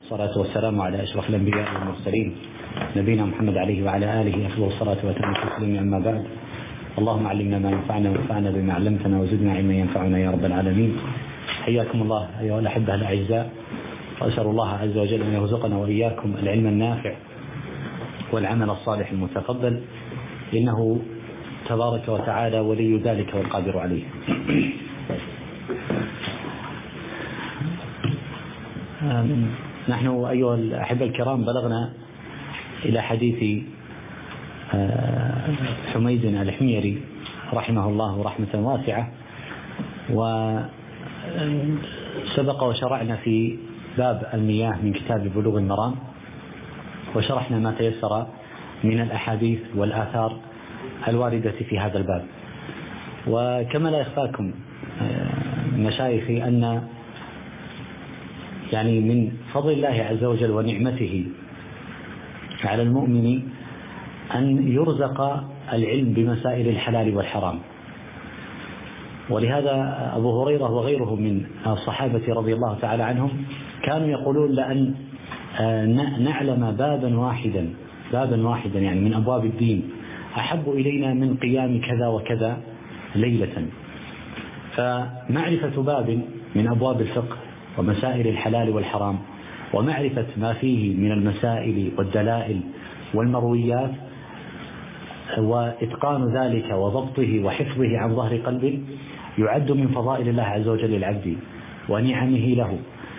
والصلاة والسلام على أشرف الأنبياء والمرسلين نبينا محمد عليه وعلى آله أفضل الصلاة وأتم التسليم. أما بعد، اللهم علمنا ما ينفعنا وانفعنا بما علمتنا وزدنا علما ينفعنا يا رب العالمين. حياكم الله أيها الأحبة الأعزاء، وأسأل الله عز وجل أن يرزقنا وإياكم العلم النافع والعمل الصالح المتقبل، إنه تبارك وتعالى ولي ذلك والقادر عليه. نحن أيها الأحبة الكرام بلغنا إلى حديث حميد الحميري رحمه الله رحمة واسعة، وسبق وشرعنا في باب المياه من كتاب بلوغ المرام، وشرحنا ما تيسر من الأحاديث والآثار الواردة في هذا الباب. وكما لا يخفاكم مشايخي أن يعني من فضل الله عز وجل ونعمته على المؤمن أن يرزق العلم بمسائل الحلال والحرام. ولهذا أبو هريرة وغيره من الصحابة رضي الله تعالى عنهم كانوا يقولون لأن نعلم بابا واحدا يعني من أبواب الدين أحب إلينا من قيام كذا وكذا ليلة. فمعرفة باب من أبواب الفقه ومسائل الحلال والحرام، ومعرفة ما فيه من المسائل والدلائل والمرويات، وإتقان ذلك وضبطه وحفظه عن ظهر قلب، يعد من فضائل الله عز وجل للعبد ونعمه له.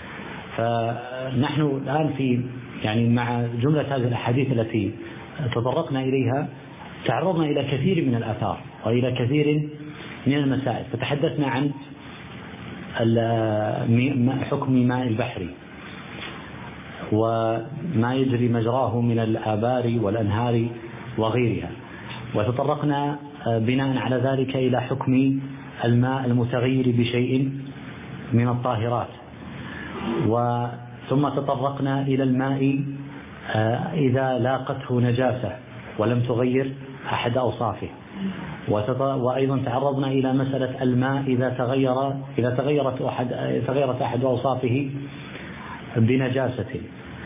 فنحن الآن في يعني مع جملة هذه الأحاديث التي تطرقنا إليها تعرضنا إلى كثير من الآثار وإلى كثير من المسائل. فتحدثنا عن حكم ماء البحر وما يجري مجراه من الآبار والأنهار وغيرها، وتطرقنا بناء على ذلك إلى حكم الماء المتغير بشيء من الطاهرات، ثم تطرقنا إلى الماء إذا لاقته نجاسة ولم تغير أحد أوصافه، وأيضا تعرضنا إلى مسألة الماء إذا تغيرت أحد أوصافه بنجاسة،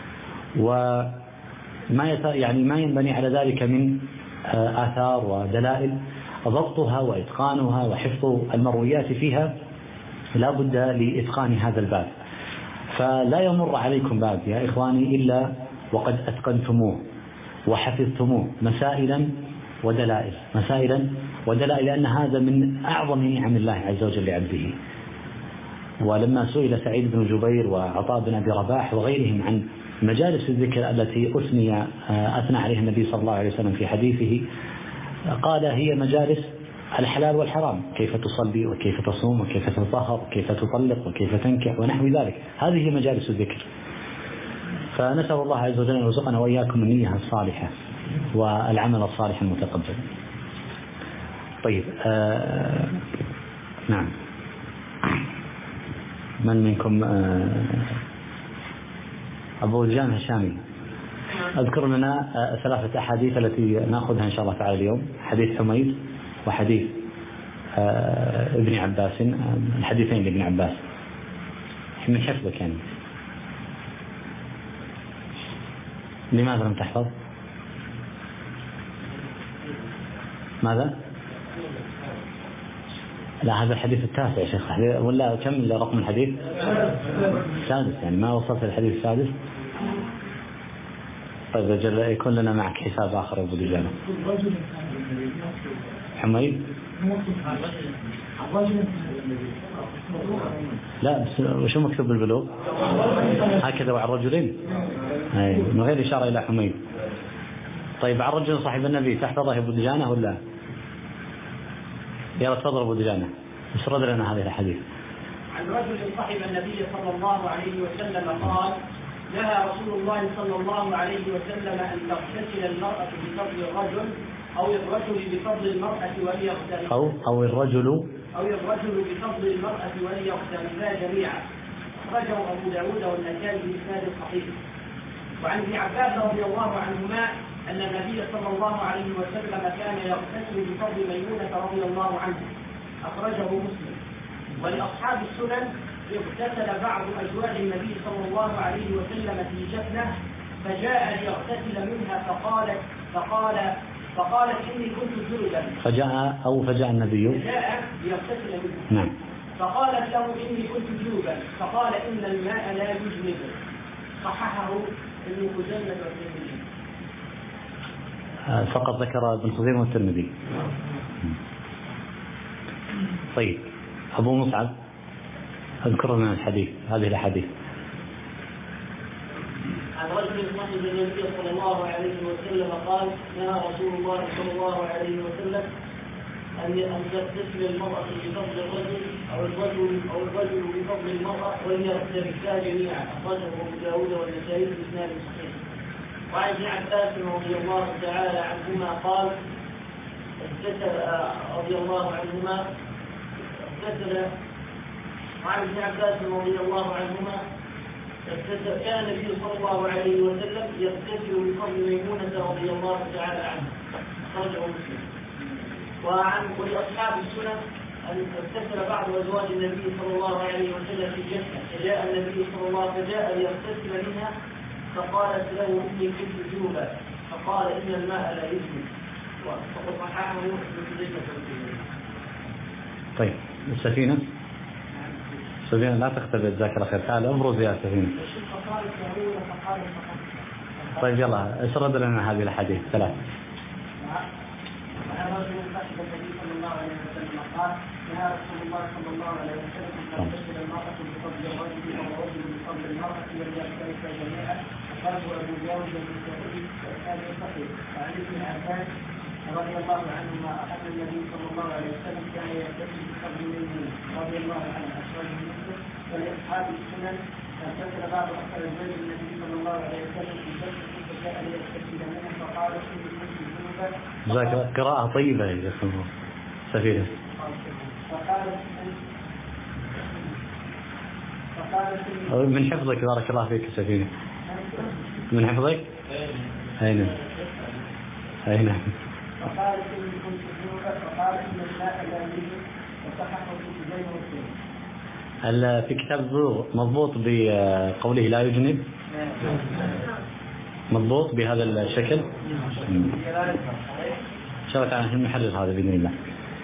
ما ينبني على ذلك من آثار ودلائل، ضبطها وإتقانها وحفظ المرويات فيها لا بد لإتقان هذا الباب. فلا يمر عليكم باب يا إخواني إلا وقد أتقنتموه وحفظتموه مسائلا ودلائل، لأن هذا من أعظم نعم الله عز وجل لعبده. ولما سئل سعيد بن جبير وعطاء بن أبي رباح وغيرهم عن مجالس الذكر التي أثنى عليها النبي صلى الله عليه وسلم في حديثه، قال هي مجالس الحلال والحرام، كيف تصلي وكيف تصوم وكيف تطهر وكيف تطلق وكيف تنكح ونحو ذلك، هذه هي مجالس الذكر. فنسأل الله عز وجل أن يرزقنا وإياكم النية الصالحة والعمل الصالح المتقبل. طيب، نعم، من منكم أبو جان هشامي أذكر لنا 3 أحاديث التي نأخذها إن شاء الله تعالى اليوم: حديث حميد، وحديث ابن عباس، الحديثين لابن عباس من حفظك يعني. لماذا لم تحفظ؟ ماذا؟ لا، هذا الحديث التاسع يا شيخ، ولا كم رقم الحديث؟ السادس، يعني ما وصلت الحديث السادس. طيب أجل يكون لنا معك حساب آخر أبو دجانة. حميد؟ لا، بس وشو مكتوب بالبلوغ؟ هكذا وعن رجلين، من غير إشارة إلى حميد. طيب عن رجل صاحب النبي تحفظه أبو دجانة ولا؟ يلا تفضل أبو دجانة، اسرد لنا هذه الحديث. عن رجل صاحب النبي صلى الله عليه وسلم قال: نهى رسول الله صلى الله عليه وسلم أن تغتسل المرأة بفضل الرجل أو الرجل بفضل المرأة وليغتسل أو الرجل بفضل المرأة وليغتسلا جميعا. أخرجه أبو داود والنسائي بإسناد صحيح. وعن ابن عباس رضي الله عنهما أن النبي صلى الله عليه وسلم كان يغتسل بفضل ميمونة رضي الله عنها. أخرجه مسلم. ولأصحاب السنن اغتسل بعض أزواج النبي صلى الله عليه وسلم في جفنة فجاء ليغتسل منها فقالت إني كنت جنبا. فجاء النبي فجاء ليغتسل منها. نعم. فقالت له إني كنت جنبا فقال إن الماء لا يجنب. صححه ابن خزيمة والترمذي. فقط ذكر ابن خزيمة والترمذي. طيب أبو مصعب اذكر لنا الحديث، هذه الأحاديث. عن رجل صحب النبي صلى الله عليه وسلم قال نهى رسول الله صلى الله عليه وسلم أن تغتسل المرأة بفضل الرجل أو الرجل بفضل المرأة وليغتسلا جميعا. أخرجه أبو داود والنسائي بإسناد صحيح. وعن ابن عباس رضي الله تعالى عنهما قال رضي الله عنهما وعن ابن عباس رضي الله عنهما كان النبي صلى الله عليه وسلم يغتسل بفضل ميمونة رضي الله تعالى عنها. أخرجه مسلم. ولأصحاب السنن أن اغتسل بعض أزواج النبي صلى الله عليه وسلم في جنة فجاء النبي صلى الله عليه وسلم ليغتسل منها فقالت له إني كنت جنبا فقال إن الماء لا يجنب. وقد صححه ابن خزيمة. طيب السفينة لا تختبئ جزاك الله خير. تعال ابرز يا سفينة. طيب يلا اشرد لنا هذه الأحاديث ثلاث. وعن رجل صاحب النبي صلى الله عليه وسلم قال نهى رسول الله صلى الله عليه وسلم ان تغتسل المرأة بفضل الرجل او الرجل بفضل المرأة وليغتسلا جميعا. أخرجه أبو داود والنسائي وإسناد صحيح. وعن ابن عباس رضي الله عنهما أن النبي صلى الله عليه وسلم كان يغتسل بفضل ميمونة رضي الله عنه. أخرجه مسلم. ولأصحاب السنن اغتسل بعض أزواج النبي صلى الله عليه وسلم في جنة فجاء ليغتسل منها فقال إني كنت جنبا. قراءة طيبة يا سفينة. من حفظك بارك الله فيك سفينة. من حفظك؟ أين؟ فقال إني كنت جنبا فقال إن الماء لا يجنب وصححه في زين مسلم. في كتاب البلوغ مضبوط بقوله لا يجنب، مضبوط بهذا الشكل. إن شاء الله تعالى نحرر هذا بإذن الله.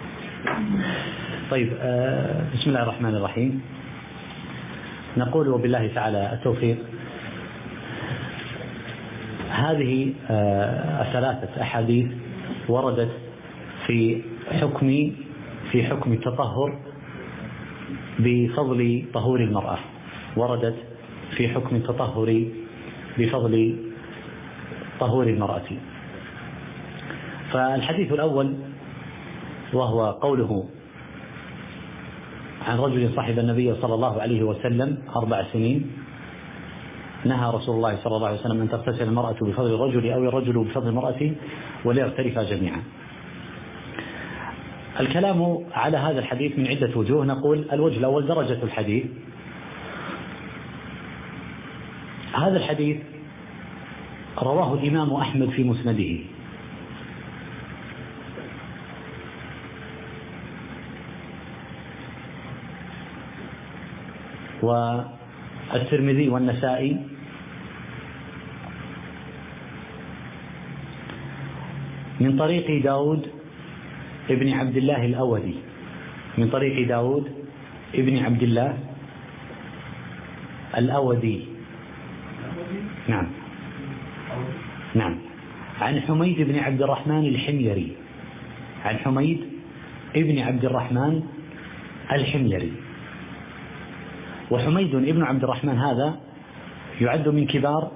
طيب بسم الله الرحمن الرحيم. نقول وبالله تعالى التوفيق. هذه الثلاثة أحاديث وردت في حكم التطهر بفضل طهور المرأة، وردت في حكم التطهر بفضل طهور المرأة. فالحديث الأول وهو قوله عن رجل صاحب النبي صلى الله عليه وسلم 4 سنين نهى رسول الله صلى الله عليه وسلم أن تغتسل المرأة بفضل الرجل أو الرجل بفضل المرأة وليغترفا جميعا. الكلام على هذا الحديث من عدة وجوه. نقول الوجه الأول درجة الحديث. هذا الحديث رواه الإمام أحمد في مسنده، والترمذي والنسائي من طريق داود ابن عبد الله الأودي، من طريق داود ابن عبد الله الأودي. نعم عن حميد بن عبد الرحمن الحميري، عن حميد ابن عبد الرحمن الحميري. وحميد ابن عبد الرحمن هذا يعد من كبار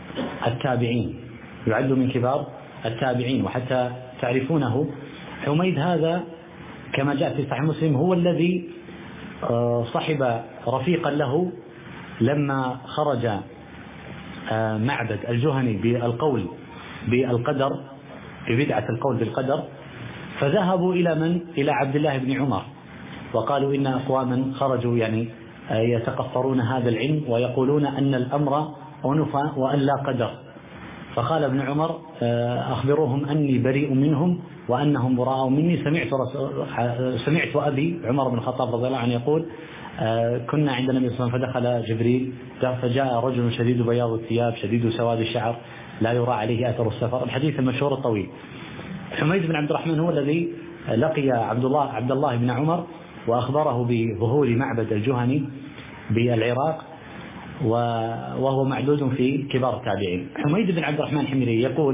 التابعين، وحتى تعرفونه حميد هذا كما جاء في صحيح مسلم هو الذي صحب رفيقا له لما خرج معبد الجهني بالقول بالقدر، ببدعة القول بالقدر، فذهبوا إلى عبد الله بن عمر وقالوا إن أقواما خرجوا يعني يتقصرون هذا العلم ويقولون أن الأمر أنفى وأن لا قدر. فقال ابن عمر أخبروهم أني بريء منهم وأنهم براء مني. سمعت أبي عمر بن الخطاب رضي الله عنه يقول كنا عند النبي صلى الله عليه وسلم فدخل جبريل فجاء رجل شديد بياض الثياب شديد سواد الشعر لا يرى عليه أثر السفر، الحديث المشهور الطويل. حميد بن عبد الرحمن هو الذي لقي عبد الله بن عمر وأخبره بظهور معبد الجهني بالعراق، وهو معدود في كبار التابعين. حميد بن عبد الرحمن الحميري يقول: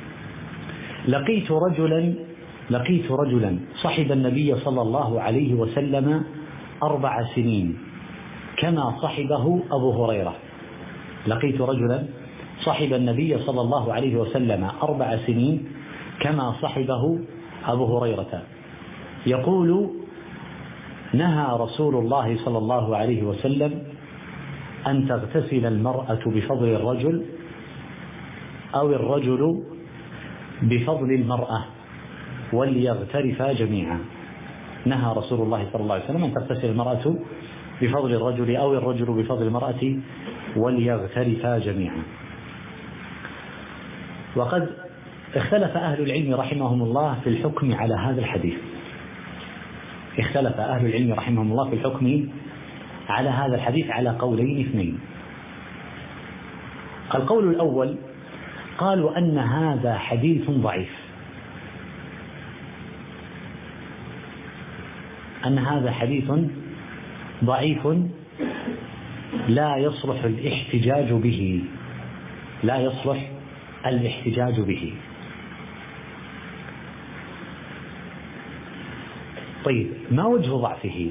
لقيت رجلا صحب النبي صلى الله عليه وسلم 4 سنين كما صحبه أبو هريرة. لقيت رجلا صحب النبي صلى الله عليه وسلم 4 سنين كما صحبه أبو هريرة. يقول: نهى رسول الله صلى الله عليه وسلم أن تغتسل المرأة بفضل الرجل أو الرجل بفضل المرأة وليغترفا جميعا. نهى رسول الله صلى الله عليه وسلم أن تغتسل المرأة بفضل الرجل أو الرجل بفضل المرأة وليغترفا جميعا. وقد اختلف أهل العلم رحمهم الله في الحكم على هذا الحديث. اختلف أهل العلم رحمهم الله في الحكم على هذا الحديث على قولين اثنين. القول الأول قالوا أن هذا حديث ضعيف، أن هذا حديث ضعيف لا يصلح الاحتجاج به، لا يصلح الاحتجاج به. طيب ما وجه ضعفه؟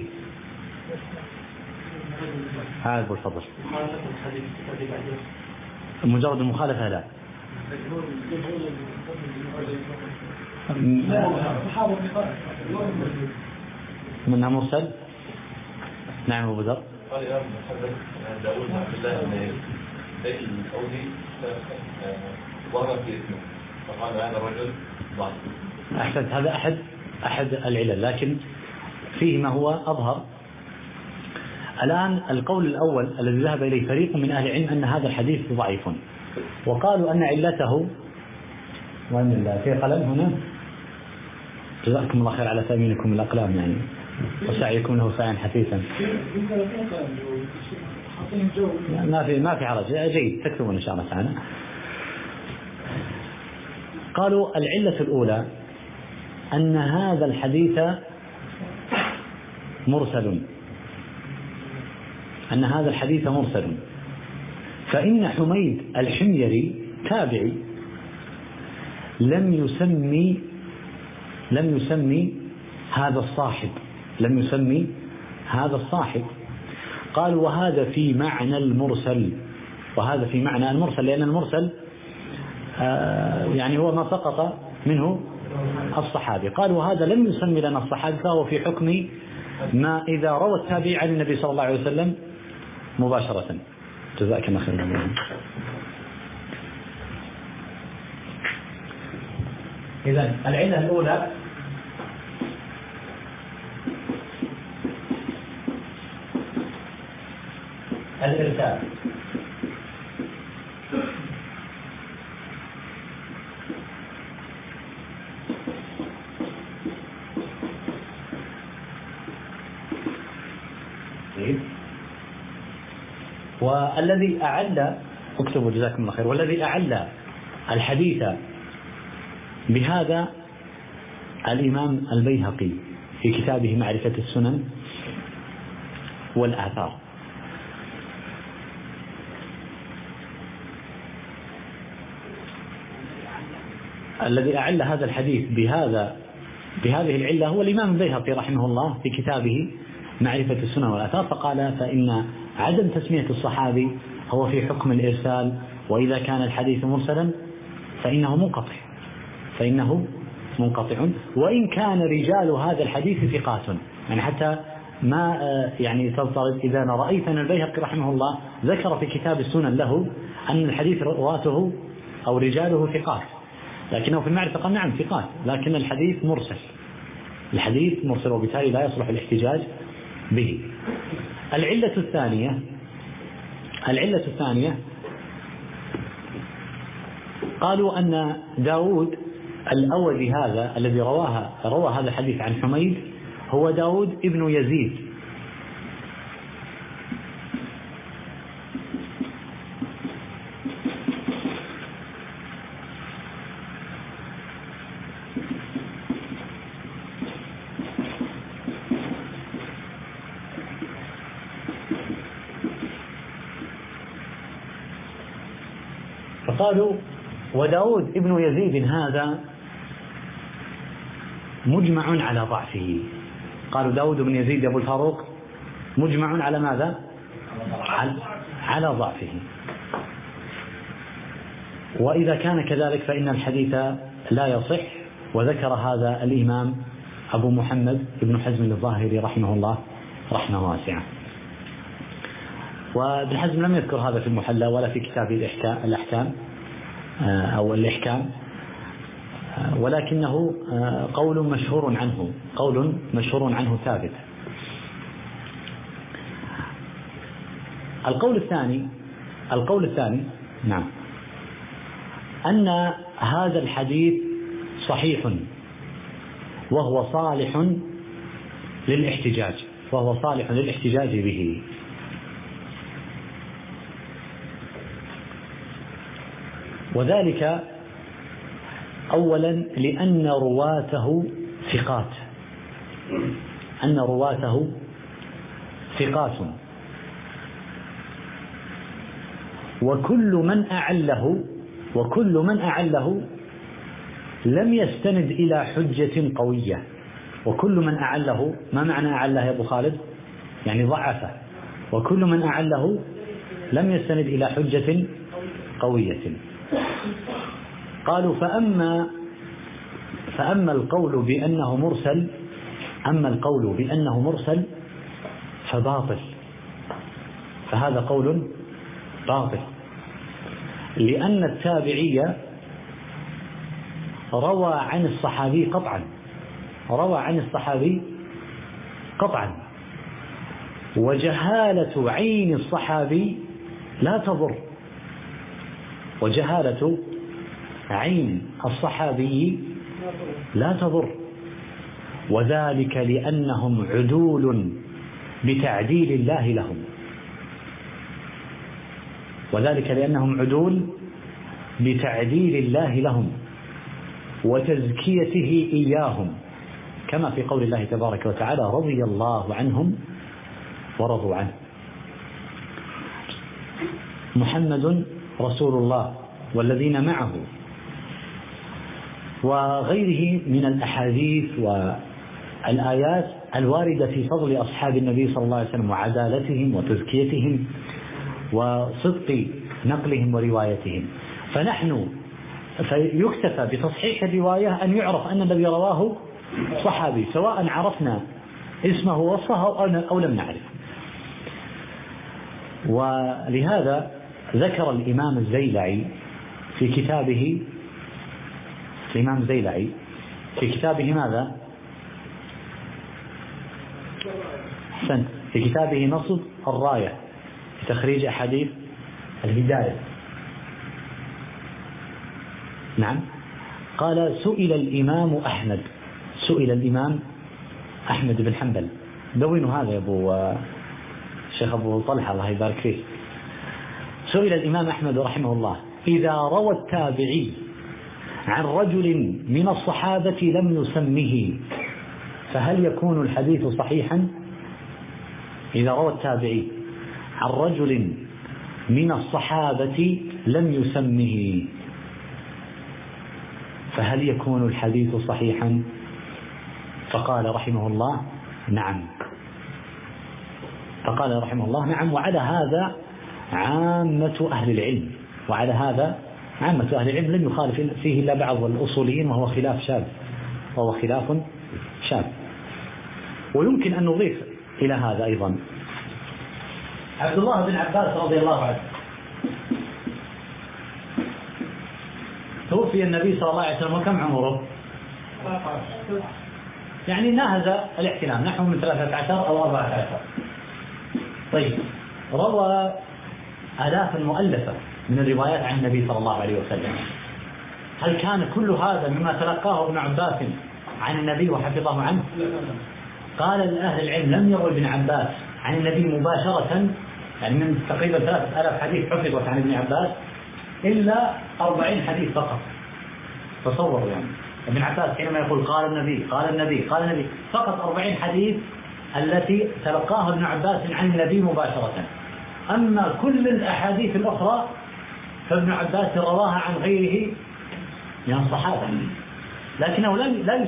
هذا بالفضل مجرد المخالفة لا. منها مرسل. نعم أبو ذر. قال الإمام داود عبد الله بن زيد الحوزي وهب في اسمه فقال هذا الرجل ضعيف. أحسنت، هذا أحد العلل، لكن فيه ما هو أظهر. الآن القول الأول الذي ذهب إليه فريق من أهل العلم أن هذا الحديث ضعيف، وقالوا أن علته وأن في قلم هنا. جزاكم الله خير على تأمينكم الأقلام يعني وسعيكم له سعيا حثيثا. ما في حرج، جيد تكتبون إن شاء الله تعالى. قالوا العلة الأولى أن هذا الحديث مرسل، أن هذا الحديث مرسل، فإن حميد الحميري تابعي لم يسمي هذا الصاحب، لم يسمي هذا الصاحب. قال وهذا في معنى المرسل، وهذا في معنى المرسل، لأن المرسل يعني هو ما سقط منه الصحابي. قال وهذا لم يسمي لنا الصحابي، فهو في حكم ما إذا روى التابعي عن النبي صلى الله عليه وسلم مباشرة. جزاك الله خيرا. إذن العلة الأولى الإرسال. والذي أعل، اكتبوا جزاكم الله خير، والذي أعل الحديث بهذا الإمام البيهقي في كتابه معرفة السنن والآثار. الذي أعل هذا الحديث بهذه العلة هو الإمام البيهقي رحمه الله في كتابه معرفة السنن والآثار، فقال فإن عدم تسمية الصحابي هو في حكم الإرسال، وإذا كان الحديث مرسلا فإنه منقطع وإن كان رجال هذا الحديث ثقات. يعني حتى ما يعني تضطرب إذا رأيت أن البيهقي رحمه الله ذكر في كتاب السنن له أن الحديث رواته أو رجاله ثقات، لكنه في المعرفة قال نعم ثقات، لكن الحديث مرسل وبالتالي لا يصلح الاحتجاج به. العلة الثانية قالوا أن داود الأودي هذا الذي روى هذا الحديث عن حميد هو داود ابن يزيد فقالوا وداود ابن يزيد هذا مجمع على ضعفه. قالوا داود بن يزيد أبو الفاروق مجمع على ماذا؟ على ضعفه. وإذا كان كذلك فإن الحديث لا يصح. وذكر هذا الإمام أبو محمد ابن حزم الظاهري رحمه الله رحمه واسعة. وابن حزم لم يذكر هذا في المحلى ولا في كتاب الأحكام أو الإحكام، ولكنه قول مشهور عنه ثابت. القول الثاني نعم أن هذا الحديث صحيح وهو صالح للاحتجاج به. وذلك أولا لأن رواته ثقات، وكل من أعله لم يستند إلى حجة قوية. وكل من أعله، ما معنى أعله يا أبو خالد؟ يعني ضعفه. وكل من أعله لم يستند إلى حجة قوية. قالوا فأما القول بأنه مرسل فباطل، فهذا قول باطل، لأن التابعي روى عن الصحابي قطعا، وجهالة عين الصحابي لا تضر، وجهالة عين الصحابي لا تضر، وذلك لأنهم عدول بتعديل الله لهم وتزكيته إياهم، كما في قول الله تبارك وتعالى رضي الله عنهم ورضوا عنه. محمد رسول الله والذين معه، وغيره من الأحاديث والآيات الواردة في فضل أصحاب النبي صلى الله عليه وسلم وعدالتهم وتزكيتهم وصدق نقلهم وروايتهم. فنحن فيكتفى بتصحيح الرواية أن يعرف أن الذي رواه صحابي، سواء عرفنا اسمه ووصفه أو لم نعرف. ولهذا ذكر الإمام الزيلعي في كتابه ماذا؟ في كتابه نصب الراية في تخريج أحاديث الهداية. نعم، قال سئل الإمام أحمد بن حنبل، دونوا هذا يا أبو الشيخ أبو طلحة الله يبارك فيه. سئل الإمام أحمد رحمه الله إذا روى التابعي عن رجل من الصحابة لم يسمه فهل يكون الحديث صحيحا؟ إذا روى التابعي عن رجل من الصحابة لم يسمه فهل يكون الحديث صحيحا؟ فقال رحمه الله نعم. وعلى هذا عامة أهل العلم، لم يخالف فيه إلا بعض الأصوليين، وهو خلاف شاذ. ويمكن أن نضيف إلى هذا أيضا عبد الله بن عباس رضي الله عنه، توفي النبي صلى الله عليه وسلم وكم عمره؟ يعني ناهز الاحتلام، نحو من 13 أو 14. طيب، روى آلاف مؤلفة من الروايات عن النبي صلى الله عليه وسلم. هل كان كل هذا مما تلقاه ابن عباس عن النبي وحفظه عنه؟ قال أهل العلم لم يروي ابن عباس عن النبي مباشرة، يعني من تقريبا 3000 حديث حفظت عن ابن عباس إلا 40 حديث فقط. تصوروا يعني ابن عباس حينما يقول قال النبي فقط 40 حديث التي تلقاها ابن عباس عن النبي مباشرة. أما كل الأحاديث الأخرى فابن عباس رواها عن غيره من الصحابة، لكنه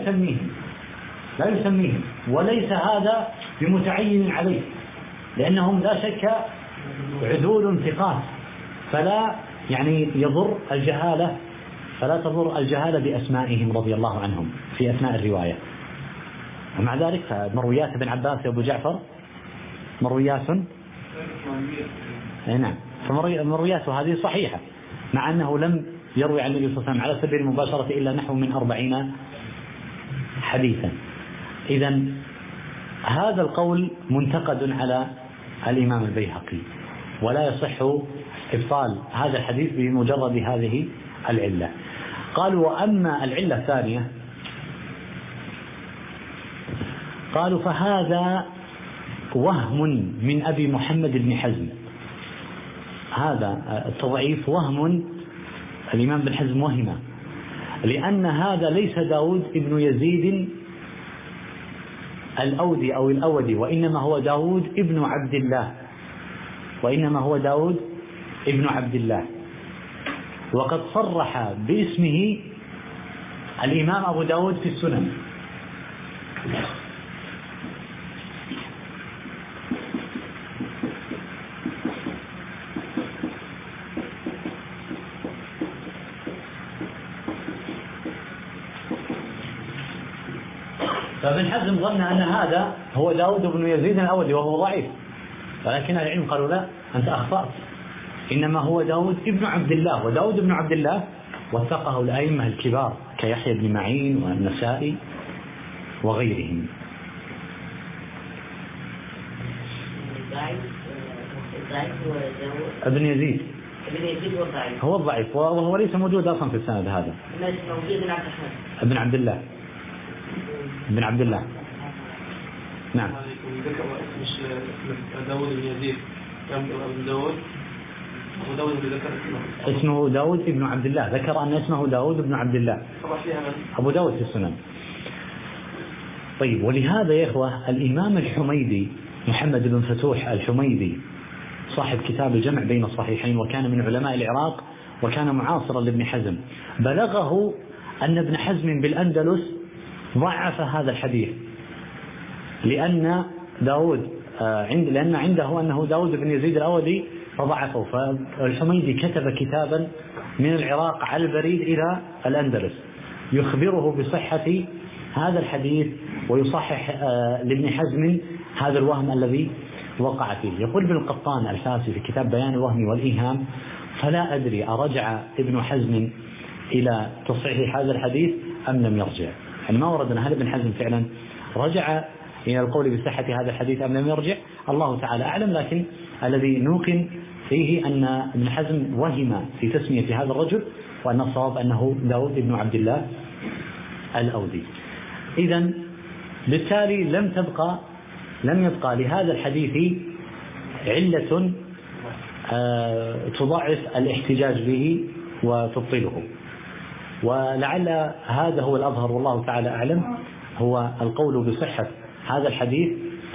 لا يسميهم، وليس هذا بمتعين عليه، لأنهم لا شك عدول ثقات، فلا يضر الجهالة، فلا تضر الجهالة بأسمائهم رضي الله عنهم في أثناء الرواية. ومع ذلك فمرويات ابن عباس وابو جعفر مرويات، نعم، فمروياته هذه صحيحة، مع أنه لم يروي عن النبي صلى الله عليه وسلم على سبيل المباشرة إلا نحو من 40 حديثا. إذن هذا القول منتقد على الإمام البيهقي، ولا يصح إبطال هذا الحديث بمجرد هذه العلة. قالوا: وأما العلة الثانية، قالوا: فهذا وهم من أبي محمد بن حزم. هذا التضعيف وهم، الإمام بن حزم وهم، لأن هذا ليس داود ابن يزيد الأودي أو الأودي، وإنما هو داود ابن عبد الله، وقد صرح باسمه الإمام أبو داود في السنن. فابن حزم ظن أن هذا هو داود بن يزيد الأودي وهو ضعيف، ولكن العلم قالوا: لا، أنت أخطأت، إنما هو داود ابن عبد الله. وداود بن عبد الله وثقه الأئمة الكبار كيحيى بن معين والنسائي وغيرهم. ابن يزيد هو الضعيف، وهو ليس موجود أصلا في السند هذا. ابن عبد الله نعم. ذكر داود بن يزيد داود اسمه داود ابن عبد الله، ذكر أن اسمه داود بن عبد الله، أبو داود في السنن. طيب، ولهذا يا إخوة الإمام الحميدي محمد بن فتوح الحميدي صاحب كتاب الجمع بين الصحيحين، وكان من علماء العراق، وكان معاصرا لابن حزم، بلغه أن ابن حزم بالأندلس ضعف هذا الحديث، لأن عنده أنه داود بن يزيد الأودي فضعفه. فالحميدي كتب كتابا من العراق على البريد إلى الأندلس يخبره بصحة هذا الحديث، ويصحح لابن حزم هذا الوهم الذي وقع فيه. يقول ابن القطان الفاسي في كتاب بيان الوهم والإيهام: فلا أدري أرجع ابن حزم إلى تصحيح هذا الحديث أم لم يرجع. يعني ما وردنا هل ابن حزم فعلا رجع إلى القول بصحة هذا الحديث أم لم يرجع، الله تعالى أعلم. لكن الذي نوقن فيه أن ابن حزم وهم في تسمية هذا الرجل، وأن الصواب أنه داود بن عبد الله الأودي. إذن بالتالي لم يبقى لهذا الحديث علة تضعف الاحتجاج به وتبطله. ولعل هذا هو الأظهر والله تعالى أعلم، هو القول بصحة هذا الحديث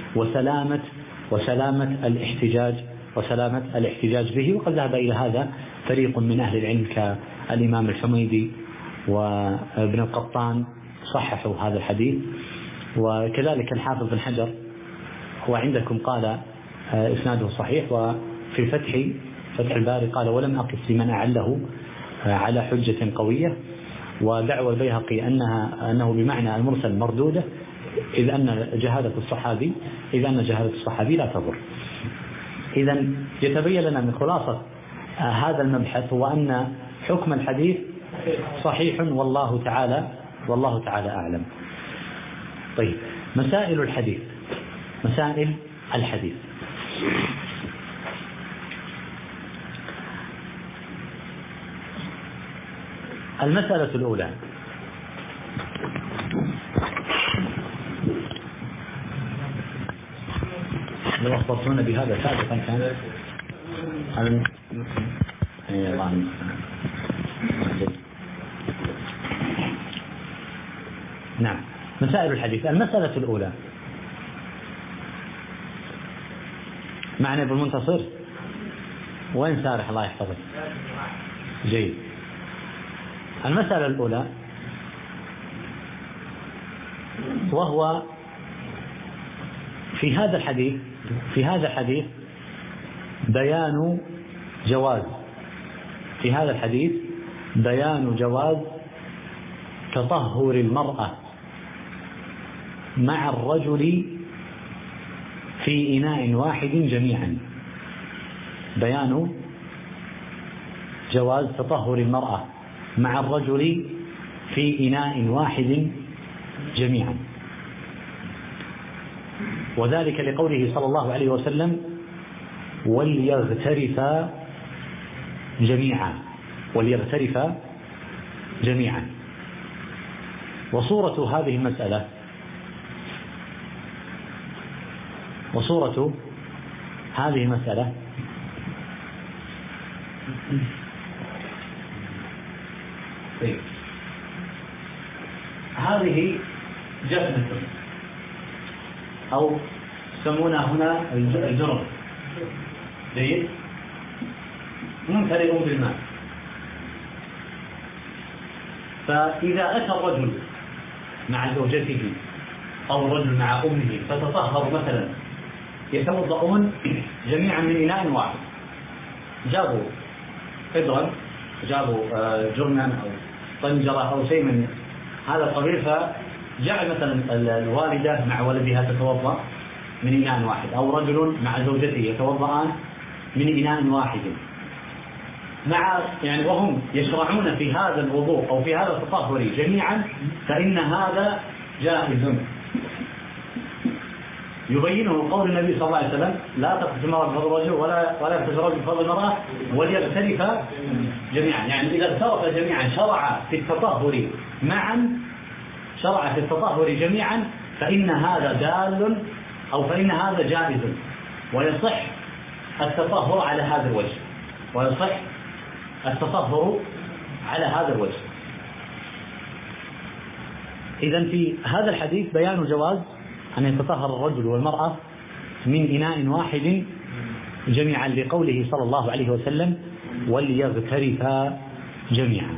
وسلامة الاحتجاج به. وقد ذهب إلى هذا فريق من أهل العلم كالإمام الحميدي وابن القطان صححوا هذا الحديث، وكذلك الحافظ بن حجر هو عندكم قال إسناده صحيح، وفي فتح الباري قال: ولم أقف لمن أعله على حجة قوية. ودعوى البيهقي أنه بمعنى المرسل مردودة، إذ أن جهالة الصحابي لا تضر. إذن يتبين لنا من خلاصة هذا المبحث هو أن حكم الحديث صحيح، والله تعالى أعلم. طيب، مسائل الحديث. المسألة الأولى: لو أخبرتونا بهذا سابقا كان نعم. مسائل الحديث. المسألة الأولى، معنا ابن المنتصر؟ وين سارح الله يحفظك؟ جيد. المسألة الأولى وهو في هذا الحديث بيان جواز تطهر المرأة مع الرجل في إناء واحد جميعا. بيان جواز تطهر المرأة مع الرجل في إناء واحد جميعا، وذلك لقوله صلى الله عليه وسلم وليغترفا جميعا. وصورة هذه المسألة طيب. هذه جفنة أو يسمونها هنا الجرم، جيد، ممتلئ بالماء. فإذا أتى الرجل مع زوجته أو الرجل مع أمه فتطهر مثلا، يتوضؤون جميعا من إناء واحد، جابوا قدرا، جابوا جرما أو طنجرة أو شيء من هذا القبيل، فجعل مثلا الوالدة مع ولدها تتوضأ من إناء واحد، أو رجل مع زوجته يتوضأان من إناء واحد، يعني وهم يشرعون في هذا الوضوء أو في هذا التطهر جميعا، فإن هذا جائز. يبينه قول النبي صلى الله عليه وسلم لا تقتل المرأة بفضل الرجل ولا يقتل الرجل بفضل المرأة وليغترفا جميعا. يعني إذا اغترفا جميعا شرع في التطهر جميعا، فإن هذا دال أو فإن هذا جائز، ويصح التطهر على هذا الوجه. إذن في هذا الحديث بيان جواز أن يتطهر الرجل والمرأة من إناء واحد جميعا، لقوله صلى الله عليه وسلم وليغترفا جميعا.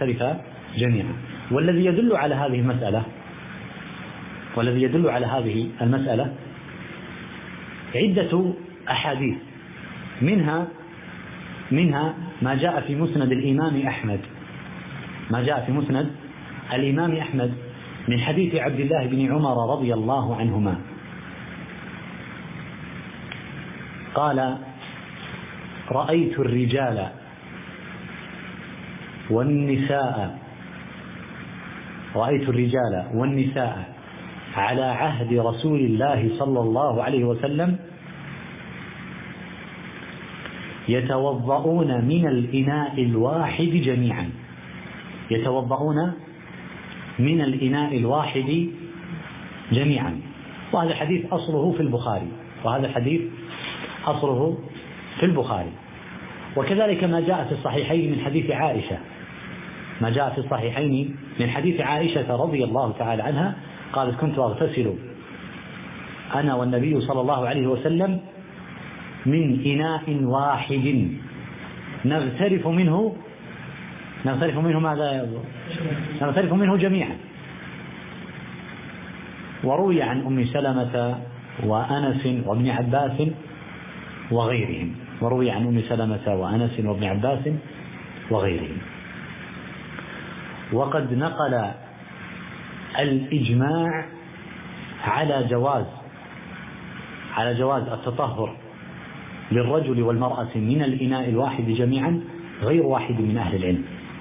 والذي يدل على هذه المسألة عدة أحاديث، منها ما جاء في مسند الإمام أحمد من حديث عبد الله بن عمر رضي الله عنهما قال رأيت الرجال والنساء على عهد رسول الله صلى الله عليه وسلم يتوضؤون من الإناء الواحد جميعا. وهذا الحديث أصله في البخاري. وكذلك ما جاء في الصحيحين من حديث عائشة رضي الله تعالى عنها قالت كنت أغتسل أنا والنبي صلى الله عليه وسلم من إناء واحد نغترف منه جميعا. وروي عن أم سلمة وأنس وابن عباس وغيرهم. وقد نقل الإجماع على جواز التطهر للرجل والمرأة من الإناء الواحد جميعا غير واحد من أهل العلم.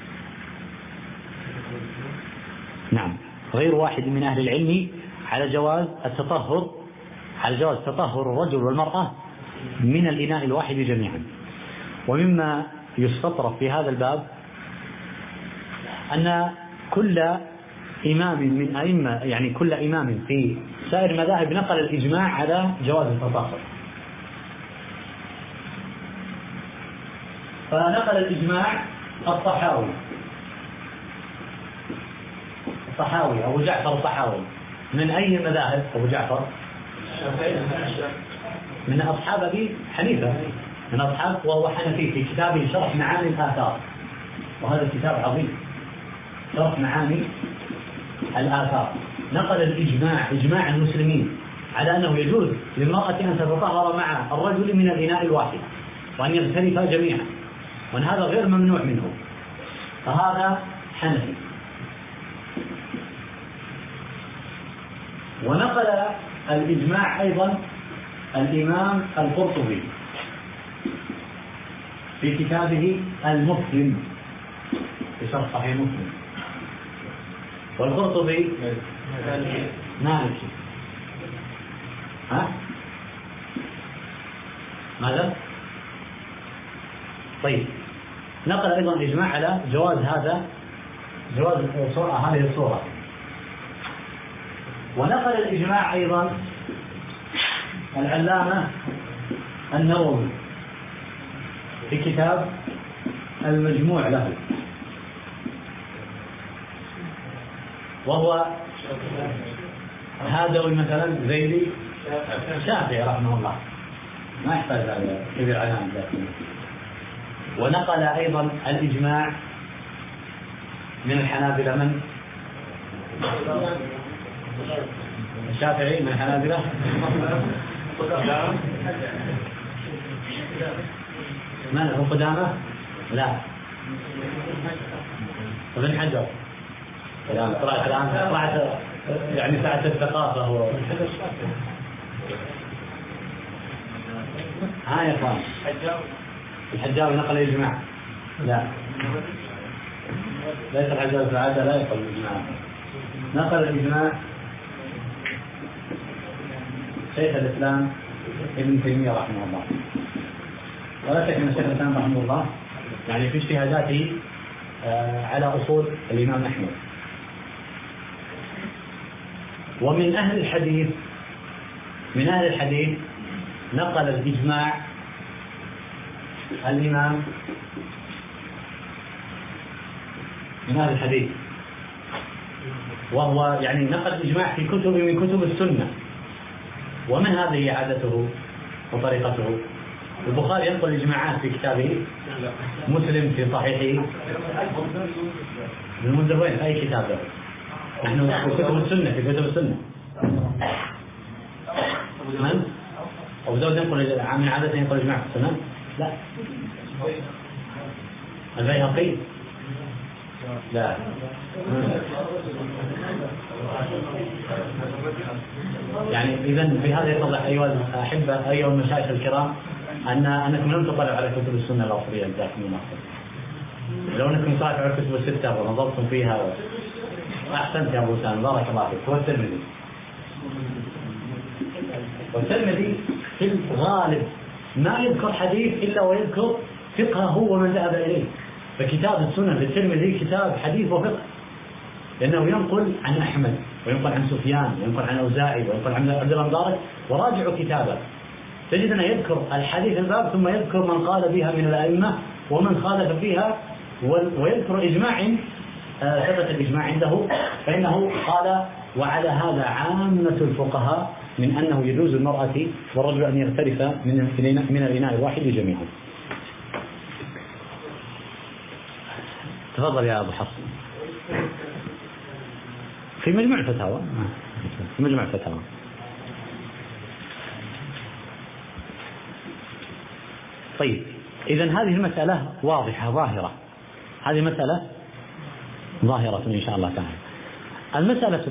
غير واحد من أهل العلم على جواز تطهر الرجل والمرأة من الإناء الواحد جميعا. ومما يستطرف في هذا الباب أن كل إمام في سائر المذاهب نقل الإجماع على جواز التطهر. فنقل الإجماع الطحاوي أبو جعفر الطحاوي. من أي مذاهب أبو جعفر؟ من أصحاب أبي حنيفة، وهو حنفي في كتابه شرح معاني الآثار. وهذا الكتاب عظيم شرح معاني الآثار، نقل الإجماع، إجماع المسلمين على أنه يجوز للمرأة أن تتطهر مع الرجل من الإناء الواحد وأن يغترفا جميعا، وأن هذا غير ممنوع منه، فهذا حنفي. ونقل الإجماع أيضا الإمام القرطبي في كتابه المسلم في شرح صحيح مسلم، والقرطبي مالكي. ها؟ ماذا؟ طيب، نقل أيضا الإجماع على جواز جواز هذه الصورة. ونقل الإجماع أيضا العلامة النووي في كتاب المجموع له، وهو هذا مثلا زيدي الشافعي رحمه الله، ما يحتاج على كبير علامة ذاتي. ونقل أيضا الإجماع من الحنابلة، من الشافعي من الحنابلة من هو قدامة؟ لا، ابن حجر. طلعت الآن طلعت يعني ساعة الثقافة هو. ها يا اخوان، الحجاوي نقل الإجماع؟ لا، ليس الحجاوي سعادة لا يقل الإجماع. نقل الإجماع شيخ الإسلام ابن تيمية رحمه الله، ولا شك أن شيخ الإسلام رحمه الله يعني في اجتهاداته على أصول الإمام أحمد. ومن أهل الحديث نقل الإجماع الإمام من أهل الحديث، وهو يعني نقل الإجماع في كتب من كتب السنة، ومن هذه عادته وطريقته. البخاري ينقل الإجماعات في كتابه، مسلم في صحيحه، المنذر وين أي كتاب له؟ نحن في كتب السنة، في كتب السنة. من؟ أبو داود ينقل من عادته ينقل الإجماع في السنة؟ لا. البيهقي؟ لا. يعني إذا بهذا يتضح أيها الأحبة أيها المشايخ الكرام أنكم لم تطلعوا على كتب السنة الأصلية جزاكم الله خير. لو أنكم طلعتوا على كتب الستة ونظرتم فيها أحسنت يا أبو سالم، بارك الله فيك. والترمذي في الغالب ما يذكر حديث إلا ويذكر فقهه ومن ذهب إليه. فكتاب السنة للترمذي كتاب حديث وفقه، لأنه ينقل عن أحمد وينقل عن سفيان وينقل عن أوزاعي وينقل عن عبد الله المبارك، وراجعوا كتابه تجد أنه يذكر الحديث الباب ثم يذكر من قال بها من الأئمة ومن خالف فيها، ويذكر إجماع ثبت الإجماع عنده، فإنه قال وعلى هذا عامة الفقهاء من أنه يجوز المرأة والرجل أن يغترف من الإناء الواحد جميعا. تفضل يا أبو حفص. في مجموع فتاوى، في مجموع فتاوى. طيب، إذن هذه المسألة واضحة ظاهرة، هذه مسألة ظاهرة إن شاء الله تعالى. المسألة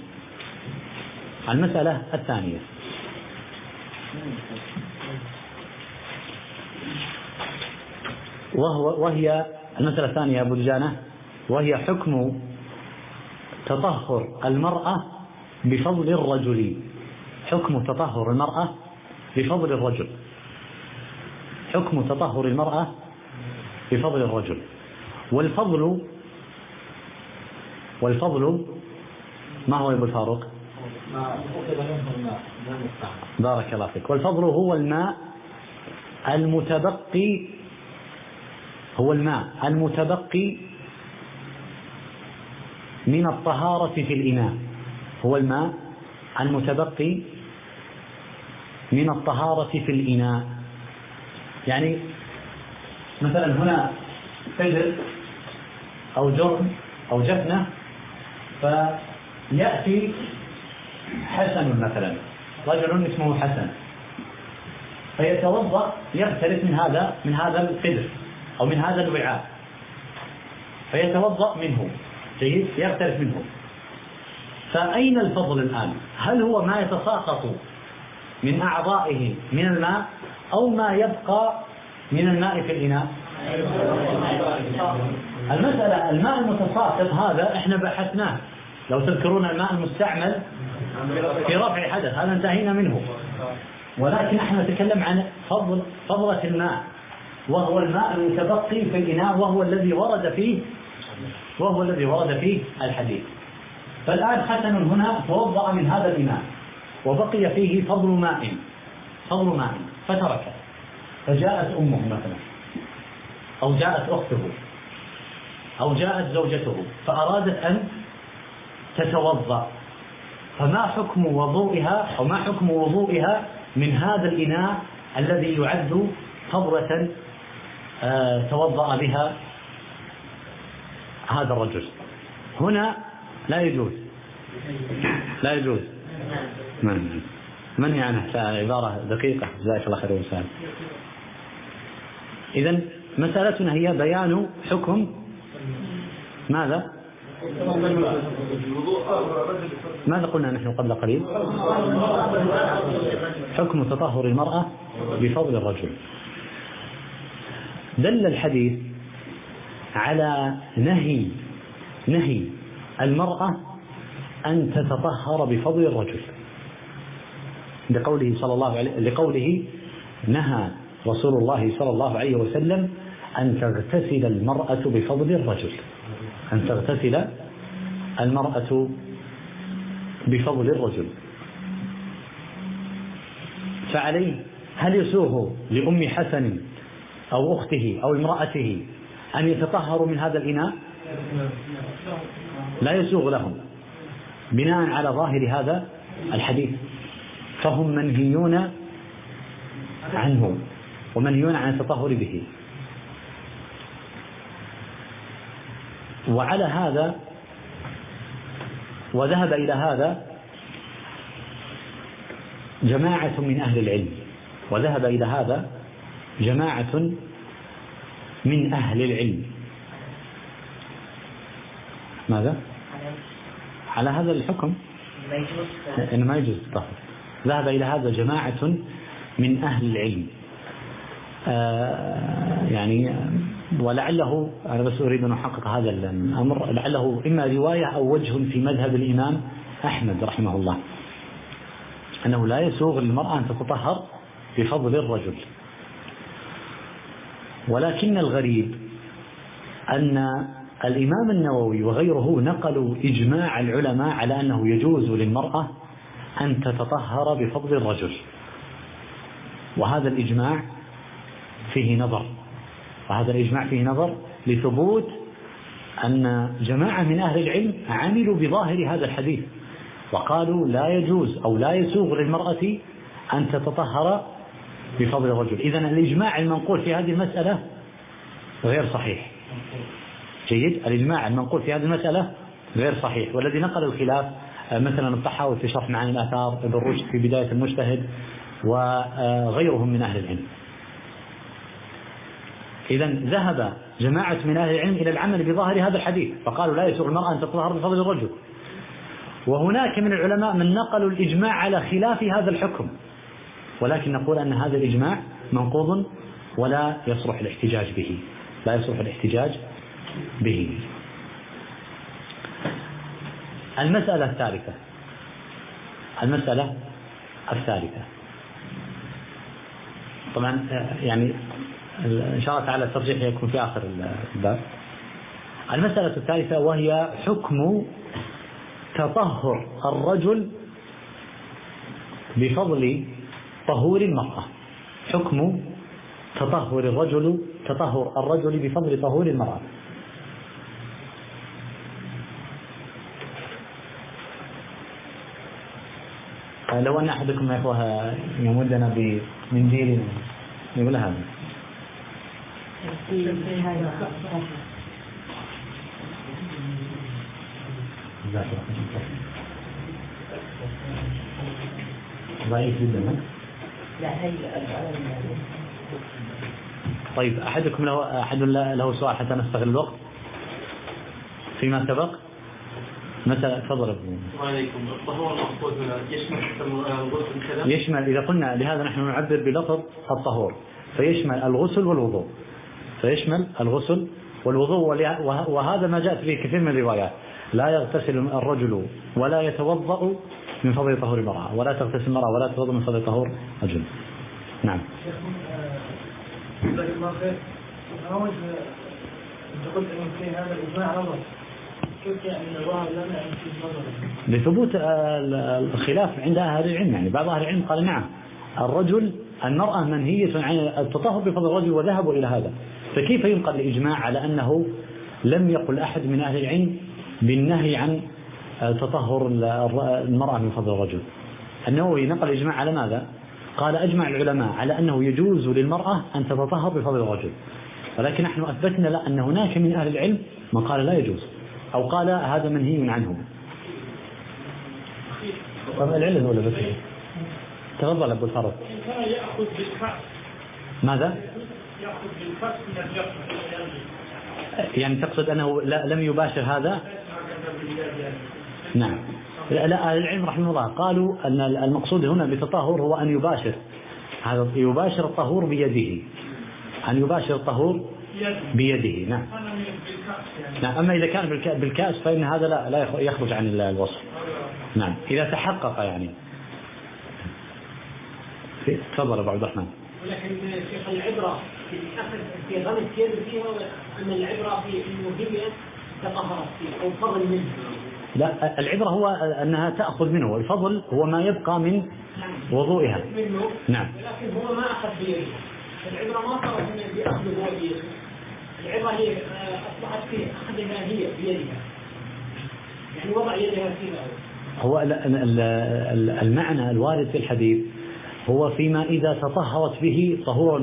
الثانية وهي المسألة الثانية يا أبو دجانة، وهي حكم تطهر المرأة بفضل الرجل. حكم تطهر المرأة بفضل الرجل. حكم تطهر المرأة بفضل الرجل. والفضل ما هو يا أبو الفاروق؟ بارك الله فيك. والفضل هو الماء المتبقي، من الطهارة في الإناء. هو الماء المتبقي من الطهارة في الإناء. يعني مثلا هنا تجد أو جرم أو جفنة، فيأتي حسن مثلا، رجل اسمه حسن، فيتوضأ يغترف من هذا القدر أو من هذا الوعاء، فيتوضأ منه، جيد، يغترف منه. فأين الفضل الآن؟ هل هو ما يتساقط من أعضائه من الماء أو ما يبقى من الماء في الإناء؟ المسألة الماء المتساقط هذا احنا بحثناه، لو تذكرون الماء المستعمل في رفع حدث هذا انتهينا منه، ولكن احنا نتكلم عن فضلة الماء، وهو الماء المتبقي في الإناء، وهو الذي ورد فيه الحديث. فالآن حسن هنا توضأ من هذا الإناء وبقي فيه فضل ماء فتركه، فجاءت أمه مثلا، أو جاءت أخته، أو جاءت زوجته فأرادت أن تتوضأ، فما حكم وضوئها أو ما حكم وضوئها من هذا الإناء الذي يعد فضلة توضأ بها هذا الرجل؟ هنا لا يجوز منهي عنه. عبارة دقيقة، جزاك الله خير وسهلا. إذن مسألتنا هي بيان حكم ماذا قلنا نحن قبل قليل؟ حكم تطهر المرأة بفضل الرجل. دل الحديث على نهي المرأة أن تتطهر بفضل الرجل، لقوله نهى رسول الله صلى الله عليه وسلم أن تغتسل المرأة بفضل الرجل، أن تغتسل المرأة بفضل الرجل. فعليه هل يسوغ لأم حسن أو أخته أو امرأته أن يتطهروا من هذا الإناء؟ لا يسوغ لهم بناء على ظاهر هذا الحديث، فهم منهيون عنه ومنهيون عن التطهر به. وعلى هذا وذهب إلى هذا جماعة من أهل العلم. ماذا؟ على هذا الحكم إنه ما يجوز التطهر. ذهب إلى هذا جماعة من أهل العلم، يعني ولعله أنا بس أريد أن أحقق هذا الأمر، لعله إما رواية أو وجه في مذهب الإمام أحمد رحمه الله، أنه لا يسوغ للمرأة أن تتطهر بفضل الرجل. ولكن الغريب أن الإمام النووي وغيره نقلوا إجماع العلماء على أنه يجوز للمرأة أن تتطهر بفضل الرجل، وهذا الإجماع فيه نظر، لثبوت أن جماعة من أهل العلم عملوا بظاهر هذا الحديث وقالوا لا يجوز أو لا يسوغ للمرأة أن تتطهر بفضل الرجل. إذن الإجماع المنقول في هذه المسألة غير صحيح. جيد، الإجماع المنقول في هذه المسألة غير صحيح، والذي نقل الخلاف مثلا الطحاوي في شرح معاني الآثار، ابن رشد في بداية المجتهد، وغيرهم من أهل العلم. إذن ذهب جماعة من أهل العلم إلى العمل بظاهر هذا الحديث فقالوا لا يسوغ المرأة أن تتطهر بفضل الرجل، وهناك من العلماء من نقلوا الإجماع على خلاف هذا الحكم، ولكن نقول أن هذا الإجماع منقوض ولا يصلح الاحتجاج به. المسألة الثالثة طبعا يعني إن شاء الله تعالى الترجيح يكون في آخر الباب. المسألة الثالثة وهي حكم تطهر الرجل بفضل طهور المرأة، حكم تطهر الرجل بفضل طهور المرأة. لو أن أحدكم يا إخوة يمدنا بمنديل يقول هذا ضعيف جدا. طيب أحد له سؤال حتى نستغل الوقت فيما سبق؟ مثلا تفضل. عليكم. الطهور المقصود هنا يشمل الغسل كذا؟ يشمل، إذا قلنا لهذا نحن نعبر بلفظ الطهور فيشمل الغسل والوضوء، فيشمل الغسل والوضوء، وهذا ما جاءت به كثير من الروايات. لا يغتسل الرجل ولا يتوضأ من فضل طهور المرأة، ولا تغتسل المرأة ولا تتوضأ من فضل طهور الرجل. نعم. جزاك الله خير. أنت قلت إن في هذا الإجماع نظر، كيف يعني الظاهر لنا أن في نظر؟ لثبوت الخلاف عند أهل العلم، يعني بعض أهل العلم قال نعم المرأة منهية عن التطهر بفضل الرجل وذهبوا إلى هذا، فكيف ينقل الإجماع على أنه لم يقل أحد من أهل العلم بالنهي عن تطهر المرأة من فضل الرجل؟ النووي نقل الإجماع على ماذا؟ قال أجمع العلماء على أنه يجوز للمرأة أن تتطهر بفضل الرجل، ولكن نحن أثبتنا لا، أن هناك من أهل العلم من قال لا يجوز أو قال هذا منهي عنه. طب العلم ولا بس؟ تفضل أبو الفرد. كان يأخذ بالكأس. ماذا؟ يأخذ بالكأس من الجفن. يعني تقصد أنه لم يباشر هذا؟ نعم. لا أهل العلم رحمه الله قالوا أن المقصود هنا بالتطهر هو أن يباشر، هذا يباشر الطهور بيده، أن يباشر الطهور بيده. نعم. نعم. أما إذا كان بالكأس فإن هذا لا يخرج عن الوصف. نعم. إذا تحقق يعني. تفضل أبو عبد الرحمن. ولكن شيخ العبرة في غمس يد فيها، أن العبرة في إنه هي تطهرت فيه أو فضل منه. لا، العبرة هو أنها تأخذ منه، والفضل هو ما يبقى من وضوئها. نعم. لكن هو ما أخذ بيده، العبرة ما صارت بأخذ بيده، العبرة هي أصبحت في أخذها هي بيدها، يعني وضع يدها فيها. هو المعنى الوارد في الحديث هو فيما إذا تطهرت به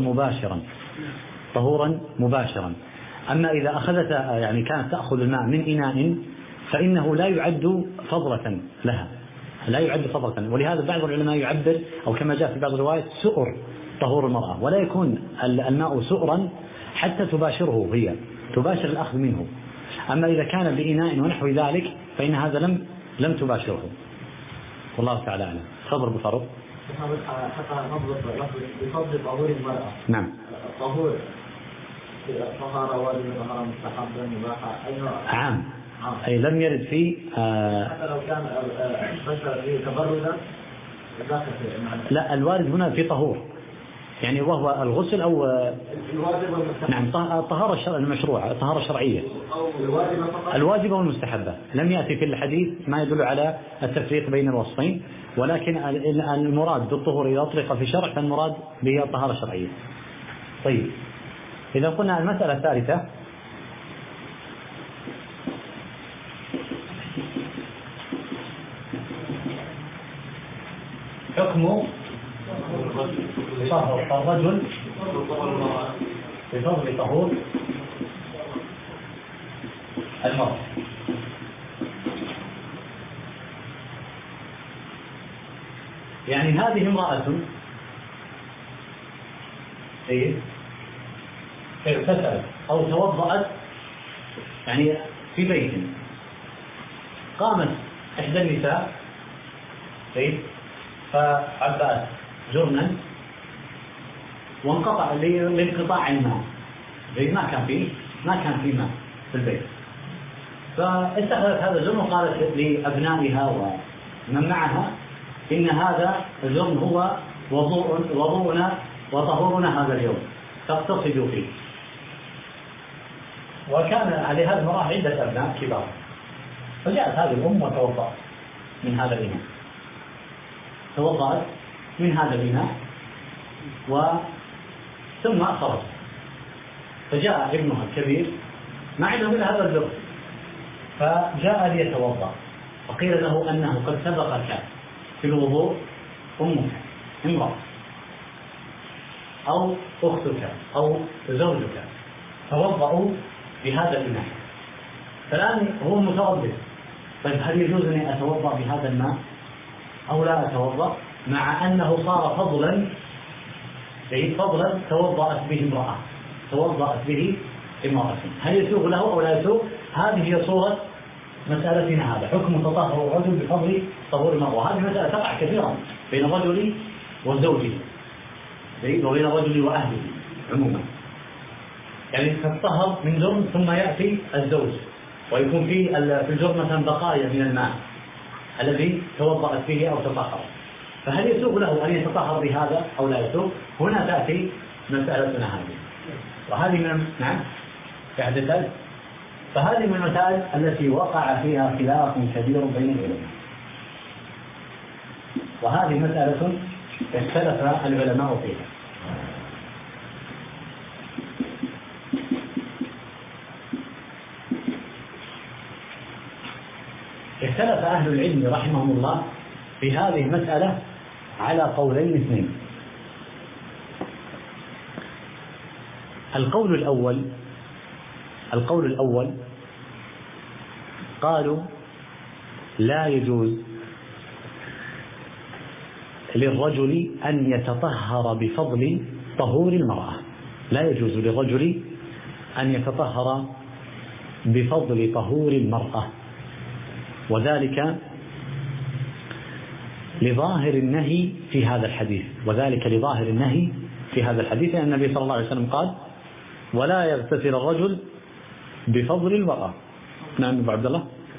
طهورا مباشرا. أما إذا أخذت يعني كانت تأخذ الماء من إناء فإنه لا يعد فضلة لها، لا يعد فضلة، ولهذا بعض العلماء يعبر أو كما جاء في بعض الروايات سؤر طهور المرأة، ولا يكون الماء سؤرا حتى تباشره، هي تباشر الأخذ منه. أما إذا كان بإناء ونحو ذلك فإن هذا لم تباشره. والله تعالى أعلم. تفضل بفرض. حتى نضبط بفضل طهور المرأة. نعم. الطهور طهارة واجبة، طهارة مستحبة، مباحة، أي نوع؟ عام. أي لم يرد فيه حتى لو كان بشر فيه تبردا داخل في معنى. لا، الوارد هنا في طهور، يعني وهو الغسل أو الواجب والمستحب. نعم، الطهارة المشروعة، الطهارة الشرعية الواجبة والمستحبة. لم يأتي في الحديث ما يدل على التفريق بين الوصفين، ولكن المراد بالطهور إذا أطلق في شرع فالمراد به الطهارة الشرعية. طيب، إذا قلنا المسألة الثالثة، حكم طهر الرجل بفضل طهور المرأة. يعني هذه امرأة اغتسلت أو توضأت يعني في بيت، قامت إحدى النساء فعبأت جرنا وانقطع لانقطاع الماء، ما كان فيه ماء في البيت، فاتخذت هذا الجرن وقالت لأبنائها ومن معها إن هذا الجرن هو وضوءنا وطهورنا هذا اليوم، فاقتصدوا فيه. وكان على هذه المرأة عدة أبناء كبار، فجاءت هذه الأم وتوضأت من هذا الإناء، ثم خرج، فجاء ابنها الكبير ما عنده إلا هذا الجرن، فجاء ليتوضأ، فقيل له أنه قد سبقك في الوضوء أمك امرأة أو أختك أو زوجك، توضأوا بهذا الإناء. فالآن هو متردد، طيب هل يجوز أن أتوضأ بهذا الماء أو لا أتوضأ، مع أنه صار فضلا توضأت به امرأة، هل يسوغ له أو لا يسوغ؟ هذه هي صورة مسألتنا. هذا حكم تطهر الرجل بفضل طهور المرأة. هذه مسألة تقع كثيرا بين الرجل وزوجه، وبين الرجل وأهله عموما. يعني تتطهر من جرم ثم يأتي الزوج ويكون في الجرم مثلا بقايا من الماء الذي توضأت به أو تطهر، فهل يسوغ له أن يتطهر بهذا أو لا يسوغ؟ هنا تأتي مسألتنا هذه، وهذه من فهذه من المسائل التي وقع فيها خلاف كبير بين العلماء، وهذه مسألة اختلف العلماء فيها. اختلف أهل العلم رحمهم الله في هذه المسألة على قولين اثنين. القول الأول قالوا لا يجوز للرجل أن يتطهر بفضل طهور المرأة، لا يجوز للرجل أن يتطهر بفضل طهور المرأة، وذلك لظاهر النهي في هذا الحديث، لأن النبي صلى الله عليه وسلم قال ولا يغتسل الرجل بفضل المرأة. نعم أبو عبد الله.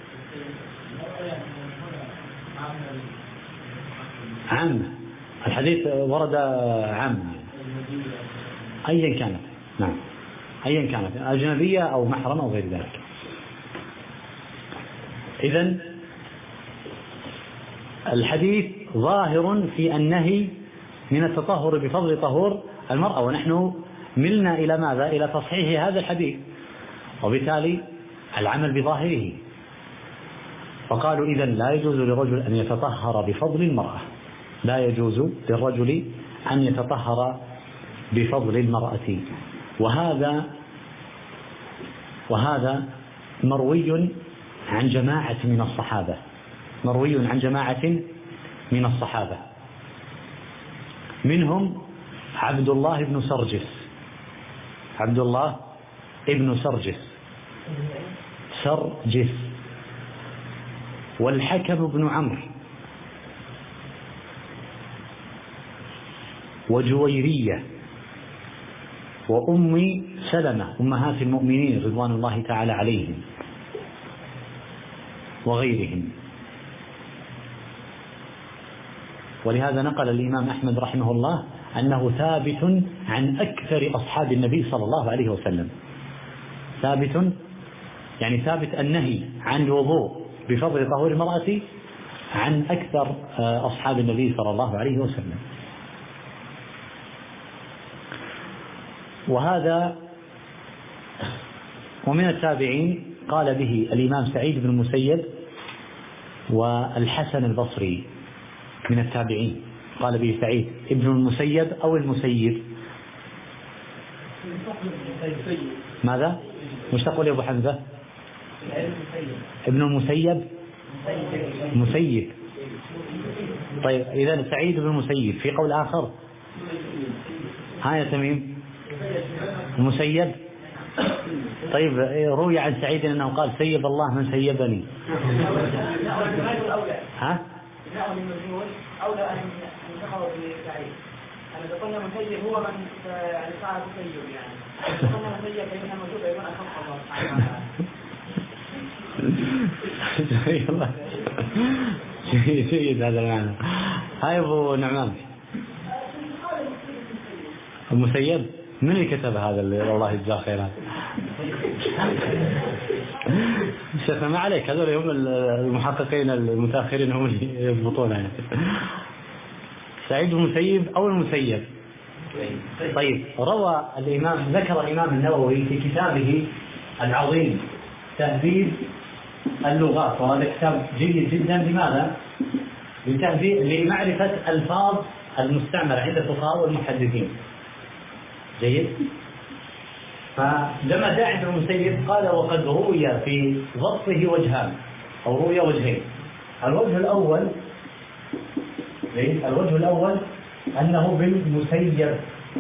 عام الحديث ورد عام أيا كانت، نعم أيا كانت أجنبية أو محرمة أو غير ذلك. إذن الحديث ظاهر في النهي من التطهر بفضل طهور المرأة، ونحن ملنا إلى ماذا؟ إلى تصحيح هذا الحديث، وبالتالي العمل بظاهره. فقالوا إذن لا يجوز للرجل أن يتطهر بفضل المرأة، لا يجوز للرجل أن يتطهر بفضل المرأة. وهذا مروي عن جماعة من الصحابة، منهم عبد الله بن سرجس والحكم بن عمرو وجويرية وأم سلمة أمهات المؤمنين رضوان الله تعالى عليهم وغيرهم. ولهذا نقل الإمام أحمد رحمه الله أنه ثابت عن أكثر أصحاب النبي صلى الله عليه وسلم، ثابت النهي عن الوضوء بفضل طهور المرأة عن أكثر أصحاب النبي صلى الله عليه وسلم. وهذا ومن التابعين قال به الإمام سعيد بن المسيب والحسن البصري، من التابعين قال به سعيد ابن المسيب أو المسيب. ماذا؟ مش تقول يا أبو حمزة؟ ابن المسيب مسيب. طيب إذا سعيد بن المسيب. في قول آخر ها يا تميم مسيب. طيب روي عن سعيد أنه قال سيب الله من سيبني. ها؟ أولى أن ينتقوا بسعيد. أنا قلنا مسيب هو من صار مسيب، يعني قلنا مسيب فإنه مسيب يكون أخف الله سبحانه وتعالى. جيد هذا المعنى. هاي أبو نعمان المسيب من اللي كتب هذا اللي الله يجزاه خيرا؟ شيخنا ما عليك، هذول هم المحققين المتأخرين هم اللي يضبطون يعني. سعيد المسيب أو المسيب. طيب ذكر الإمام النووي في كتابه العظيم تهذيب اللغات، وهذا كتاب جيد جدا. لماذا؟ لمعرفة ألفاظ المستعملة عند الفقهاء والمحدثين. جيد. فلما جاء عند المسيب قال وقد روي في ضبطه وجهان. أو رؤيا وجهين. الوجه الأول أنه بالمسيب،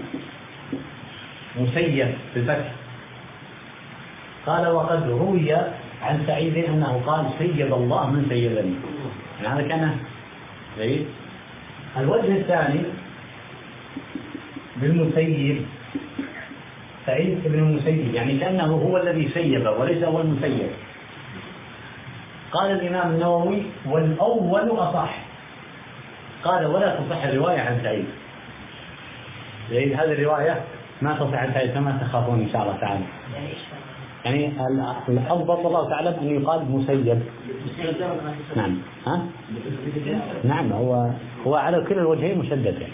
مسيب بالفتح. قال وقد روي عن سعيد أنه قال سيب الله من سيبني، يعني هذا كان جيد. الوجه الثاني بالمسيب، سعيد بن المسيب، يعني كأنه هو الذي سيب وليس هو المسيب. قال الإمام النووي والأول أصح، قال ولا تصح الرواية عن سعيد، يعني هذه الرواية ما تصح عن سعيد كما تخافون إن شاء الله تعالى. يعني الأضبط والله تعالى أن يقال مسيب. نعم ها؟ نعم هو على كل الوجهين مشدد يعني.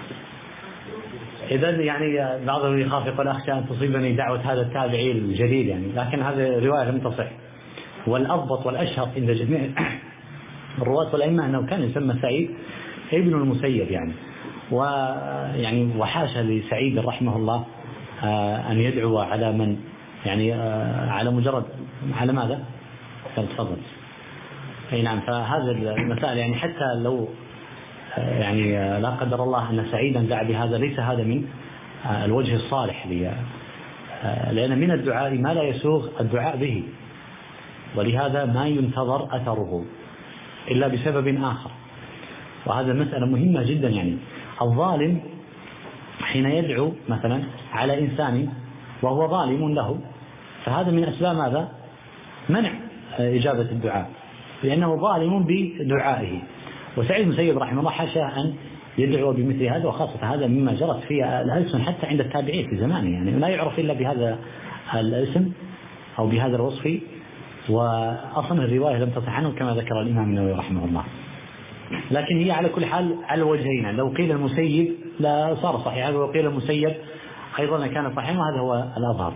إذا يعني بعضهم يخاف يقول أخشى أن تصيبني دعوة هذا التابعي الجديد يعني، لكن هذه الرواية لم تصح. والأضبط والأشهر عند جميع الرواة والأئمة أنه كان يسمى سعيد ابن المسيب يعني. ويعني وحاشا لسعيد رحمه الله أن يدعو على من يعني على مجرد على ماذا؟ تفضل. أي نعم. فهذا المسائل يعني حتى لو يعني لا قدر الله أن سعيدا دعا بهذا ليس هذا من الوجه الصالح لأن من الدعاء ما لا يسوغ الدعاء به، ولهذا ما ينتظر أثره إلا بسبب آخر. وهذا مسألة مهمة جدا يعني. الظالم حين يدعو مثلا على إنسان وهو ظالم له، فهذا من أسباب ماذا؟ منع إجابة الدعاء، لأنه ظالم بدعائه. وسعيد بن المسيب رحمه الله حاشا أن يدعو بمثل هذا، وخاصة هذا مما جرت فيه الألسن حتى عند التابعين في زمانه، يعني لا يعرف إلا بهذا الاسم أو بهذا الوصف. وأصلا الرواية لم تصح عنه كما ذكر الإمام النووي رحمه الله. لكن هي على كل حال على وجهين، لو قيل المسيب لا صار صحيحا، ولو قيل المسيب أيضا كان صحيحا، وهذا هو الأظهر.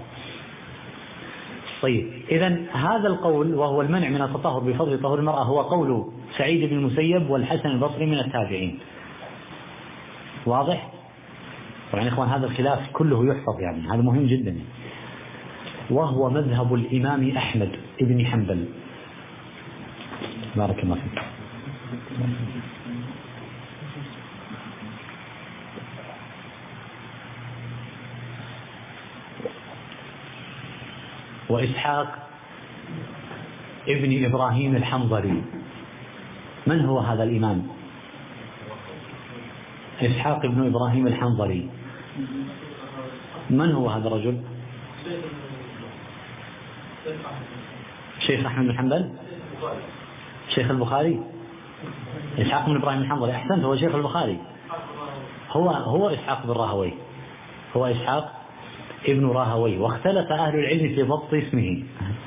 طيب إذا هذا القول وهو المنع من التطهر بفضل طهور المرأة هو قول سعيد بن المسيب والحسن البصري من التابعين. واضح؟ يعني إخوان هذا الخلاف كله يحفظ يعني، هذا مهم جدا. وهو مذهب الإمام أحمد بن حنبل. بارك الله فيك. وإسحاق ابن إبراهيم الحنظلي. من هو هذا الإمام؟ إسحاق ابن إبراهيم الحنظلي، من هو هذا الرجل؟ شيخ أحمد بن حنبل، شيخ البخاري. إسحاق بن إبراهيم الحنظلي، أحسنت، هو شيخ البخاري، هو إسحاق بن راهوي، هو إسحاق ابن راهوي. واختلف أهل العلم في ضبط اسمه،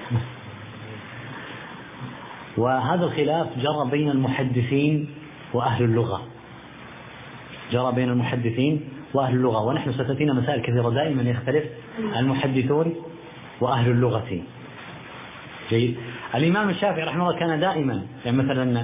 وهذا الخلاف جرى بين المحدثين وأهل اللغة، جرى بين المحدثين وأهل اللغة. ونحن ستأتينا مسائل كثيرة دائما يختلف المحدثون وأهل اللغة. جيد. الإمام الشافعي رحمه الله كان دائما يعني مثلا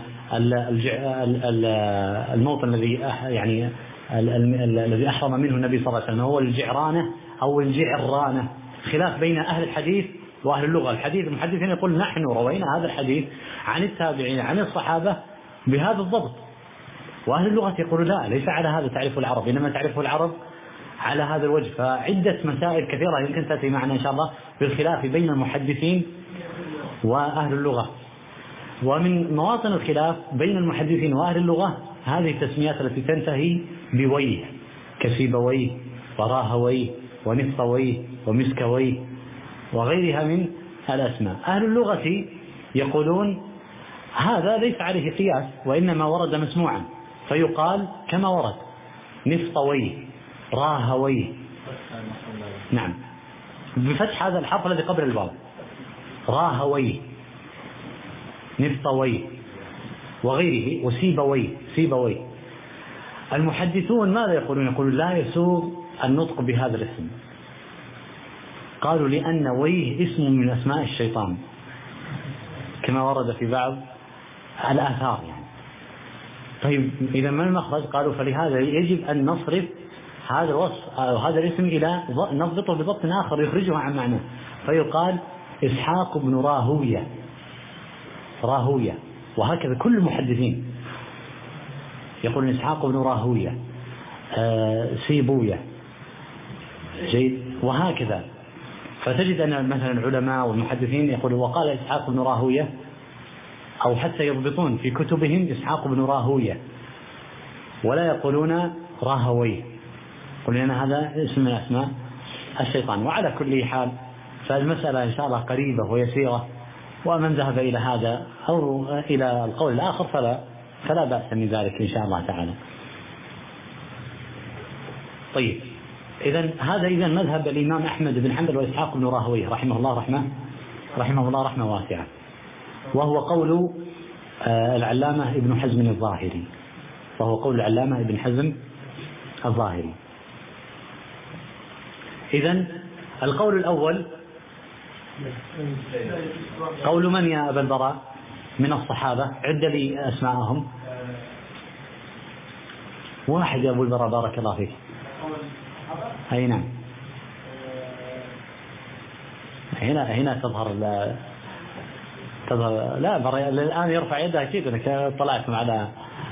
الموطن الذي يعني الذي أحرم منه النبي صلى الله عليه وسلم هو الجعرانة أو الجعرانة. خلاف بين أهل الحديث وأهل اللغة. الحديث المحدثين يقول نحن روينا هذا الحديث عن التابعين عن الصحابة بهذا الضبط، وأهل اللغة يقول لا، ليس على هذا تعرفه العرب، إنما تعرفه العرب على هذا الوجه. فعدة مسائل كثيرة يمكن تأتي معنا إن شاء الله بالخلاف بين المحدثين وأهل اللغة. ومن مواطن الخلاف بين المحدثين وأهل اللغة هذه التسميات التي تنتهي بويه، كسيبويه وراهويه ونفطويه ومسكويه وغيرها من الأسماء. أهل اللغة يقولون هذا ليس عليه قياس، وإنما ورد مسموعا فيقال كما ورد، نفطويه راهويه. نعم، بفتح هذا الحرف الذي قبل الواو، راهويه نفطويه وغيره وسيبويه. المحدثون ماذا يقولون؟ يقولون لا يسوغ النطق بهذا الاسم. قالوا لأن ويه اسم من أسماء الشيطان كما ورد في بعض الآثار يعني. طيب إذا ما المخرج؟ قالوا فلهذا يجب أن نصرف هذا الوصف أو هذا الاسم إلى نضبطه بضبط آخر يخرجه عن معناه، فيقال إسحاق بن راهوية راهوية، وهكذا كل المحدثين يقولون إسحاق بن راهوية، سيبوية، جيد، وهكذا. فتجد أن مثلا العلماء والمحدثين يقولون وقال إسحاق بن راهوية، أو حتى يضبطون في كتبهم إسحاق بن راهوية، ولا يقولون راهويه، يقولون أن هذا اسم من أسماء الشيطان. وعلى كل حال فالمسألة إن شاء الله قريبة ويسيرة، ومن ذهب إلى هذا أو إلى القول الآخر فلا بأس من ذلك إن شاء الله تعالى. طيب، هذا مذهب الإمام أحمد بن حنبل وإسحاق بن راهويه رحمه الله رحمة واسعة، وهو قول العلامة ابن حزم الظاهري. إذن القول الأول قول من يا أبا البراء من الصحابة؟ عد لي أسماءهم. واحد يا أبو البراء، بارك الله فيك. أي نعم، هنا تظهر لا الآن يرفع يده أكيد أنك طلعتم على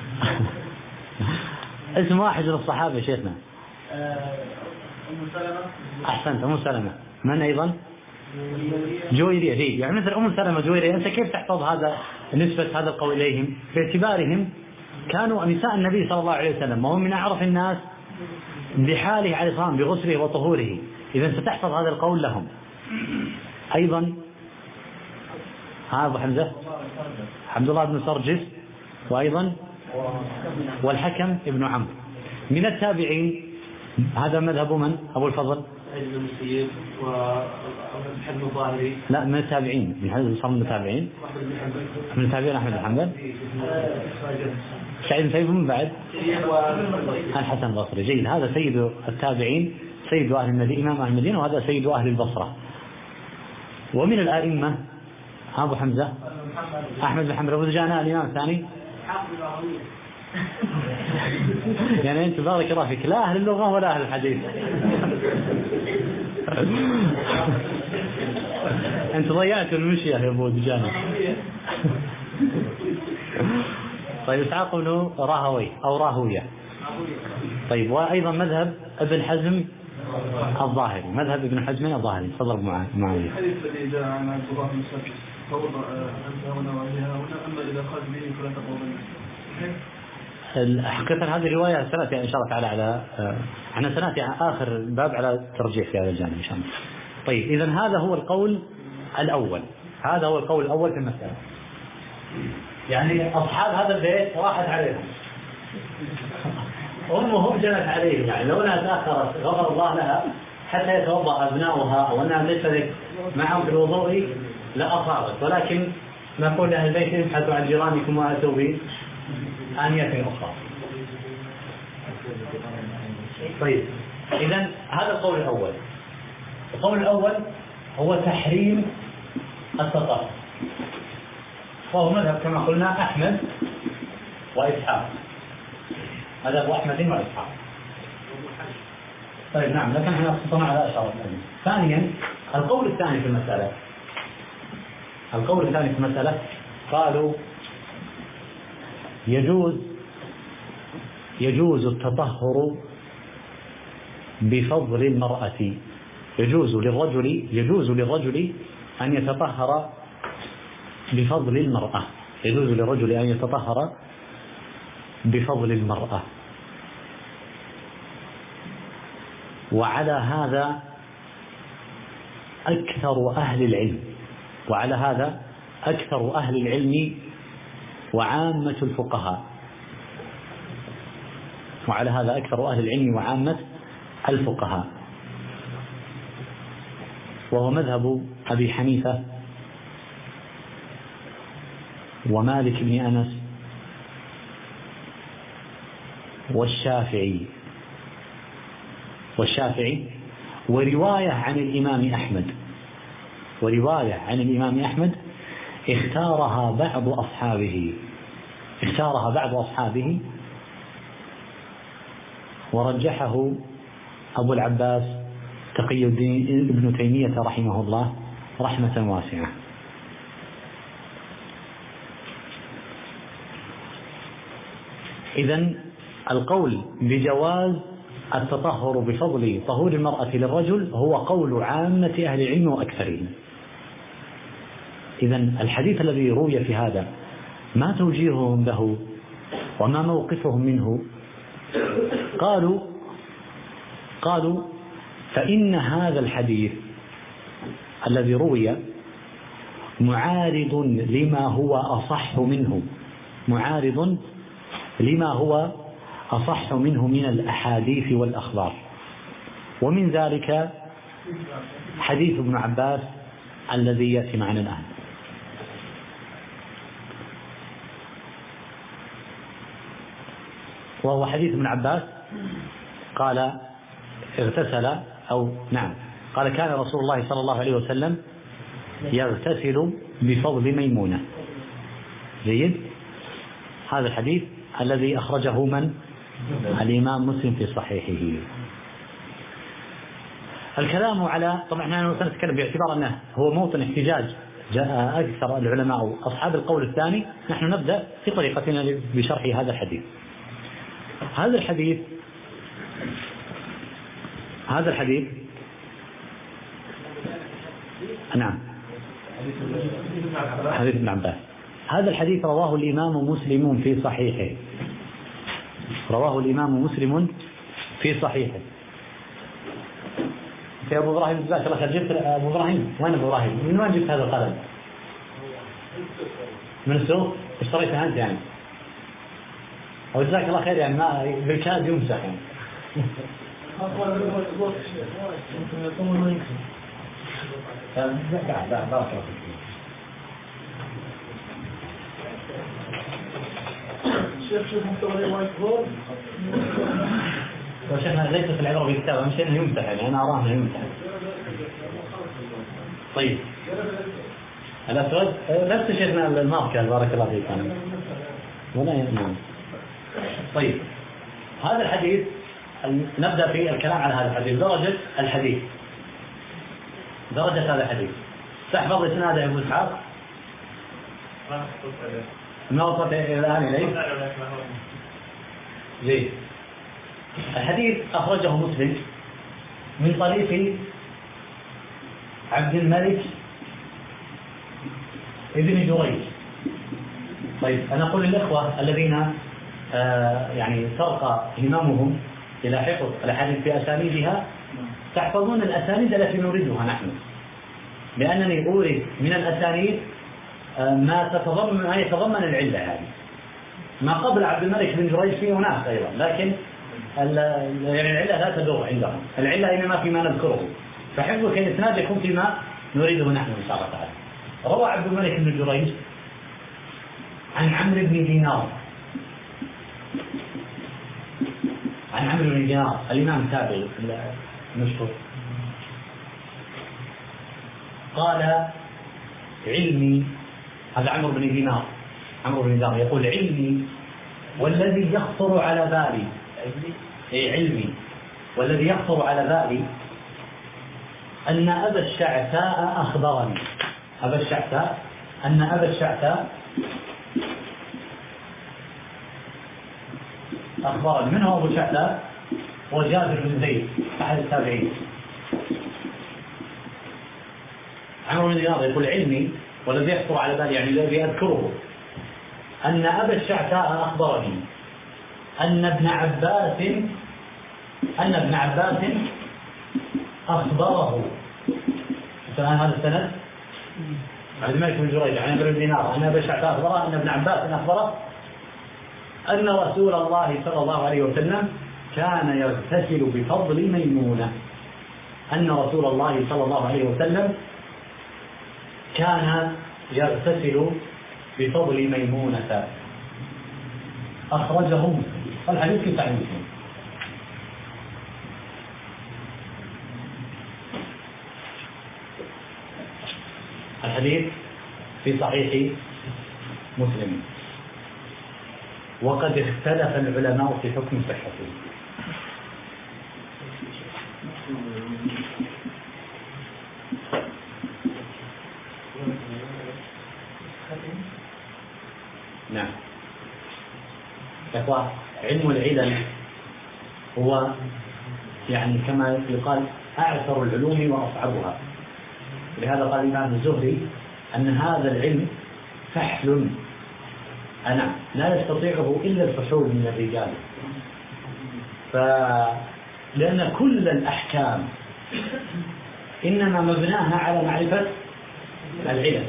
اسم واحد من الصحابة شيخنا. أم سلمة. أحسنت، أم سلمة. من أيضا؟ جويرية. يعني مثل أم سلمة جويرية، أنت كيف تحفظ هذا نسبة هذا القول إليهم؟ باعتبارهم كانوا نساء النبي صلى الله عليه وسلم، وهم من أعرف الناس بحاله عليه الصلاة والسلام بغسله وطهوره، إذا ستحفظ هذا القول لهم. أيضا أبو حمزة عبد الله بن سرجس، وأيضا والحكم ابن عمرو. من التابعين هذا مذهب من؟ أبو الفضل وحزم الظاهري. لا، من التابعين، من حزب صار من التابعين، من التابعين أحمد بن حنبل، سعيد بن سيف، من بعد الحسن البصري. جيد، هذا سيد التابعين، سيد أهل المدينة، إمام أهل المدينة، وهذا سيد أهل البصرة. ومن الأئمة أبو حمزة أحمد بن حنبل. وجاءنا الإمام الثاني يعني أنت بارك الله فيك لا أهل اللغة ولا أهل الحديث أنت ضيعت المشية يا أبو دجانة. طيب، إسحاق بن راهوي أو راهوية. طيب، وأيضا مذهب ابن حزم الظاهري، مذهب ابن حزم الظاهري. تفضل معاوية. الحديث الذي جاء عن عبد الله بن سرجس توضأ أنت هنا وهنا، أما إذا خرج به فلا تقومن. حقيقة هذه الرواية سنأتي إن شاء الله تعالى على سنأتي آخر باب على الترجيح في هذا الجانب إن شاء الله. طيب، إذن هذا هو القول الأول، في المسألة. يعني أصحاب هذا البيت راحت عليهم، أمهم جنت عليهم، يعني لو أنها تأخرت غفر الله لها حتى يتوضأ أبناؤها، أو أنها تشترك معهم في الوضوء لأصابت، ولكن نقول لأهل البيت ابحثوا عن جيرانكم وأتوا بآنية أخرى. طيب، إذن هذا القول الأول. القول الأول هو تحريم التطهر، وهو مذهب كما قلنا أحمد وإسحاق، مذهب أحمد وإسحاق. طيب نعم، لكن احنا خصصنا على أشهر. ثانيا القول الثاني في المسألة قالوا يجوز التطهر بفضل المرأة، يجوز للرجل أن يتطهر بفضل المرأة، يجوز للرجل أن يتطهر بفضل المرأة. وعلى هذا أكثر أهل العلم وعامة الفقهاء، وهو مذهب أبي حنيفة ومالك بن أنس والشافعي ورواية عن الإمام أحمد اختارها بعض أصحابه ورجحه أبو العباس تقي الدين ابن تيمية رحمه الله رحمة واسعة. إذن القول بجواز التطهر بفضل طهور المرأة للرجل هو قول عامة أهل العلم وأكثرهم. إذن الحديث الذي روي في هذا ما توجيههم له وما موقفهم منه؟ قالوا فإن هذا الحديث الذي روي معارض لما هو أصح منه من الأحاديث والأخبار، ومن ذلك حديث ابن عباس الذي يأتي معنا الآن. وهو حديث ابن عباس قال اغتسل قال كان رسول الله صلى الله عليه وسلم يغتسل بفضل ميمونة. جيد. هذا الحديث الذي أخرجه من؟ الإمام مسلم في صحيحه. الكلام على طبعا نحن سنتكلم باعتبار أنه هو موطن احتجاج جاء أكثر العلماء أصحاب القول الثاني، نحن نبدأ في طريقتنا بشرح هذا الحديث. هذا الحديث نعم حديث ابن عباس. هذا الحديث رواه الإمام مسلم في صحيحه. في أبو إبراهيم جزاك الله خير. جبت أبو إبراهيم؟ وين أبو إبراهيم؟ من وين جبت هذا القلم؟ من السوق؟ اشتريته أنت يعني؟ أو جزاك الله خير يعني ما بالكاد يمسح يعني. وشيخنا ليست العبرة بالكتاب، مش انه يمسح يعني، انا اراه انه يمسح. طيب الاسود نفس شيخنا الماركة بارك الله فيك انا ولا نعم. طيب هذا الحديث نبدأ في الكلام على هذا الحديث. درجة هذا الحديث تحفظ اسناد ابو اسحاق؟ ما وصلت الآن إليه؟ جيد. الحديث أخرجه مسلم من طريق عبد الملك ابن جريج. طيب أنا أقول للإخوة الذين يعني سرق همامهم إلى حفظ الأحاديث بأسانيدها، تحفظون الأسانيد التي نريدها نحن، لأنني أورد من الأسانيد ما يتضمن العلة هذه. ما قبل عبد الملك بن جريج فيه ناس أيضا، لكن يعني العلة لا تدور عندهم، العلة إنما فيما نذكره، فحفظك الإسناد يكون فيما نريده نحن إن شاء الله تعالى. روى عبد الملك بن جريج عن عمرو بن دينار، الإمام التابعي المشهور، قال علمي، هذا عمرو بن دينار يقول علمي والذي يخطر على بالي، علمي والذي يخطر على بالي أن أبا الشعثاء أخبرني، أن أبا الشعثاء أخبرني. من هو أبو الشعثاء؟ هو جابر بن زيد أحد التابعين. عمرو بن دينار يقول علمي والذي يخطر على بالي يعني الذي أذكره أن أبا الشعثاء أخبرني أن ابن عباس أخبره. الآن هذا السند عبد الملك بن جريج عن عمرو بن دينار أن أبا الشعثاء أخبره أن ابن عباس أخبره أن رسول الله صلى الله عليه وسلم كان يغتسل بفضل ميمونة، أن رسول الله صلى الله عليه وسلم كان يغتسل بفضل ميمونة. أخرجه مسلم. الحديث في صحيح مسلم. الحديث في صحيح مسلم، وقد اختلف العلماء في حكم صحته. نعم إخوة علم العلل هو يعني كما يقال أعثر العلوم وأصعبها. لهذا قال الإمام الزهري أن هذا العلم فحل لا يستطيعه إلا الفحول من الرجال. لأن كل الأحكام إنما مبناها على معرفة العلل،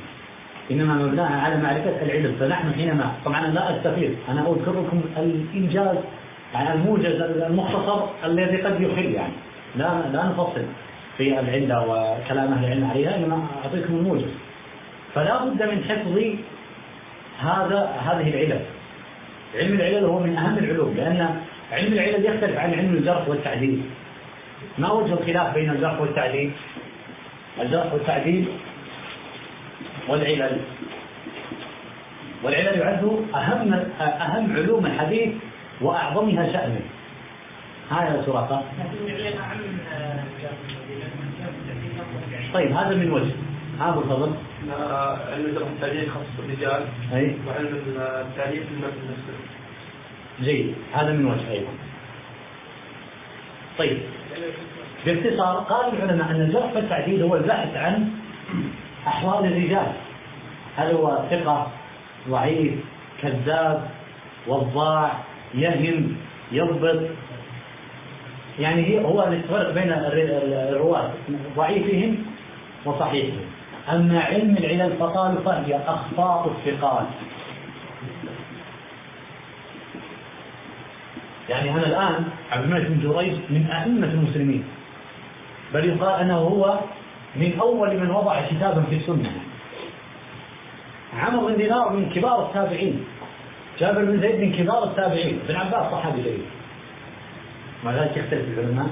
فنحن حينما طبعا لا أستفيد، أنا أذكر لكم الإنجاز يعني الموجز المختصر الذي قد يخل، يعني لا نفصل في العلة وكلام أهل العلم عليها، إنما أعطيكم الموجز. فلا بد من حفظ هذه العلل. علم العلل هو من أهم العلوم، لأن علم العلل يختلف عن علم الجرح والتعديل. ما وجه الخلاف بين الجرح والتعديل؟ الجرح والتعديل والعلل يعد أهم علوم الحديث وأعظمها شأنا. هذا سراقة. طيب هذا من وجه. هذا الفضل. علم الجرح والتعديل خاص بالرجال. وعلم التعديل في المرء نفسه. جيد، هذا من وجه أيضا. طيب باختصار قال العلماء أن الجرح والتعديل هو البحث عن أحوال الرجال، هل هو ثقة، ضعيف، كذاب، وضاع، يهم، يضبط، يعني هو الفرق بين الرواة ضعيفهم وصحيحهم. أما علم العلل فقالوا فهي أخطاء الثقات. يعني أنا الآن عبد الملك بن جريج من أئمة المسلمين، بل يقال أنه هو من أول من وضع كتابا في السنة. عمرو بن دينار من كبار التابعين، جابر بن زيد من كبار التابعين، ابن عباس صحابي جليل. مع ذلك يختلف العلماء،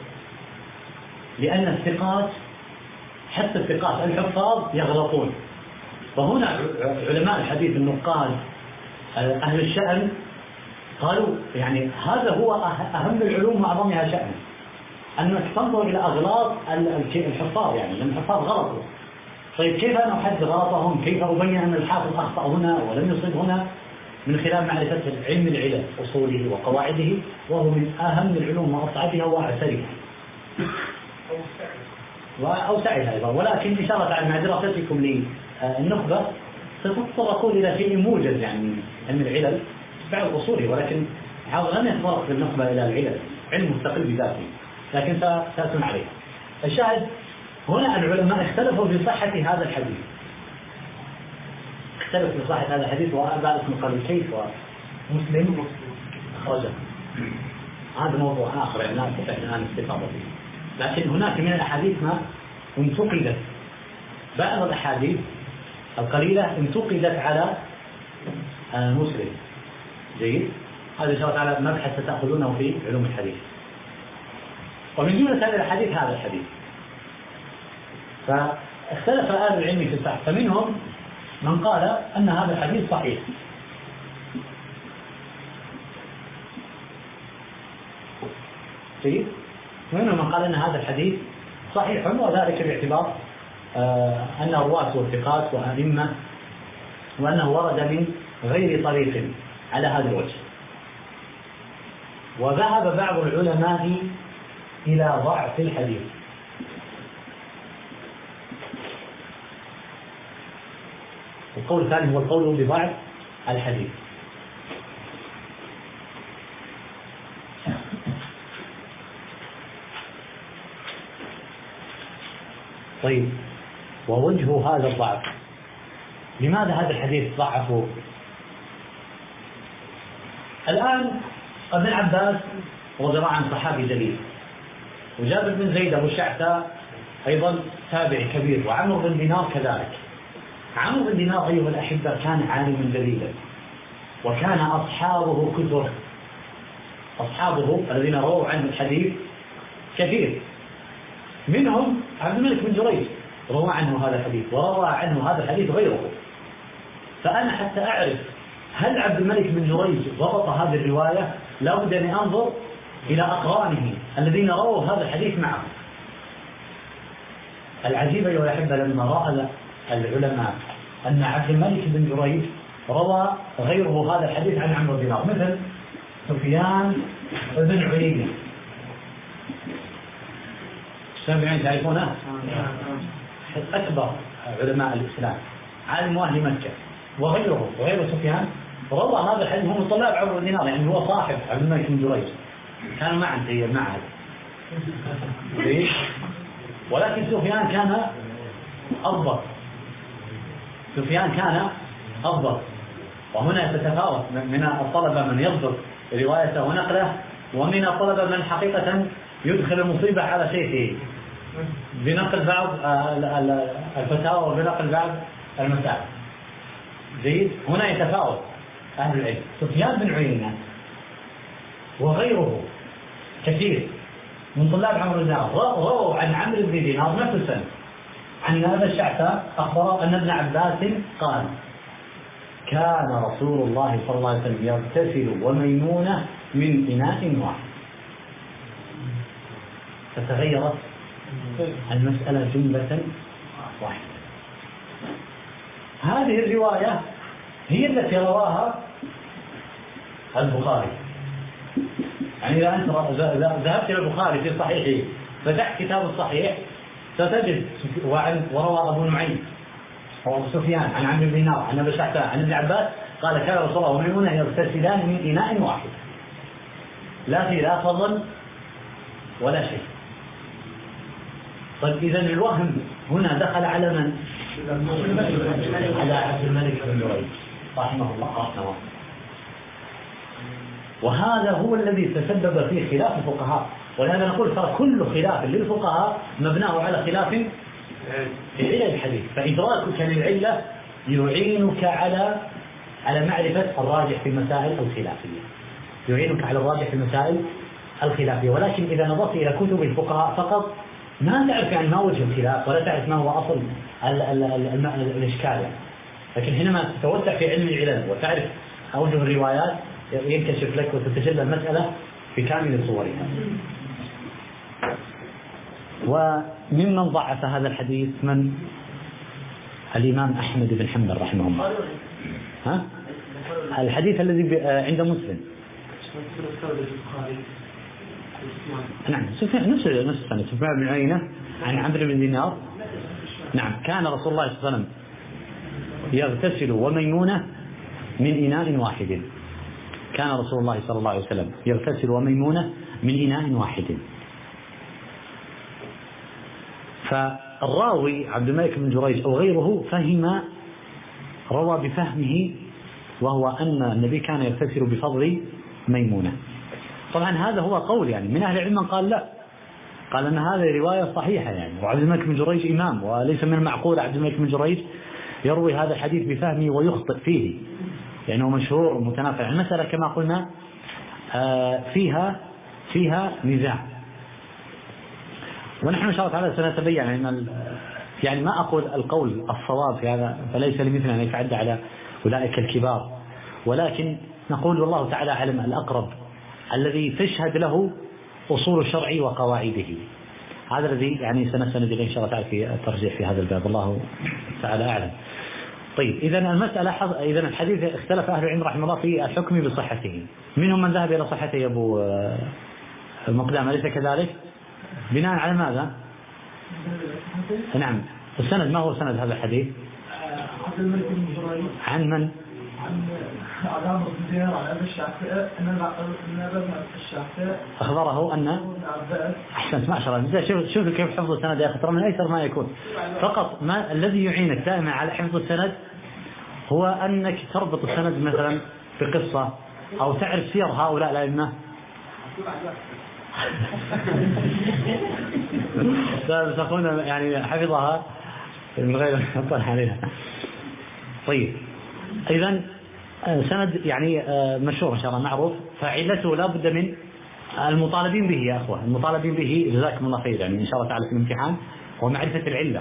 لأن الثقات حتى الثقات الحفاظ يغلطون. فهنا علماء الحديث النقاد أهل الشأن قالوا يعني هذا هو أهم العلوم وأعظمها شأنا، أنك تنظر إلى أغلاط الحفاظ، يعني لأن الحفاظ غلطوا. طيب كيف أنا أحدد غلطهم؟ كيف أبين أن الحافظ أخطأ هنا ولم يصيب هنا؟ من خلال معرفة علم العلل، أصوله وقواعده، وهو من أهم العلوم وأصعبها وأعسرها وأوسعها أيضا. ولكن إشارة على دراستكم للنخبة ستضطر أقول إلى شيء موجز يعني من علم العلل بعض أصوله، ولكن لم يتطرق بالنخبة إلى العلل، علم مستقل بذاته، لكن سأتم عليه. الشاهد هنا العلماء اختلفوا في صحة هذا الحديث، وآبائكم قالوا كيف ومسلم أخرجه. هذا موضوع آخر يعني لا نستطيع الآن الاستفاضة فيه. لكن هناك من الأحاديث ما انتقدت، بعض الأحاديث القليلة انتقدت على مسلم. جيد، هذا إن شاء الله تعالى مبحث ستأخذونه في علوم الحديث. ومن جملة هذه الحديث هذا الحديث، فاختلف أهل العلم في الصحة، فمنهم من قال أن هذا الحديث صحيح، جيد، ومنهم من قال أن هذا الحديث صحيح، وذلك باعتبار أن الرواة والثقات وأئمة، وأنه ورد من غير طريق على هذا الوجه. وذهب بعض العلماء إلى ضعف الحديث، القول الثاني هو القول بضعف الحديث. طيب، ووجه هذا الضعف، لماذا هذا الحديث ضعفه؟ الآن ابن عباس رضي الله عنه صحابي جليل، وجابر بن زيد أبو الشعثاء أيضا تابعي كبير، وعمرو بن دينار كذلك. عمرو بن دينار أيها الأحبة كان عالما جليلا، وكان أصحابه كثر، أصحابه الذين رووا عنه الحديث كثير، منهم عبد الملك بن جريج روى عنه هذا الحديث، وروى عنه هذا الحديث غيره. فأنا حتى أعرف هل عبد الملك بن جريج ضبط هذه الرواية لابد أن أنظر إلى أقرانه الذين رووا هذا الحديث معه. العجيب أيها الأحبة لما رأى العلماء أن عبد الملك بن جريج روى غيره هذا الحديث عن عمرو بن دينار، مثل سفيان بن عيينة. سفيان تعرفونه؟ أكبر علماء الإسلام، عالم أهل مكة، وغير سفيان روى هذا الحديث. هم طلاب عمرو بن دينار، يعني هو صاحب عبد الملك بن جريج، كانوا معا في المعهد. ولكن سفيان كان أفضل. وهنا تتفاوت من الطلبة من يضبط روايته ونقله، ومن الطلبة من حقيقة يدخل المصيبة على شيخه بنقل بعض الفتاوى وبنقل بعض المسائل. جيد. هنا يتفاوت أهل العلم. سفيان بن عيينة وغيره كثير من طلاب عمرو بن دينار رووا عن عمرو بن دينار نفس السنة عن أبي الشعثاء أخبر أن ابن عباس قال: كان رسول الله صلى الله عليه وسلم يغتسل وميمونة من إناء واحد. فتغيرت المسألة جملة واحدة. هذه الرواية هي التي رواها البخاري. يعني إذا أنت ذهبت إلى البخاري في صحيحه فتحت كتاب الصحيح ستجد وروى أبو نعيم وأبو سفيان عن عمرو بن دينار عن أبي الشعثاء عن ابن عباس قال: كان رسول الله وميمونة يغتسلان من إناء واحد، لا في لا فضل ولا شيء. طيب إذا الوهم هنا دخل على من؟ على عبد الملك بن جريج رحمه الله رحمه الله. وهذا هو الذي تسبب في خلاف الفقهاء. ولهذا نقول ترى كل خلاف للفقهاء مبناه على خلاف في علل الحديث. فإدراكك للعلة يعينك على معرفة الراجح في المسائل الخلافية. ولكن إذا نظرت إلى كتب الفقهاء فقط ما تعرف عن ما وجه الخلاف ولا تعرف ما هو أصل الإشكال. لكن حينما تتوسع في علم العلل وتعرف أوجه الروايات ينكشف لك وتتجلى المسألة بكامل صورها. وممن ضعف هذا الحديث من الإمام أحمد بن حنبل رحمه الله. الحديث الذي عند مسلم. نعم سفيان نفس السنة. سفيان بن عيينة عن عمرو بن دينار. نعم كان رسول الله صلى الله عليه وسلم يغتسل وميمونة من إناء واحد. كان رسول الله صلى الله عليه وسلم يغتسل وميمونة من إناء واحد. فالراوي عبد الملك بن جريج أو غيره روى بفهمه، وهو أن النبي كان يغتسل بفضل ميمونة. طبعا هذا هو قول يعني من أهل العلم قال لا، قال أن هذه رواية صحيحة يعني، وعبد الملك بن جريج إمام، وليس من المعقول عبد الملك بن جريج يروي هذا الحديث بفهمه ويخطئ فيه، لأنه مشهور متنافع. المسألة كما قلنا فيها نزاع، ونحن إن شاء الله تعالى سنتبين يعني ما أقول القول الصواب في هذا، فليس لمثلنا أن يتعدى على أولئك الكبار، ولكن نقول والله تعالى أعلم الأقرب الذي تشهد له أصول الشرع وقواعده. هذا الذي يعني سنستند إليه إن شاء الله تعالى في الترجيح في هذا الباب، الله تعالى أعلم. طيب إذا إذا الحديث اختلف أهل العلم رحمه الله في الحكم بصحته. منهم من ذهب إلى صحته يا أبو المقدام، أليس كذلك؟ بناء على ماذا؟ نعم السند، ما هو سند هذا الحديث؟ عن من؟ عن عمرو بن دينار عن أبي الشعثاء أن أبا الشعثاء أخبره أن أحسنت ما شاء الله. شوف كيف حفظ السند يا أخي، ترى من أيسر ما يكون. فقط ما الذي يعينك دائما على حفظ السند هو أنك تربط السند مثلا بقصة أو تعرف سير هؤلاء الأئمة. تكون يعني حفظها من غير أن يطلع عليها. طيب إذن سند يعني مشهور إن شاء الله معروف، فعلته لا بد من المطالبين به يا أخوة، المطالبين به جزاكم الله خير يعني إن شاء الله تعالى في الامتحان هو معرفة العلة.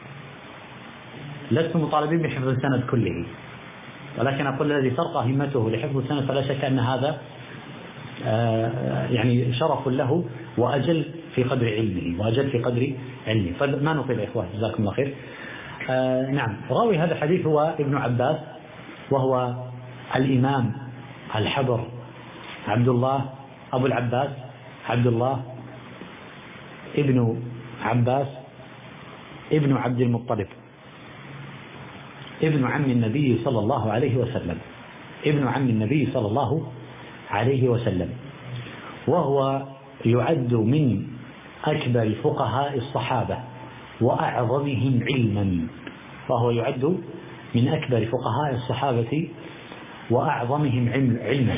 لست مطالبين بحفظ السند كله، ولكن أقول الذي ترقى همته لحفظ السند فلا شك أن هذا يعني شرف له وأجل في قدر علمه فما نقول يا إخوة جزاكم الله خير. نعم راوي هذا الحديث هو ابن عباس وهو الإمام الحبر عبد الله أبو العباس عبد الله ابن عباس ابن عبد المطلب ابن عم النبي صلى الله عليه وسلم، ابن عم النبي صلى الله عليه وسلم، وهو يعد من أكبر فقهاء الصحابة وأعظمهم علما، وهو يعد من أكبر فقهاء الصحابة وأعظمهم علما،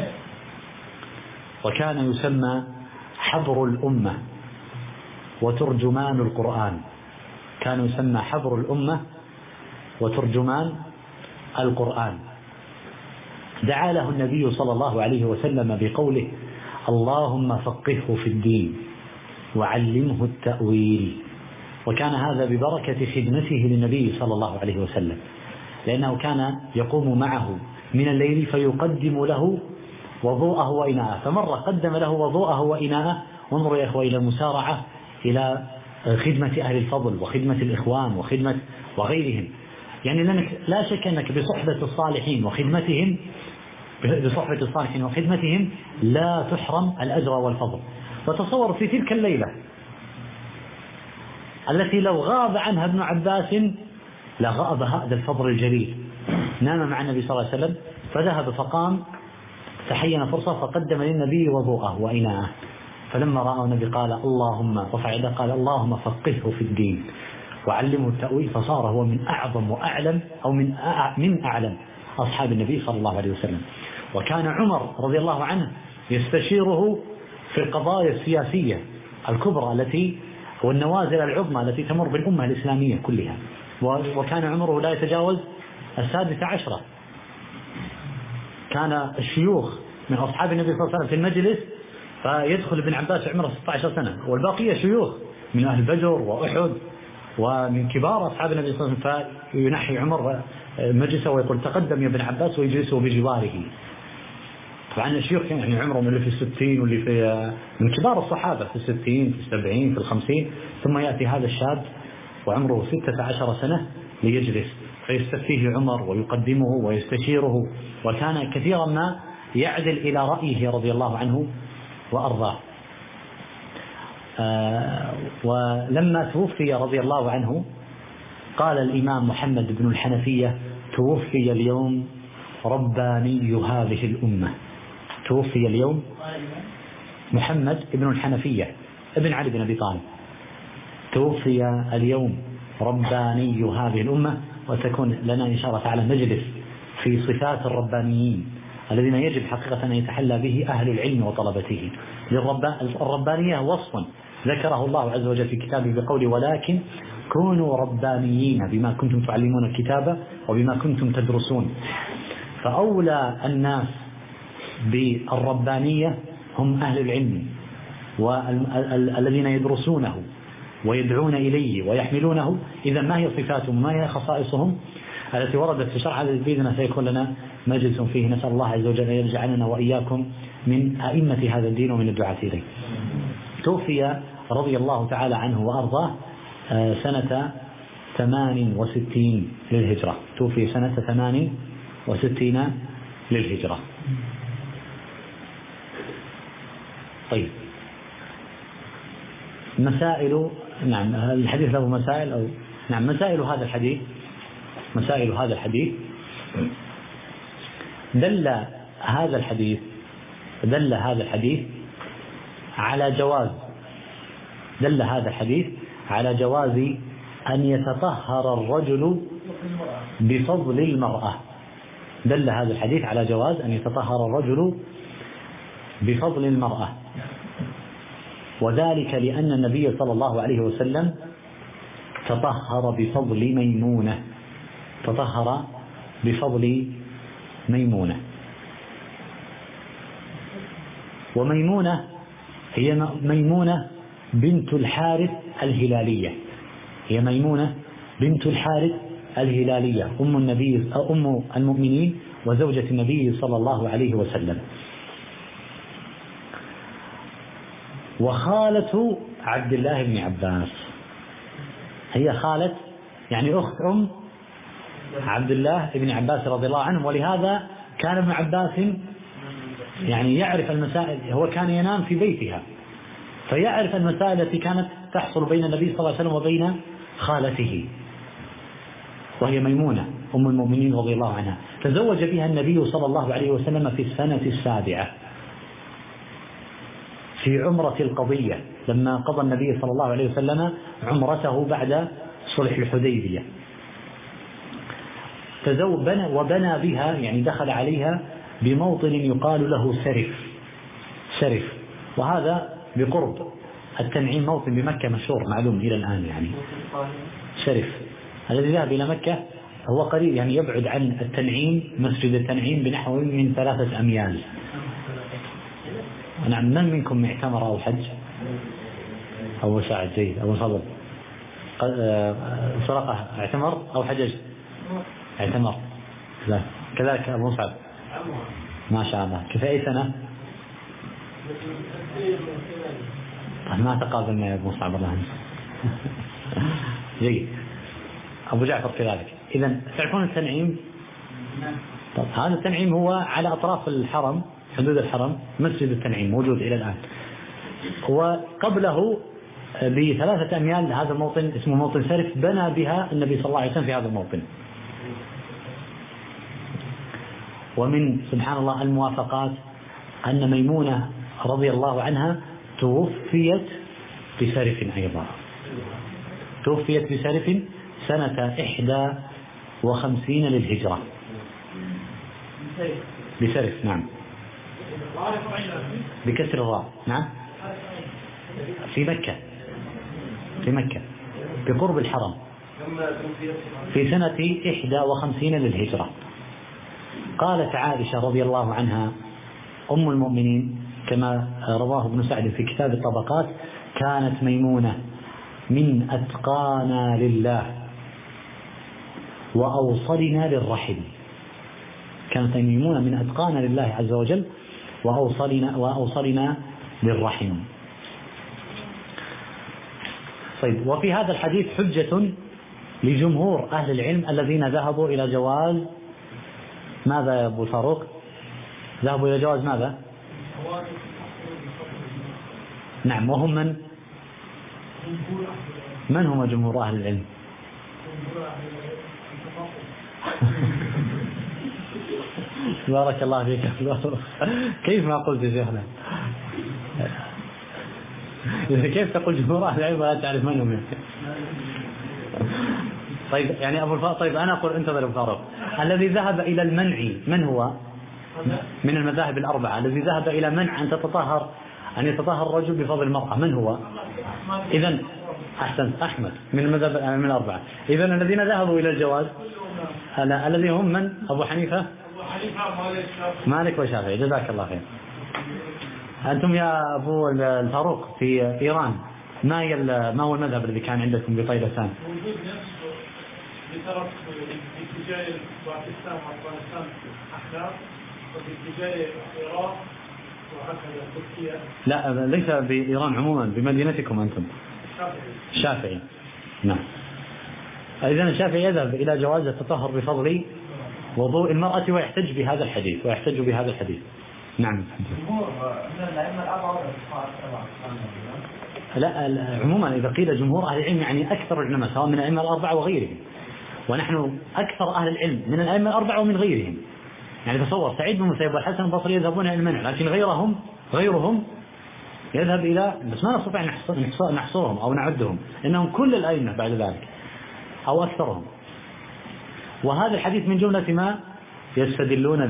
وكان يسمى حبر الأمة وترجمان القرآن، كان يسمى حبر الأمة وترجمان القرآن. دعا له النبي صلى الله عليه وسلم بقوله: اللهم فقهه في الدين وعلمه التأويل. وكان هذا ببركة خدمته للنبي صلى الله عليه وسلم، لأنه كان يقوم معه من الليل فيقدم له وضوءه وإناءه، فمرة قدم له وضوءه وإناءه. انظروا يا إخوة إلى المسارعة إلى خدمة أهل الفضل وخدمة الإخوان وخدمة وغيرهم. يعني لا شك أنك بصحبة الصالحين وخدمتهم لا تحرم الأجر والفضل. وتصور في تلك الليلة التي لو غاب عنها ابن عباس لغاب هذا الفضل الجليل، نام مع النبي صلى الله عليه وسلم فذهب فقام تحين فرصة فقدم للنبي وضوءه وإناءه، فلما رأى النبي قال اللهم رفع يده قال اللهم فقهه في الدين وعلمه التأويل، فصار هو من أعظم وأعلم أو من أعلم أصحاب النبي صلى الله عليه وسلم. وكان عمر رضي الله عنه يستشيره في القضايا السياسية الكبرى التي والنوازل العظمى التي تمر بالأمة الإسلامية كلها، وكان عمره لا يتجاوز 16. كان الشيوخ من أصحاب النبي صلى الله عليه وسلم في المجلس فيدخل ابن عباس عمره 16 سنة، والباقية شيوخ من أهل بدر وأحد ومن كبار أصحاب النبي صلى الله عليه وسلم، فينحي عمر مجلسه ويقول تقدم يا ابن عباس ويجلسه بجواره. طبعا الشيوخ يعني عمرهم اللي في 60 واللي في من كبار الصحابة في 60 في 70 في 50، ثم يأتي هذا الشاب وعمره 16 سنة ليجلس فيستفتيه عمر ويقدمه ويستشيره، وكان كثيرا ما يعدل إلى رأيه رضي الله عنه وأرضاه. ولما توفي رضي الله عنه قال الإمام محمد بن الحنفية: توفي اليوم رباني هذه الأمة. توفي اليوم محمد بن الحنفية ابن علي بن أبي طالب، توفي اليوم رباني هذه الأمة. وتكون لنا إن شاء الله تعالى مجلس في صفات الربانيين الذين يجب حقيقة أن يتحلى به أهل العلم وطلبته. الربانية وصف ذكره الله عز وجل في كتابه بقوله: ولكن كونوا ربانيين بما كنتم تعلمون الكتاب وبما كنتم تدرسون. فأولى الناس بالربانية هم أهل العلم والذين يدرسونه ويدعون إليه ويحملونه. إذا ما هي صفاتهم وما هي خصائصهم التي وردت في شرع بإذن سيكون لنا مجلس فيه. نسأل الله عز وجل أن يجعلنا وإياكم من أئمة هذا الدين ومن الدعاة إليه. توفي رضي الله تعالى عنه وأرضاه سنة 68 للهجرة. توفي سنة 68 للهجرة. طيب، مسائل. نعم، الحديث له مسائل أو نعم مسائل هذا الحديث. مسائل هذا الحديث: دل هذا الحديث على جواز أن يتطهر الرجل بفضل المرأة. دل هذا الحديث على جواز أن يتطهر الرجل بفضل المرأة، وذلك لأن النبي صلى الله عليه وسلم تطهر بفضل ميمونة. وميمونة هي ميمونة بنت الحارث الهلالية. أم المؤمنين وزوجة النبي صلى الله عليه وسلم، وخالة عبد الله بن عباس. هي خالة يعني أخت عبد الله بن عباس رضي الله عنهم. ولهذا كان ابن عباس يعني يعرف المسائل، هو كان ينام في بيتها فيعرف المسائل التي كانت تحصل بين النبي صلى الله عليه وسلم وبين خالته وهي ميمونة أم المؤمنين رضي الله عنها. تزوج بها النبي صلى الله عليه وسلم في السنة 7 في عمرة القضية، لما قضى النبي صلى الله عليه وسلم عمرته بعد صلح الحديبية. وبنى بها يعني دخل عليها بموطن يقال له سرف، وهذا بقرب التنعيم، موطن بمكة مشهور معلوم إلى الآن يعني. سرف الذي ذهب إلى مكة هو قريب يعني يبعد عن التنعيم، مسجد التنعيم بنحو من 3 أميال. نعم. من منكم اعتمر أو حج؟ أبو سعد جيد. أبو فضل سرقة اعتمر أو حجج؟ اعتمر. كذلك أبو مصعب ما شاء الله. كيف أي سنة؟ ما تقابلنا يا أبو مصعب الله عنه. جيد. أبو جعفر كذلك. إذا تعرفون التنعيم؟ طب هذا التنعيم هو على أطراف الحرم، حدود الحرم، مسجد التنعيم موجود إلى الآن. وقبله ب3 أميال هذا الموطن اسمه موطن سرف، بنى بها النبي صلى الله عليه وسلم في هذا الموطن. ومن سبحان الله الموافقات أن ميمونة رضي الله عنها توفيت بسرف أيضا، توفيت بسرف سنة 51 للهجرة. بسرف نعم، بكسر الراء نعم، في مكة بقرب الحرم في سنة 51 للهجرة. قالت عائشة رضي الله عنها أم المؤمنين كما رواه ابن سعد في كتاب الطبقات: كانت ميمونة من أتقانا لله وأوصلنا للرحم. كانت ميمونة من أتقانا لله عز وجل وأوصلنا للرحم. طيب، وفي هذا الحديث حجة لجمهور أهل العلم الذين ذهبوا إلى جواز ماذا يا أبو فاروق؟ ذهبوا إلى جواز ماذا؟ نعم. وهم من هم جمهور أهل العلم؟ بارك الله فيك. كيف ما قلت يا شيخنا؟ كيف تقول جمهور أهل العلم ولا تعرف من هم؟ طيب يعني أبو الفاروق، طيب أنا أقول انتظر أبو فاروق. الذي ذهب إلى المنع من هو؟ من المذاهب الأربعة الذي ذهب إلى منع أن يتطهر الرجل بفضل المرأة من هو؟ إذن أحسنت، أحمد من المذهب من الأربعة. إذن الذين ذهبوا إلى الجواز الذي هم من؟ أبو حنيفة، مالك وشافعي. جزاك الله خير. أنتم يا أبو الفاروق في إيران ما هو المذهب الذي كان عندكم بطيلسان؟ بطرف باتجاه باكستان وافغانستان احناف، وباتجاه العراق وهكذا تركيا. لا ليس بإيران عموما، بمدينتكم أنتم. الشافعي. نعم. إذن الشافعي يذهب إلى جواز التطهر بفضل وضوء المرأة ويحتج بهذا الحديث. نعم. لا عموما إذا قيل جمهور أهل العلم يعني أكثر العلماء سواء من الأئمة الأربعة وغيرهم، ونحن أكثر أهل العلم من الأئمة الأربعة ومن غيرهم. يعني تصور سعيد بن المسيب والحسن البصري يذهبون إلى المنع، لكن غيرهم يذهب إلى، بس ما نستطيع نحصرهم أو نعدهم، إنهم كل الأئمة بعد ذلك أو أكثرهم. وهذا الحديث من جملة ما يستدلون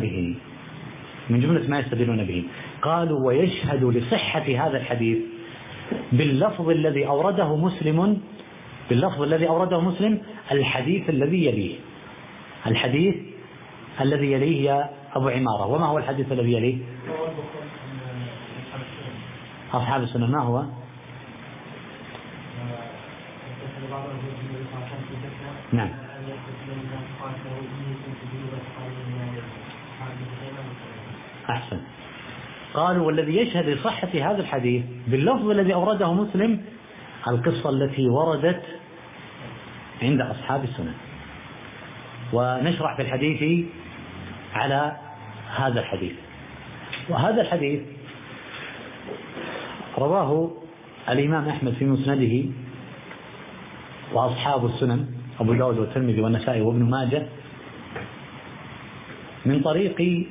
به، قالوا ويشهد لصحة هذا الحديث باللفظ الذي أورده مسلم الحديث الذي يليه يا أبو عمارة. وما هو الحديث الذي يليه؟ أصحاب السنة. ما هو؟ نعم. أحسن. قالوا والذي يشهد لصحة هذا الحديث باللفظ الذي أورده مسلم القصة التي وردت عند أصحاب السنة. ونشرح في الحديث على هذا الحديث. وهذا الحديث رواه الإمام أحمد في مسنده وأصحاب السنن أبو داود والترمذي والنسائي وابن ماجه من طريق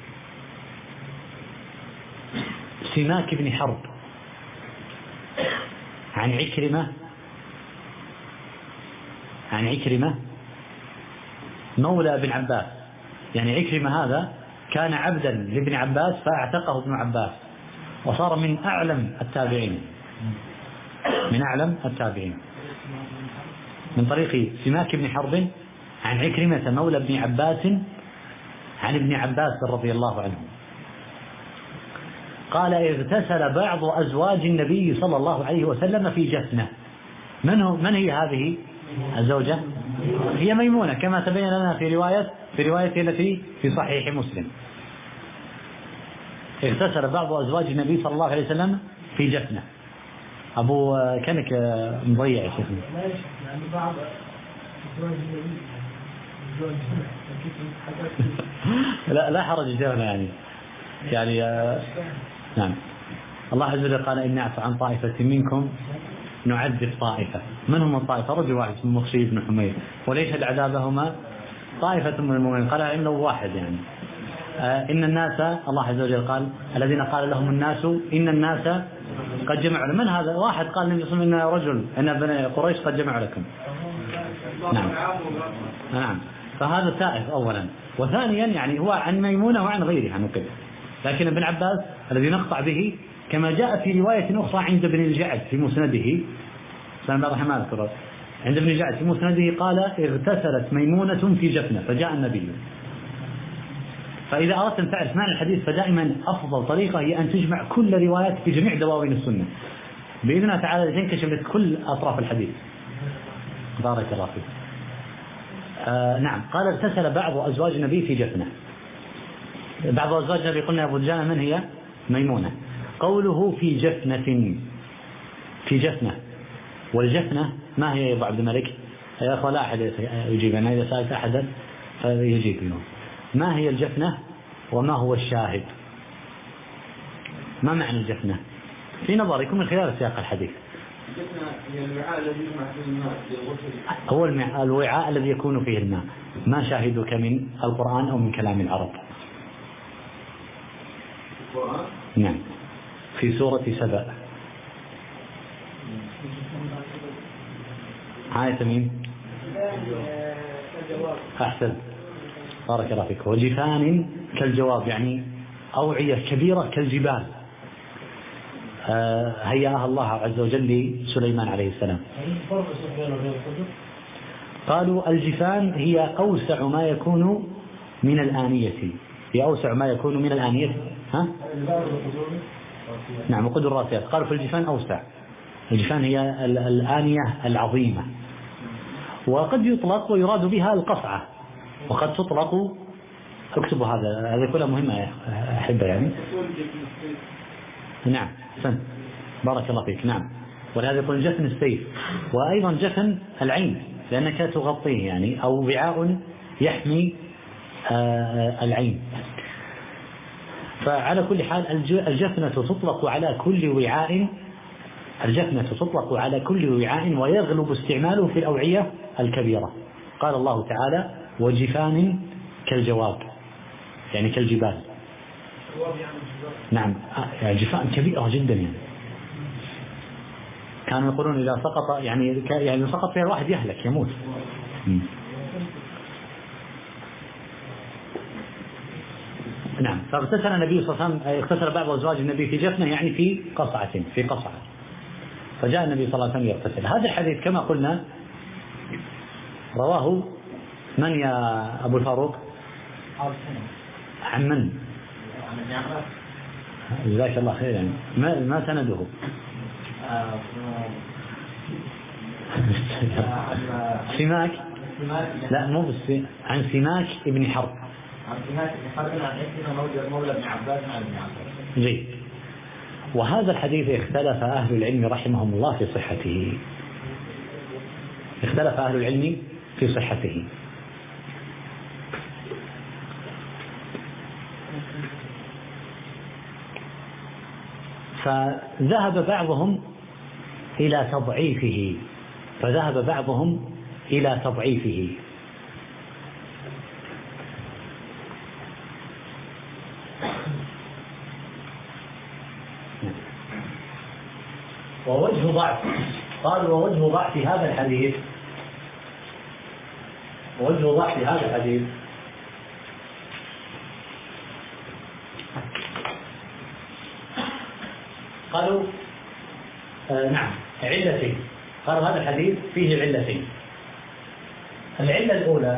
سماك بن حرب عن عكرمة مولى ابن عباس. يعني عكرمة هذا كان عبدا لابن عباس فاعتقه ابن عباس وصار من أعلم التابعين من طريق سماك بن حرب عن عكرمة مولى ابن عباس عن ابن عباس رضي الله عنه قال اغتسل بعض أزواج النبي صلى الله عليه وسلم في جفنة. من هي هذه الزوجة؟ هي ميمونة كما تبين لنا في رواية التي في صحيح مسلم. اغتسل بعض أزواج النبي صلى الله عليه وسلم في جفنة. أبو كانك مضيع يا شيخ. بعض لا حرج جفنة يعني نعم. الله عز وجل قال إن نعفو عن طائفة منكم نعذب طائفة. من هم الطائفة؟ رجل واحد اسمه مخشي بن حمير وليشهد عذابهما طائفة من المؤمنين. قال إنه واحد إن الناس الله عز وجل قال الذين قال لهم الناس إن الناس قد جمعوا. من هذا؟ واحد قال النبي صلى الله عليه وسلم إن رجل إن بني قريش قد جمعوا لكم. نعم. فهذا تائف أولا، وثانيا يعني هو عن ميمونة وعن غيرها نقل. لكن ابن عباس الذي نقطع به كما جاء في رواية أخرى عند ابن الجعد في مسنده عند ابن الجعد في مسنده قال اغتسلت ميمونة في جفنة فجاء النبي. فإذا أردت أن تعرف معنى الحديث فدائما أفضل طريقة هي أن تجمع كل روايات في جميع دواوين السنة بإذن الله تعالى تنكشف لك كل أطراف الحديث. بارك الله فيك. نعم. قال اغتسل بعض أزواج النبي في جفنة. بعض أزواج النبي قلنا أبو دجانة من هي؟ ميمونة. قوله في جفنة والجفنة ما هي يا أبو عبد الملك؟ يا أخوة لا أحد يجيب. أنا إذا سألت أحدا فيجيب له. ما هي الجفنة وما هو الشاهد؟ ما معنى الجفنة في نظركم من خلال سياق الحديث؟ الجفنة هي الوعاء الذي يجمع فيه الماء للغسل. هو الوعاء الذي يكون فيه الماء. ما شاهدك من القرآن أو من كلام العرب؟ القرآن؟ نعم. في سورة سبأ آية مين؟ أحسن بارك الله فيك. وجفان كالجواب يعني أوعية كبيرة كالجبال هيأها الله عز وجل لسليمان عليه السلام. قالوا الجفان هي أوسع ما يكون من الآنية. هي أوسع ما يكون من الآنية. ها؟ نعم. وقدر الراسيات. قالوا في الجفان أوسع. الجفان هي الآنية العظيمة. وقد يطلق ويراد بها القصعة وقد تطلق. اكتبوا هذا كلها مهمة يا أحبة يعني. نعم سن بارك الله فيك. نعم. ولهذا يقول جفن السيف وأيضا جفن العين لأنك تغطيه يعني أو وعاء يحمي العين. فعلى كل حال الجفنة تطلق على كل وعاء. الجفنة تطلق على كل وعاء ويغلب استعماله في الأوعية الكبيرة. قال الله تعالى وجفان كالجواب يعني كالجبال. نعم. جفان كبيرة جدا يعني كانوا يقولون إذا سقط يعني سقط فيها الواحد يهلك يموت. نعم. فاغتسل النبي صلى الله عليه وسلم اغتسل بعض أزواج النبي في جفنة يعني في قصعة فجاء النبي صلى الله عليه وسلم يغتسل. هذا الحديث كما قلنا رواه من يا أبو الفاروق؟ عن من؟ جزاك الله خير. يعني ما سنده؟ سماك. لا مو عن سماك ابن حرب. عن سماك ابن حرب عن عكرمة مولى ابن عباس عن ابن عباس. جيد. وهذا الحديث اختلف أهل العلم رحمهم الله في صحته. اختلف أهل العلم في صحته. فذهب بعضهم إلى تضعيفه ووجه ضعف، قالوا ووجه ضعف هذا الحديث قالوا نعم علتين، قالوا هذا الحديث فيه علتين. العلة الأولى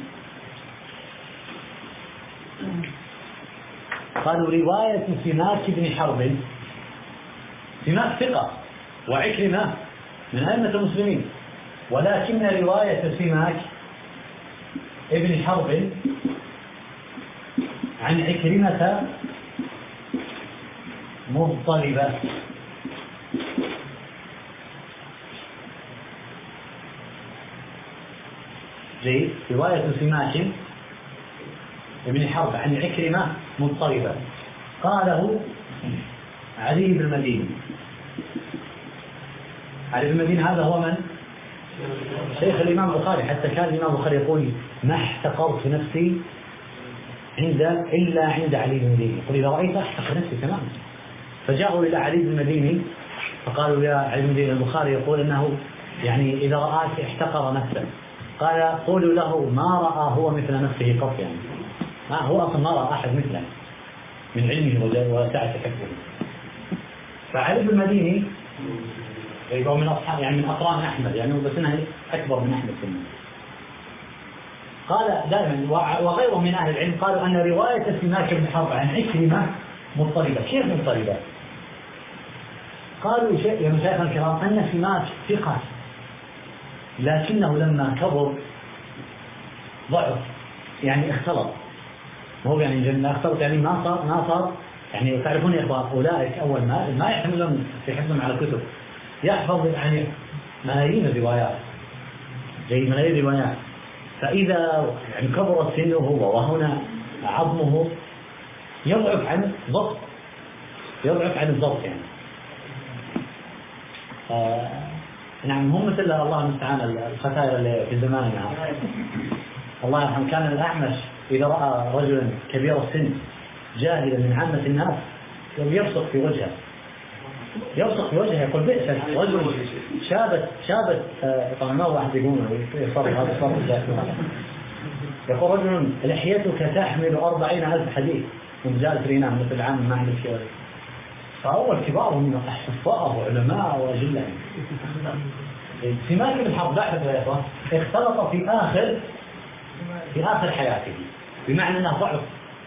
قالوا رواية سماك بن حرب، سماك ثقة وعكرمة من أئمة المسلمين، ولكن رواية سماك ابن حرب عن عكرمة مضطربة. جيد، رواية سماك ابن حرب عن عكرمة مضطربة. قاله علي بن المديني. علي بن المديني هذا هو من؟ شيخ الإمام البخاري، حتى كان الإمام البخاري يقول ما احتقرت نفسي إلا عند علي بن المديني، يقول إذا رأيت احتقر نفسي تماما. فجاءوا إلى علي بن المديني فقالوا يا علي بن المديني البخاري يقول أنه يعني إذا رآك احتقر نفسه. قال قولوا له ما رأى هو مثل نفسه قط، يعني هو أصلا ما رأى أحد مثله من علمه وسعة تكبره. فعلي بن المديني يقول من أصحاب يعني من أقران أحمد، يعني بس إنه أكبر من أحمد سنة. قال دائما وغيره من أهل العلم قالوا أن رواية سماك بن حرب عن عكرمة مضطربة. كيف مضطربة؟ قالوا يا مشايخنا الكرام أن سماك ثقة، لكنه لما كبر ضعف، يعني اختلط. هو يعني اختلط يعني ما صار يعني تعرفون يا اخوان اولئك اول ما يحملون في حفظهم على كتب يحفظ يعني ملايين الروايات، زي ملايين الروايات، فاذا يعني كبرت سنه وهنا عظمه يضعف عن الضبط يعني. نعم هم مثل الله المستعان الخسائر اللي في زماننا. الله يرحم كان الأعمش إذا رأى رجلا كبير السن جاهلا من عامة الناس يبصق في وجهه يقول بئس رجل شابت طبعا ما واحد يقول هذا صار يقول رجل لحيتك تحمل 40,000 حديث ومجالس رينام مثل العام ما عنده شيء. فأول كبارهم من حفاظ وعلماء وأجلة. سماك بن حرب لاحظ يا إخوان اختلط في آخر حياته، بمعنى أنه ضعف.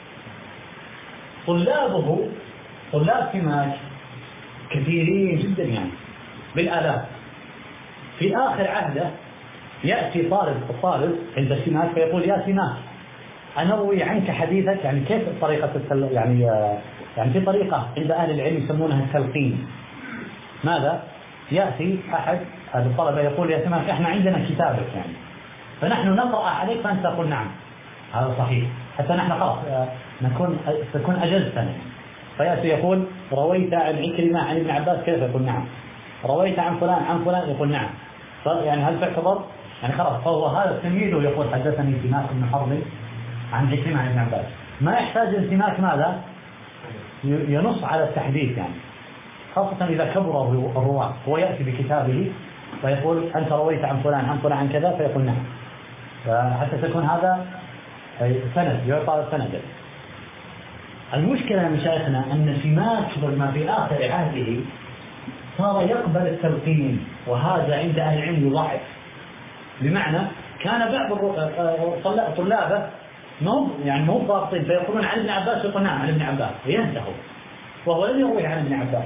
طلاب سماك كثيرين جدا يعني بالآلاف. في آخر عهده يأتي الطالب عند سماك فيقول يا سماك أنا أروي عنك حديثك، يعني كيف طريقة يعني في طريقة عند أهل العلم يسمونها التلقين. ماذا؟ يأتي أحد هذا الطلبة يقول يا سماك إحنا عندنا كتابك يعني فنحن نقرأ عليك فأنت تقول نعم هذا صحيح، حتى نحن خلاص تكون أجزتنا. فيأتي يقول رويت عن عكرمة عن ابن عباس كيف؟ يقول نعم. رويت عن فلان يقول نعم. يعني هل تعتبر يعني خلاص فهو هذا تلميذه يقول حدثني سماك بن حرب عن عكرمة عن ابن عباس. ما يحتاج السماك ماذا؟ ينص على التحديث يعني، خاصة إذا كبر الرواة. هو يأتي بكتابه فيقول أنت رويت عن فلان عن كذا فيقول نعم، حتى تكون هذا سند يعطى سندا. المشكلة يا مشايخنا أن سماك لما في آخر عهده صار يقبل التلقين، وهذا عند أهل العلم يضعف. بمعنى كان بعض طلابه مو ضابطين فيقولون عن ابن عباس يقول نعم عن ابن عباس وينتهوا وهو لم يروي عن ابن عباس.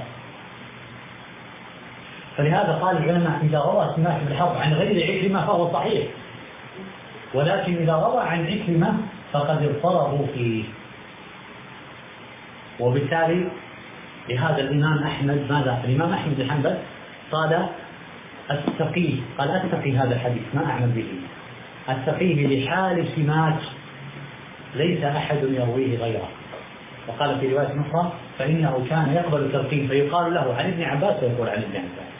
فلهذا قال العلماء إذا روى سماك بن حرب عن غير عكرمة فهو صحيح، ولكن إذا روى عن عكرمة فقد اضطربوا فيه. وبالتالي لهذا الإمام أحمد ماذا؟ الإمام أحمد بن حنبل قال أتقي هذا الحديث ما أعمل به، أتقيه لحال سماك ليس أحد يرويه غيره. وقال في رواية أخرى فإنه كان يقبل التلقين فيقال له عن ابن عباس ويقول عن ابن عباس.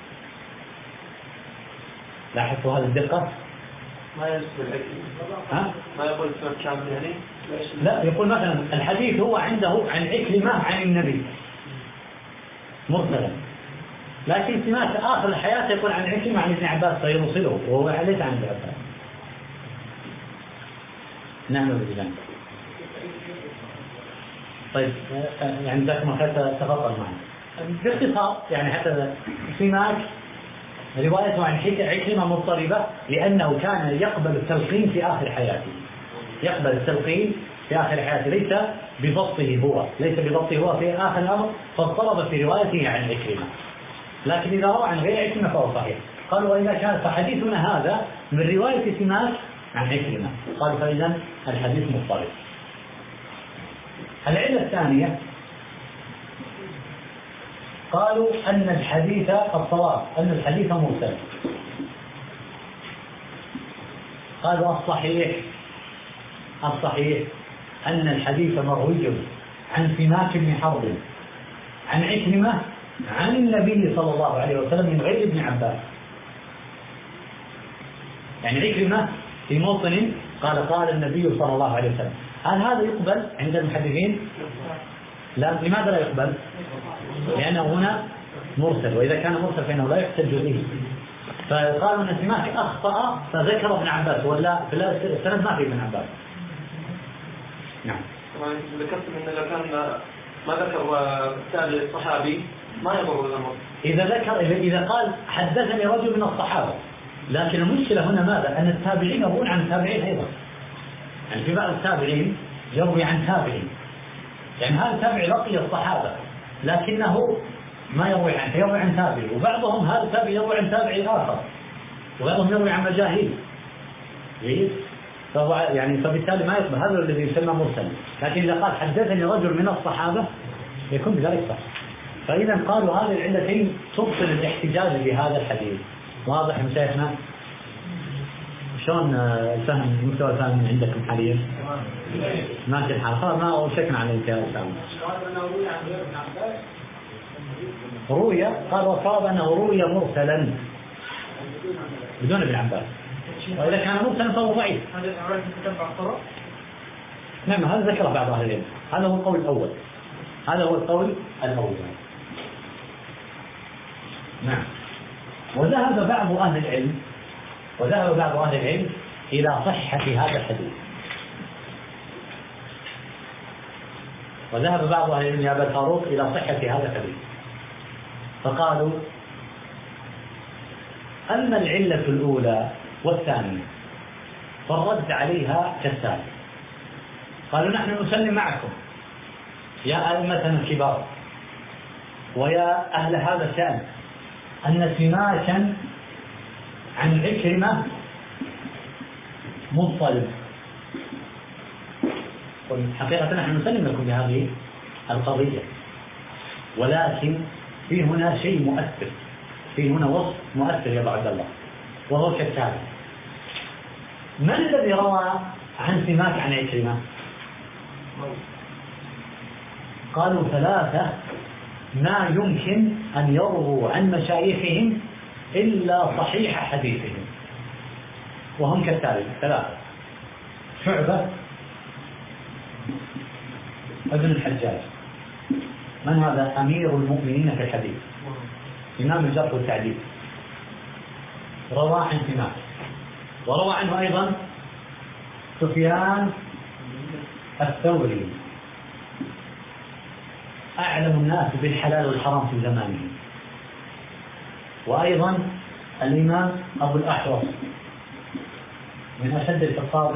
لاحظوا هذه الدقة؟ ما يذكر ها؟ ما يقول كامل يعني؟ لا، يقول مثلا الحديث هو عنده عن عكرمة عن النبي مرسلا، لكن في آخر الحياة يقول عن عكرمة عن ابن عباس فيوصله وهو ليس عن ابن عباس. نعم بالله. طيب يعني ذاك ما حتى تفضل معنا باختصار، يعني حتى سماك روايته عن عكرمة مضطربة لأنه كان يقبل التلقين في آخر حياته، يقبل التلقين في آخر حياته، ليس بضبطه هو في آخر الأمر، فاضطرب في روايته عن عكرمة. لكن إذا روى عن غير عكرمة فهو صحيح. قالوا وإذا كان فحديثنا هذا من رواية سماك عن عكرمة، قالوا فإذا الحديث مضطرب. العلة الثانية قالوا أن الحديث الصواب أن الحديث مرسل. قالوا الصحيح أن الحديث مروي عن سماك بن حرب عن عكرمة عن النبي صلى الله عليه وسلم من غير ابن عباس. يعني عكرمة في موطن قال النبي صلى الله عليه وسلم. هل هذا يقبل عند المحدثين؟ لا. لماذا لا يقبل؟ لأنه هنا مرسل، وإذا كان مرسل فإنه لا يحتج به. فقالوا أن سماك أخطأ فذكر ابن عباس، ولا في السند ما في ابن عباس. نعم. ذكرت أن لو كان ما ذكر تابع الصحابي ما يضر الأمر. إذا قال حدثني رجل من الصحابة، لكن المشكلة هنا ماذا؟ أن التابعين يروون عن التابعين أيضا. يعني في بعض التابعين يروي عن تابعين، يعني هذا التابع لقي الصحابة لكنه ما يروي عن تابع، وبعضهم هذا التابع يروي عن تابع آخر، وبعضهم يروي عن مجاهيل. فهو يعني فبالتالي ما يقبل، هذا الذي يسمى مرسل. لكن إذا قال حدثني رجل من الصحابة يكون بذلك صح. فإذا قالوا هذه العلتين تبطل الاحتجاج بهذا الحديث. واضح مشايخنا؟ شلون الفهم مستوى الفهم عندكم حاليا؟ ماشي الحال، خلاص ما وشكنا على الانتهاء ان شاء الله. روي قال وصاب انه روي مرسلا بدون ابن عباس، واذا كان مرسلا فهو ضعيف. نعم هذا ذكر بعض اهل العلم، هذا هو القول الاول، هذا هو القول الاول. نعم. وذهب بعض اهل العلم إلى صحة هذا الحديث، وذهب بعض أهل العلم يا أبا الفاروق إلى صحة هذا الحديث، فقالوا أما العلة الأولى والثانية فالرد عليها كالتالي. قالوا نحن نسلم معكم يا أئمتنا الكبار ويا أهل هذا الشأن أن سماكا عن عكرمة مضطرب، حقيقة نحن نسلم لكم بهذه القضية، ولكن في هنا شيء مؤثر، في هنا وصف مؤثر يا عبد الله، وهو كالتالي. من الذي روى عن سماك عن عكرمة؟ قالوا ثلاثة ما يمكن أن يرووا عن مشايخهم إلا صحيح حديثهم، وهم كالتالي ثلاثة: شعبة، ابن الحجاج. من هذا؟ أمير المؤمنين في الحديث، إمام الجرح والتعديل، روى عن سماك. وروى عنه أيضا سفيان الثوري، أعلم الناس بالحلال والحرام في زمانه. وأيضا الإمام أبو الأحوص من أشد الحفاظ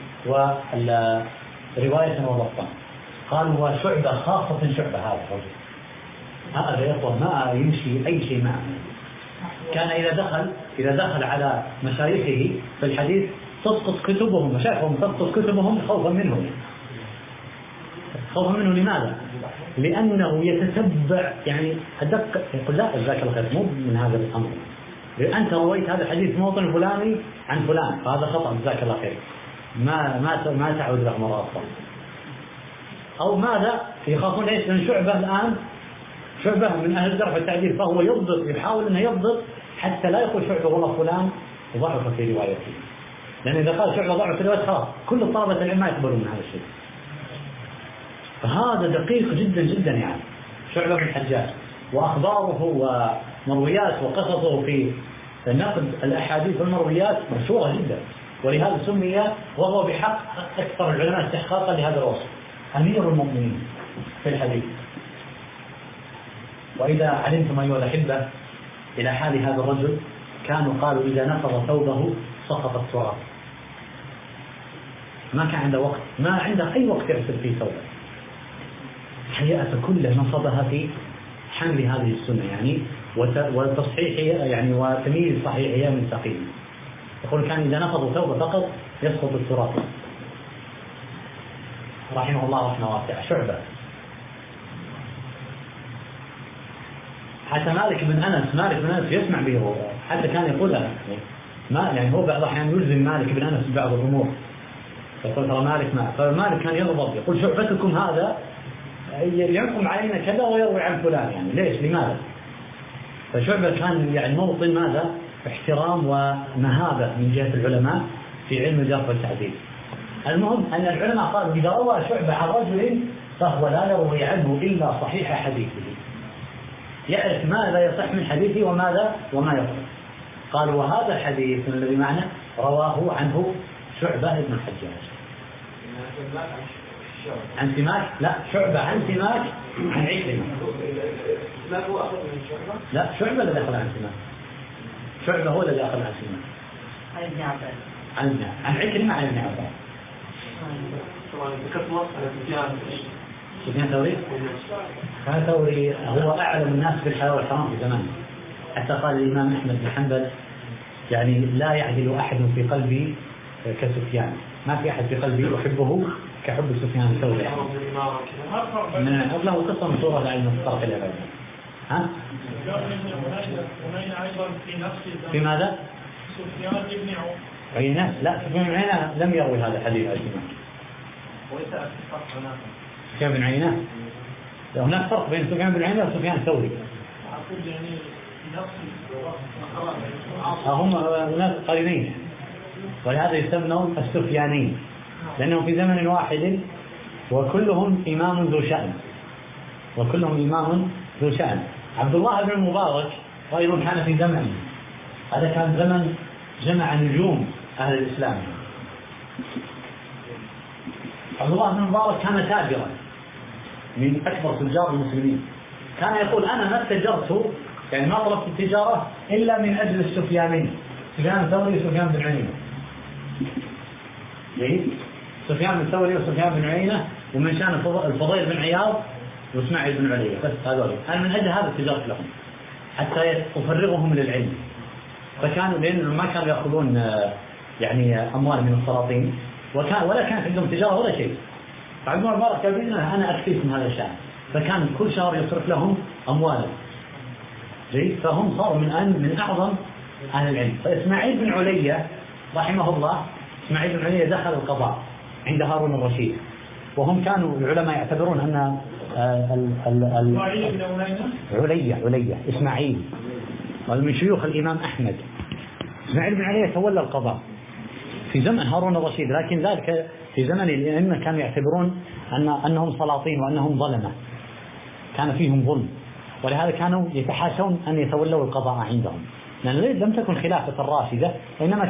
ورواية وضبطا. قالوا وشعبة، خاصة شعبة هذا الرجل، هذا يقول ما يمشي أي شيء معه. كان إذا دخل على مشايخه في الحديث تسقط كتبهم، مشايخهم تسقط كتبهم خوفا منه. خوفا منه لماذا؟ لأنه يتتبع يعني أدق، يقول لا ذاك الخير مو من هذا الأمر، أنت رويت هذا الحديث موطن فلاني عن فلان، فهذا خطأ ذاك الخير، ما تعود له مرة أخرى. أو ماذا يخافون إيش؟ من شعبة الآن، شعبة من أهل الجرح والتعديل، فهو يضبط، يحاول أنه يضبط حتى لا يقول شعبة والله فلان ضعف في روايته، لأن إذا قال شعبة ضعف في روايته خلاص كل طلبة العلم ما يقبلون من هذا الشيء. فهذا دقيق جدا جدا يعني شعبة بن الحجاج، وأخباره ومرويات وقصصه في نقد الأحاديث والمرويات مشهورة جدا، ولهذا سمي وهو بحق أكثر العلماء استحقاقا لهذا الوصف أمير المؤمنين في الحديث. وإذا علمتم أيها الأحبة إلى حال هذا الرجل، كانوا قالوا إذا نفض ثوبه سقط التراب، ما كان عنده وقت، ما عنده أي وقت يغسل فيه ثوبه، حياته كله نصبها في حمل هذه السنة يعني وتصحيح يعني وتمييز صحيحها من سقيم. يقول كان إذا نفض ثوبه فقط يسقط التراب، رحمه الله رحمه واسعة. شعبة حتى مالك بن أنس يسمع به، حتى كان يقول له ما يعني هو بعض الأحيان يلزم مالك بن أنس بعض الأمور، يقول ترى مالك ما، فمالك كان يغضب يقول شعبتكم هذا يحكم علينا كذا ويروي عن فلان، يعني ليش لماذا؟ فشعبة كان يعني موطن ماذا؟ احترام ومهابة من جهة العلماء في علم الجرح والتعديل. المهم أن العلماء قالوا إذا روى شعبة عن رجل فهو لا يروي عنه إلا صحيح حديثه، يعرف ماذا يصح من حديثه وما يصح. قالوا وهذا الحديث الذي معنا رواه عنه شعبة بن الحجاج عن سماك، لا شعبة عن سماك عن عكرمة. سماك هو أخذ من شعبة؟ لا شعبة الذي أخذ عن سماك، شعبة هو الذي أخذ عن سماك عن ابن عباس، عن عكرمة عن ابن عباس. طبعا ذكرت مصر سفيان ثوري، كان ثوري هو أعلم الناس بالحلال والحرام في زمانه، حتى قال الإمام أحمد بن حنبل يعني لا يعدل أحد في قلبي كسفيان، ما في أحد في قلبي أحبه كحب سفيان الثوري. من له قصة مشهورة لعلم الطرف الياباني. ها؟ في ماذا؟ سفيان بن عيينة، لا سفيان بن عيينة لم يروي هذا الحديث الإمام. سفيان بن عيينة هناك فرق بين سفيان بن عيينة وسفيان الثوري. هم ناس قرينين، ولهذا يسمون السفيانين، لأنهم في زمن واحد وكلهم إمام ذو شأن. عبد الله بن المبارك أيضا كان في زمن، هذا كان زمن جمع نجوم أهل الإسلام. عبد الله بن المبارك كان تاجرا من أكبر تجار المسلمين، كان يقول أنا ما اتجرت يعني ما طلبت التجارة إلا من أجل السفيانين، سفيان الثوري وسفيان بن عيينة. سفيان الثوري وسفيان بن عيينة، ومن شان الفضيل بن عياض واسماعيل بن علي، بس هذول أنا من أجل هذا اتجرت لهم حتى أفرغهم للعلم. فكانوا لأن ما كانوا يأخذون يعني أموال من السلاطين ولا كان عندهم تجارة ولا شيء. فعبد الله المبارك قال أنا أكفيك من هذا الشأن، فكان كل شهر يصرف لهم أموالا، فهم صاروا من أعظم أهل العلم. فإسماعيل بن علي رحمه الله، إسماعيل بن علي دخل القضاء عند هارون الرشيد، وهم كانوا العلماء يعتبرون أن علي إسماعيل من شيوخ الإمام أحمد. إسماعيل بن علي تولى القضاء في زمن هارون الرشيد، لكن ذلك في زمن الأئمة كانوا يعتبرون أنهم سلاطين وأنهم ظلمة، كان فيهم ظلم، ولهذا كانوا يتحاشون أن يتولوا القضاء عندهم، لأن لم تكن خلافة راشدة وإنما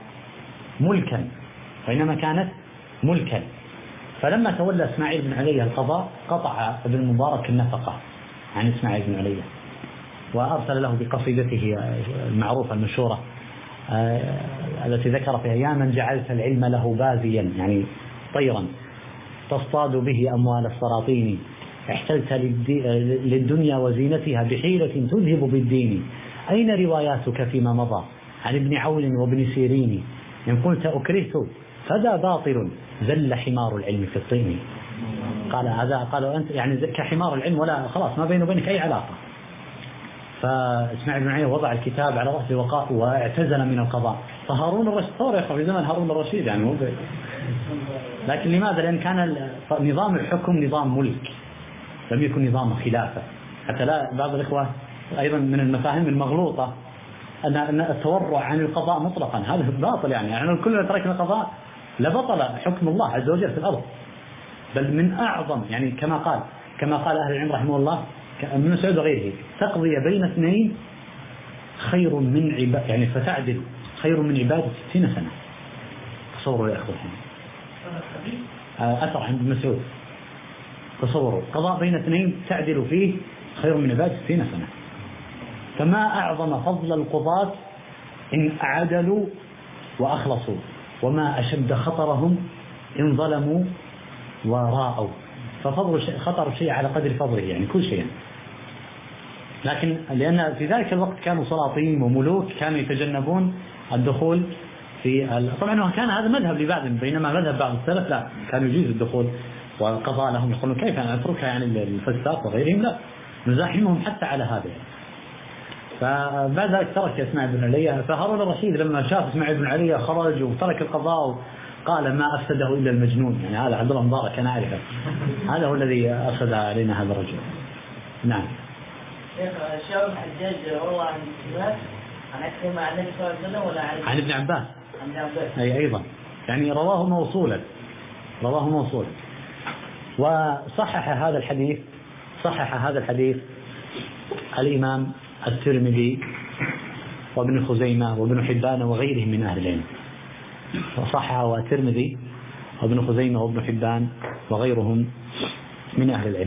كانت ملكا. فلما تولى إسماعيل بن علي القضاء قطع ابن المبارك النفقة عن إسماعيل بن علي، وأرسل له بقصيدته المعروفة المشهورة التي ذكر فيها: يا من جعلت العلم له بازيا، يعني طيرا تصطاد به أموال السلاطين، احتلت للدنيا وزينتها بحيلة تذهب بالدين، أين رواياتك فيما مضى عن ابن عون وابن سيرين؟ إن قلت أكرهت فذا باطل، زل حمار العلم في الطين. قالوا أنت يعني كحمار العلم، ولا خلاص ما بينه وبينك أي علاقة. فإسماعيل بن علي وضع الكتاب على رأس وقاء واعتزل من القضاء. فهارون الرشيد صار في زمن هارون الرشيد، يعني لكن لماذا؟ لأن كان نظام الحكم نظام ملك، لم يكن نظام خلافة. حتى لا بعض الإخوة أيضا من المفاهيم المغلوطة أن التورع عن القضاء مطلقا هذا باطل، يعني كلنا تركنا القضاء لبطل حكم الله عز وجل في الأرض. بل من أعظم، يعني كما قال أهل العلم رحمه الله ابن مسعود وغيره، تقضي بين اثنين خير من عبادة، يعني فتعدل خير من عبادة 60 سنة. تصوروا يا أخوة، أثر عند ابن مسعود، تصوروا قضاء بين اثنين تعدل فيه خير من عبادة 60 سنة. فما أعظم فضل القضاة إن عدلوا وأخلصوا، وما أشد خطرهم إن ظلموا وراءوا. خطر الشيء على قدر فضله، يعني كل شيء. لكن لأن في ذلك الوقت كانوا سلاطين وملوك كانوا يتجنبون الدخول في طبعا كان هذا مذهب لبعض، بينما مذهب بعض السلف لا، كانوا يجوز الدخول والقضاء لهم، يقولون كيف أنا أتركها يعني الفساق وغيرهم، لا نزاحمهم حتى على هذا يعني. فبعد ذلك ترك إسماعيل بن علية. فهارون الرشيد لما شاف إسماعيل بن علية خرج وترك القضاء قال ما أفسده إلا المجنون، يعني هذا عبد الله مبارك أنا أعرفه، هذا هو الذي أفسد علينا هذا الرجل. نعم. شاول الحجاج روى عن الكتاب عن عكرمة عن النبي صلى الله عليه وسلم ولا عن ابن عباس؟ أي أيضا، يعني رواه موصولا. وصحح هذا الحديث الإمام الترمذي وابن خزيمة وابن حبان وغيرهم من أهل العلم. وصححه الترمذي وابن خزيمة وابن حبان وغيرهم من أهل العلم.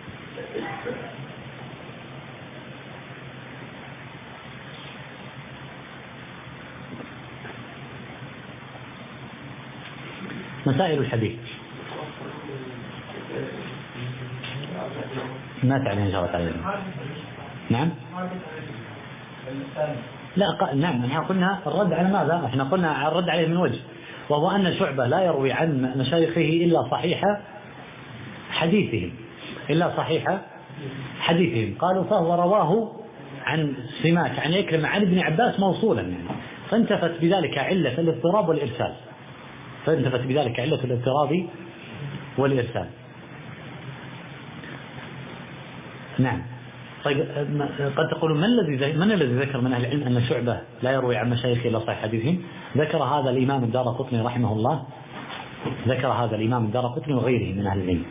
مسائل الحديث ما تعلم إن شاء الله تعالى. نعم. لا نعم، احنا قلنا الرد على ماذا؟ احنا قلنا الرد عليه من وجه، وهو أن شعبة لا يروي عن مشايخه إلا صحيح حديثهم. قالوا فهو رواه عن سماك عن عكرمة عن ابن عباس موصولا، يعني فانتفت بذلك علة الاضطراب والإرسال. نعم. طيب قد تقولون من الذي ذكر من أهل العلم أن شعبة لا يروي عن مشايخه إلا صحيح حديثهم؟ ذكر هذا الإمام الدارقطني رحمه الله، وغيره من أهل العلم.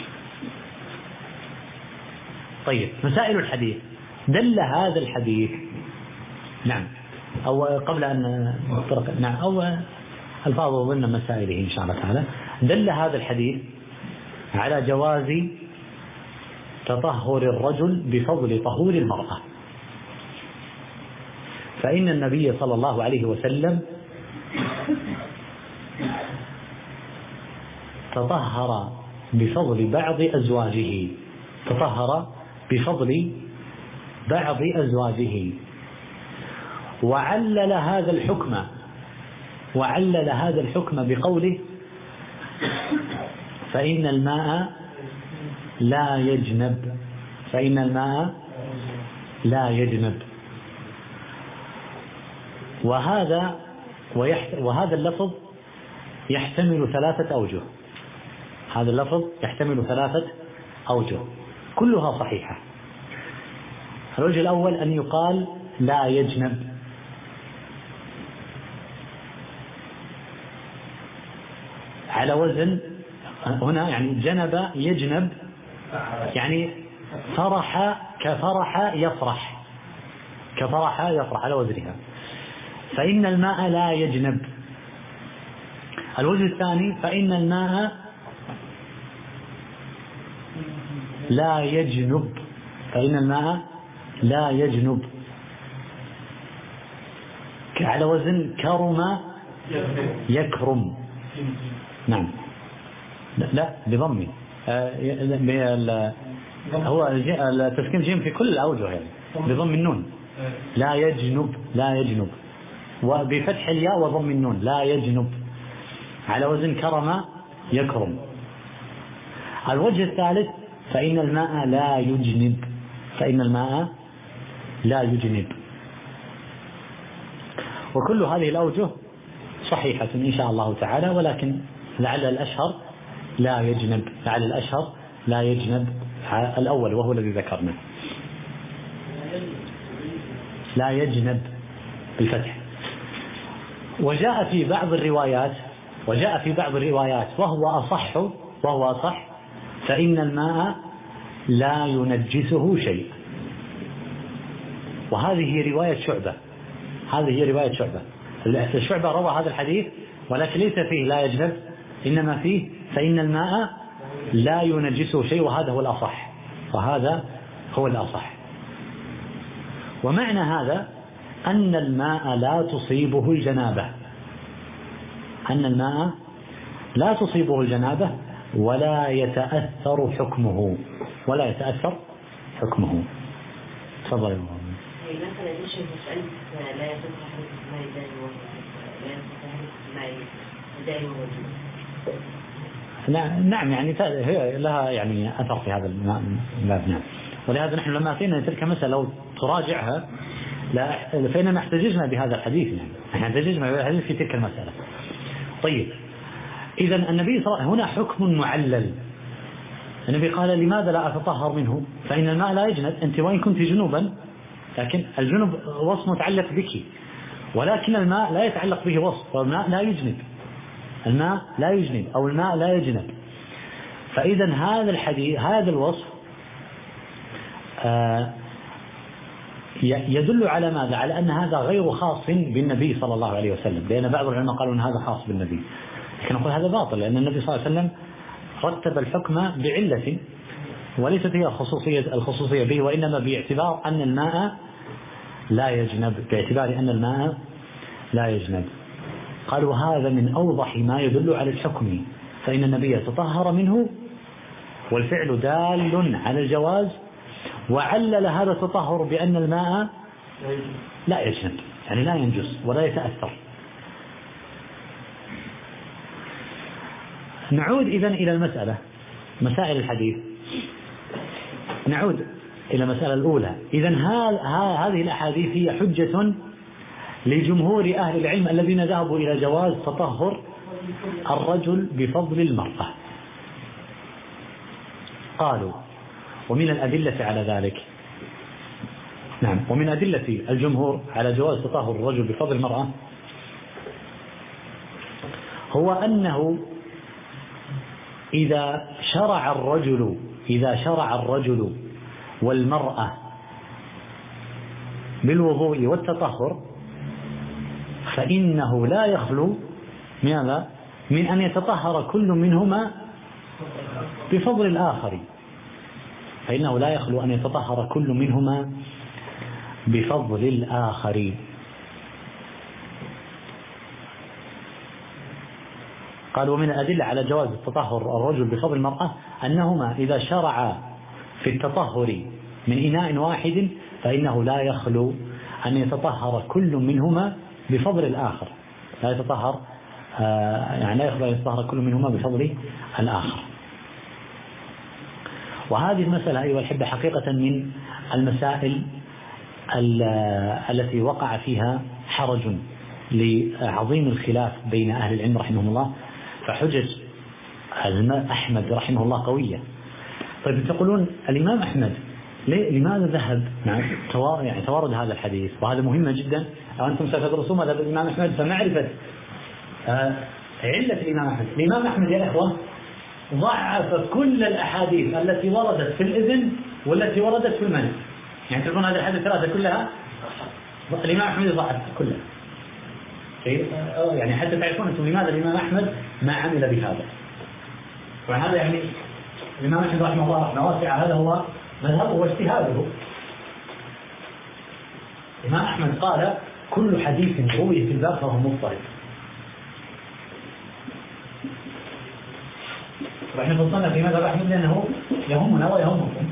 طيب مسائل الحديث، دل هذا الحديث، نعم، أو قبل أن نترك، نعم، أو الفاظ ضمن مسائله إن شاء الله تعالى، دل هذا الحديث على جواز تطهر الرجل بفضل طهور المرأة. فإن النبي صلى الله عليه وسلم تطهر بفضل بعض أزواجه، وعلل هذا الحكم بقوله فإن الماء لا يجنب. وهذا اللفظ يحتمل ثلاثة أوجه، كلها صحيحة. الوجه الأول أن يقال لا يجنب، على وزن هنا يعني جنب يجنب، يعني فرح يفرح على وزنها. فإن الماء لا يجنب. الوجه الثاني فإن الماء لا يجنب، على وزن كرم يكرم. نعم، لا بضمه، هو التسكين جيم في كل الأوجه يعني بضم النون، لا يجنب، وبفتح الياء وضم النون لا يجنب، على وزن كرم يكرم. الوجه الثالث فإن الماء لا يجنب. وكل هذه الأوجه صحيحة إن شاء الله تعالى، ولكن لعل الأشهر لا يجنب، لعل الأشهر لا يجنب الأول وهو الذي ذكرنا، لا يجنب بالفتح. وجاء في بعض الروايات وهو أصح فإن الماء لا ينجسه شيء. وهذه هي رواية شعبة. الشعبة روى هذا الحديث ولكن ليس فيه لا يجنب، إنما فيه فإن الماء لا ينجسه شيء، وهذا هو الأصح. ومعنى هذا أن الماء لا تصيبه الجنابة ولا يتأثر حكمه. تفضل يا مولانا. مثلا ليش مسألة لا يصح تحريك الماء دائما نعم، يعني هي لها يعني أثر في هذا الباب. نعم، ولهذا نحن لما أتينا تلك مسألة لو تراجعها فإننا احتججنا بهذا الحديث، يعني احنا احتججنا بهذا الحديث في تلك المسألة. طيب، إذا النبي صلى الله عليه وسلم هنا حكم معلل. النبي قال لماذا لا أتطهر منه؟ فإن الماء لا يجنب، أنت وإن كنت جنوبا، لكن الجنوب وصف متعلق بك، ولكن الماء لا يتعلق به وصف، والماء لا يجنب، أو الماء لا يجنب. فإذا هذا الحديث، هذا الوصف يدل على ماذا؟ على أن هذا غير خاص بالنبي صلى الله عليه وسلم، لأن بعض العلماء قالوا أن هذا خاص بالنبي، لكن نقول هذا باطل، لأن النبي صلى الله عليه وسلم رتب الحكم بعلة وليست هي الخصوصية به، وإنما باعتبار أن الماء لا يجنب. قالوا هذا من أوضح ما يدل على الحكم، فإن النبي تطهر منه والفعل دال على الجواز، وعلل هذا التطهر بأن الماء لا يجنب، يعني لا ينجس ولا يتأثر. نعود إذن إلى مسائل الحديث. نعود إلى المسألة الأولى. إذن هذه الأحاديث هي حجة لجمهور أهل العلم الذين ذهبوا إلى جواز تطهر الرجل بفضل المرأة. قالوا ومن الأدلة على ذلك، نعم، ومن أدلة الجمهور على جواز تطهر الرجل بفضل المرأة هو أنه إذا شرع الرجل والمرأة بالوضوء والتطهر فإنه لا يخلو من أن يتطهر كل منهما بفضل الآخر، قال ومن الأدلة على جواز التطهر الرجل بفضل المرأة أنهما إذا شرعا في التطهر من إناء واحد فإنه لا يخلو أن يتطهر كل منهما بفضل الآخر، لا يخلو أن يتطهر كل منهما بفضل الآخر. وهذه المسألة أيها الأحبة حقيقة من المسائل التي وقع فيها حرج لعظيم الخلاف بين أهل العلم رحمهم الله، فحجج الإمام أحمد رحمه الله قوية. طيب تقولون الإمام أحمد لماذا ذهب توارد هذا الحديث؟ وهذا مهم جدا، أنتم ستدرسون ماذا الإمام أحمد، فمعرفة علة الإمام أحمد يا إخوة ضعف كل الأحاديث التي وردت في الإذن والتي وردت في المنع. يعني تقولون هذه الأحاديث الثلاثة كلها الإمام أحمد ضعف كلها. يعني حتى تعرفون أنتم لماذا الإمام أحمد ما عمل بهذا. وهذا يعني الإمام أحمد رحمه الله رحمه واسعة هذا هو مذهبه واجتهاده. الإمام أحمد قال كل حديث روي في الباب فهو مضطرب. ونحن نصنف في مذهب أحمد لأنه يهمنا ويهمكم.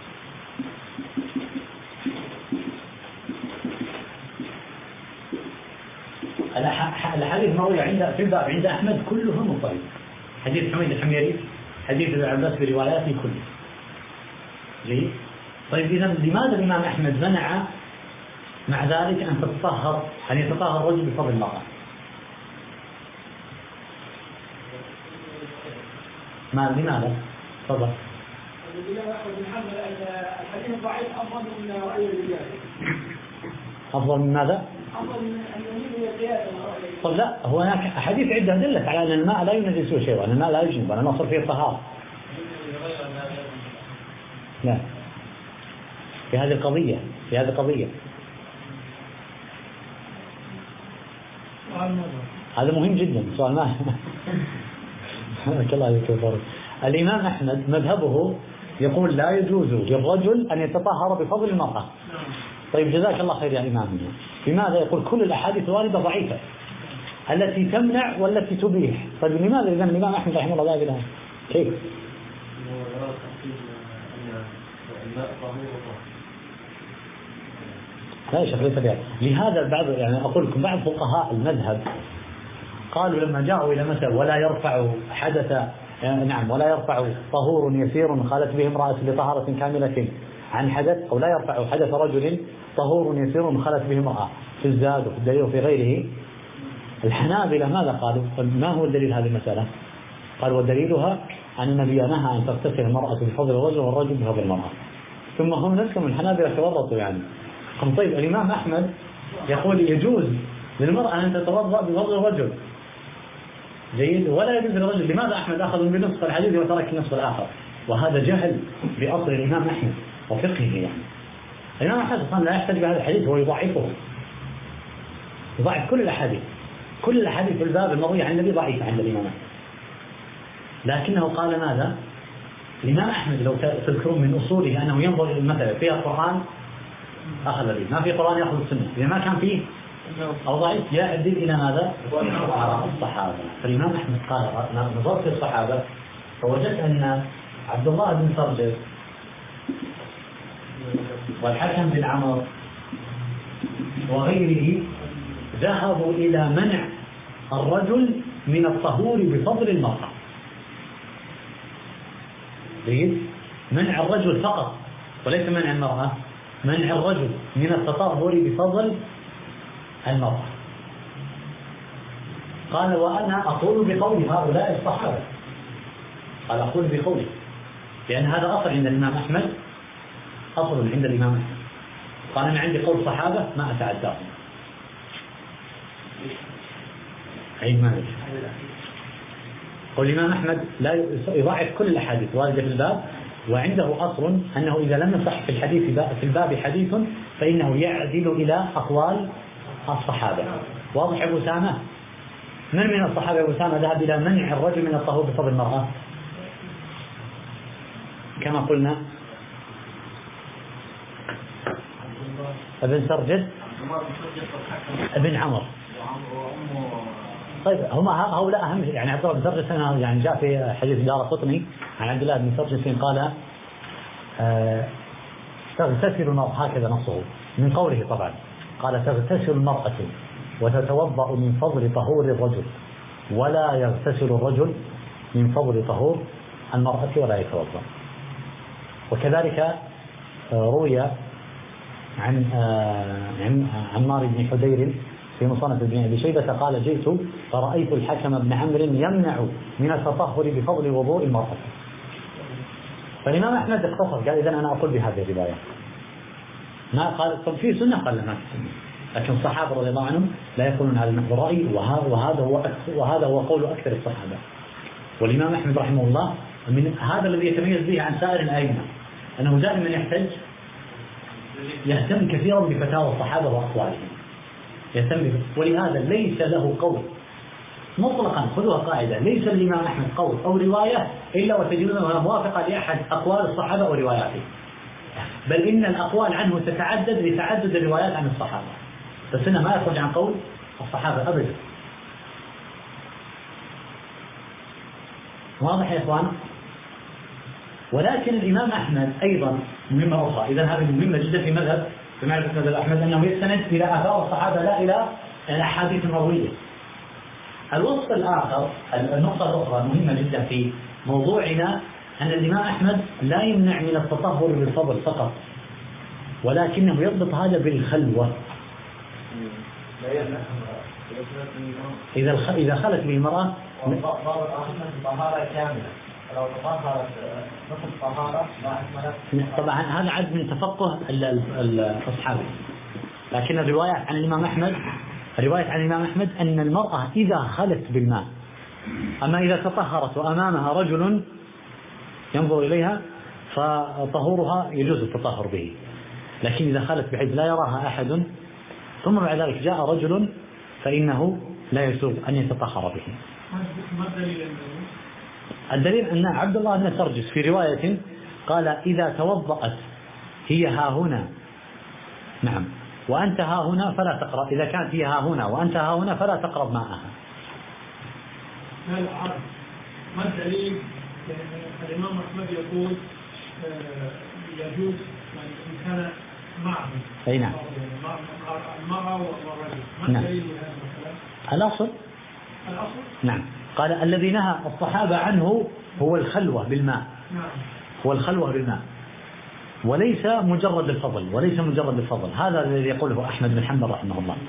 الحديث المروي في الباب عند أحمد كله مضطرب. حديث حميد الحميري، حديث ابن عباس برواياته كله. ليه؟ طيب إذا لماذا الإمام أحمد منع مع ذلك أن يتطهر الرجل بفضل المرأة؟ لماذا؟ تفضل. الحديث الضعيف أفضل من رأي الرجال. أفضل من ماذا؟ أفضل من أن يميل القياس. طب لا، هو هناك أحاديث عدة دلت على أن الماء لا ينجس شيء، وأن الماء لا يجنب، وأن النصر فيه الطهارة. لا، في هذه القضية هذا مهم جدا. سؤال ما الإمام أحمد مذهبه يقول لا يجوز للرجل أن يتطهر بفضل المرأة. طيب جزاك الله خير يا إمامنا. لماذا يقول كل الأحاديث الواردة ضعيفة التي تمنع والتي تبيح؟ طيب لماذا إذا الإمام أحمد رحمه الله لا يقولها؟ كيف؟ لا يا شيخ ليس بها. لهذا بعض أقول لكم بعض فقهاء المذهب قالوا لما جاءوا إلى مسألة ولا يرفع ولا يرفع طهور يسير خالت به امرأة لطهارة كاملة عن حدث، أو لا يرفع حدث رجل طهور يسير خالت به امرأة في الزاد وفي الدليل وفي غيره. الحنابلة ماذا قالوا؟ ما هو الدليل هذه المسألة؟ قالوا ودليلها أن النبي نهى أن تغتسل المرأة بفضل الرجل والرجل بفضل المرأة. ثم هم نفسهم الحنابلة تورطوا طيب الإمام أحمد يقول يجوز للمرأة أن تتوضأ بفضل الرجل، جيد، ولا يجوز للرجل. لماذا أحمد أخذ بنصف الحديث وترك النصف الآخر؟ وهذا جهل بأصل الإمام أحمد وفقهه. الإمام أحمد أصلا لا يحتج بهذا الحديث، هو يضعف كل الأحاديث في الباب المروية عن النبي ضعيفة عند الإمام أحمد. لكنه قال ماذا؟ الإمام أحمد لو تذكرون من أصوله أنه ينظر إلى المثل فيها القرآن أخذ به، ما في قرآن يأخذ السنة، إذا ما كان فيه أو ضعيف يعدل إلى ماذا؟ آراء الصحابة. فالإمام أحمد قال نظرت في الصحابة فوجدت أن عبد الله بن سرجس والحكم بن عمر وغيره ذهبوا إلى منع الرجل من الطهور بفضل المرأة. منع الرجل فقط وليس منع المرأة، منع الرجل من التطهر بفضل المرأة. قال وأنا أقول بقول هؤلاء الصحابة، قال أقول بقوله، لأن هذا أصل عند الإمام أحمد، أصل عند الإمام أحمد. قال أنا عندي قول صحابة ما أتعداه. عيد ما قول الإمام أحمد لا يضاعف كل الأحاديث واردة في الباب، وعنده أصل أنه إذا لم يصح في الحديث في الباب حديث فإنه يعدل إلى أقوال الصحابة. واضح أبو سامة؟ من الصحابة أبو سامة ذهب إلى منع الرجل من الطهور بفضل المرأة؟ كما قلنا ابن سرجس، ابن عمر. طيب هؤلاء أهم. عبد الله بن سرجس جاء في حديث دارقطني عن عبد الله بن سرجس قال تغتسل المرأة، هكذا نصه من قوله طبعا، قال تغتسل المرأة وتتوضأ من فضل طهور الرجل ولا يغتسل الرجل من فضل طهور المرأة ولا يتوضأ. وكذلك روي عن عمار بن حدير في مصنف ابن أبي شيبة قال جئت فرأيت الحكم بن عمرو يمنع من التطهر بفضل وضوء المرأة. فالإمام أحمد اختصر قال إذن أنا أقول بهذه الرواية. ما قال طب في سنة؟ قال ما في سنة، لكن الصحابة رضي الله عنهم لا يقولون هذا النحو رأي، وهذا هو قول أكثر الصحابة. والإمام أحمد رحمه الله من هذا الذي يتميز به عن سائر الأئمة أنه دائما يهتم كثيرا بفتاوى الصحابة وأقوالهم، يهتم ولهذا ليس له قول مطلقا. خذوها قاعدة، ليس الإمام أحمد قول أو رواية إلا وتجدونها موافقة لأحد أقوال الصحابة أو رواياته، بل إن الأقوال عنه تتعدد لتعدد الروايات عن الصحابة، بس إنه ما يخرج عن قول الصحابة أبدا. واضح يا إخوان؟ ولكن الإمام أحمد أيضا مهمة أخرى، إذا هذه مهمة جدا في معرفة مذهب أحمد، أنه يستند إلى آثار الصحابة لا إلى الأحاديث المروية. الوصف الآخر، النقطة الأخرى مهمة جدا في موضوعنا، أن الإمام أحمد لا يمنع من التطهر بالفضل فقط، ولكنه يضبط هذا بالخلوة. إذا خلت به المرأة طهارة كاملة، لو تطهرت نصف طهارة ما أكملت. طبعا هذا عد من تفقه الأصحاب، لكن الرواية عن الإمام أحمد أن المرأة إذا خلت بالماء، أما إذا تطهرت وأمامها رجل ينظر إليها فطهورها يجوز التطهر به، لكن إذا خلت بحيث لا يراها أحد ثم بعد ذلك جاء رجل فإنه لا يسوغ أن يتطهر به. الدليل أن عبد الله بن سرجس في رواية قال إذا توضأت هي ها هنا، نعم، وأنت ها هنا فلا تقرب، إذا كانت هي ها هنا وأنت ها هنا فلا تقرب معها. ما الدليل؟ الإمام أحمد يقول يجوز إن كان معه. أي نعم. المرأة والرجل. ما الدليل لهذا المثال؟ الأصل. نعم. قال الذي نهى الصحابة عنه هو الخلوة بالماء. نعم. هو الخلوة بالماء، وليس مجرد الفضل. هذا الذي يقوله أحمد بن حنبل رحمه الله.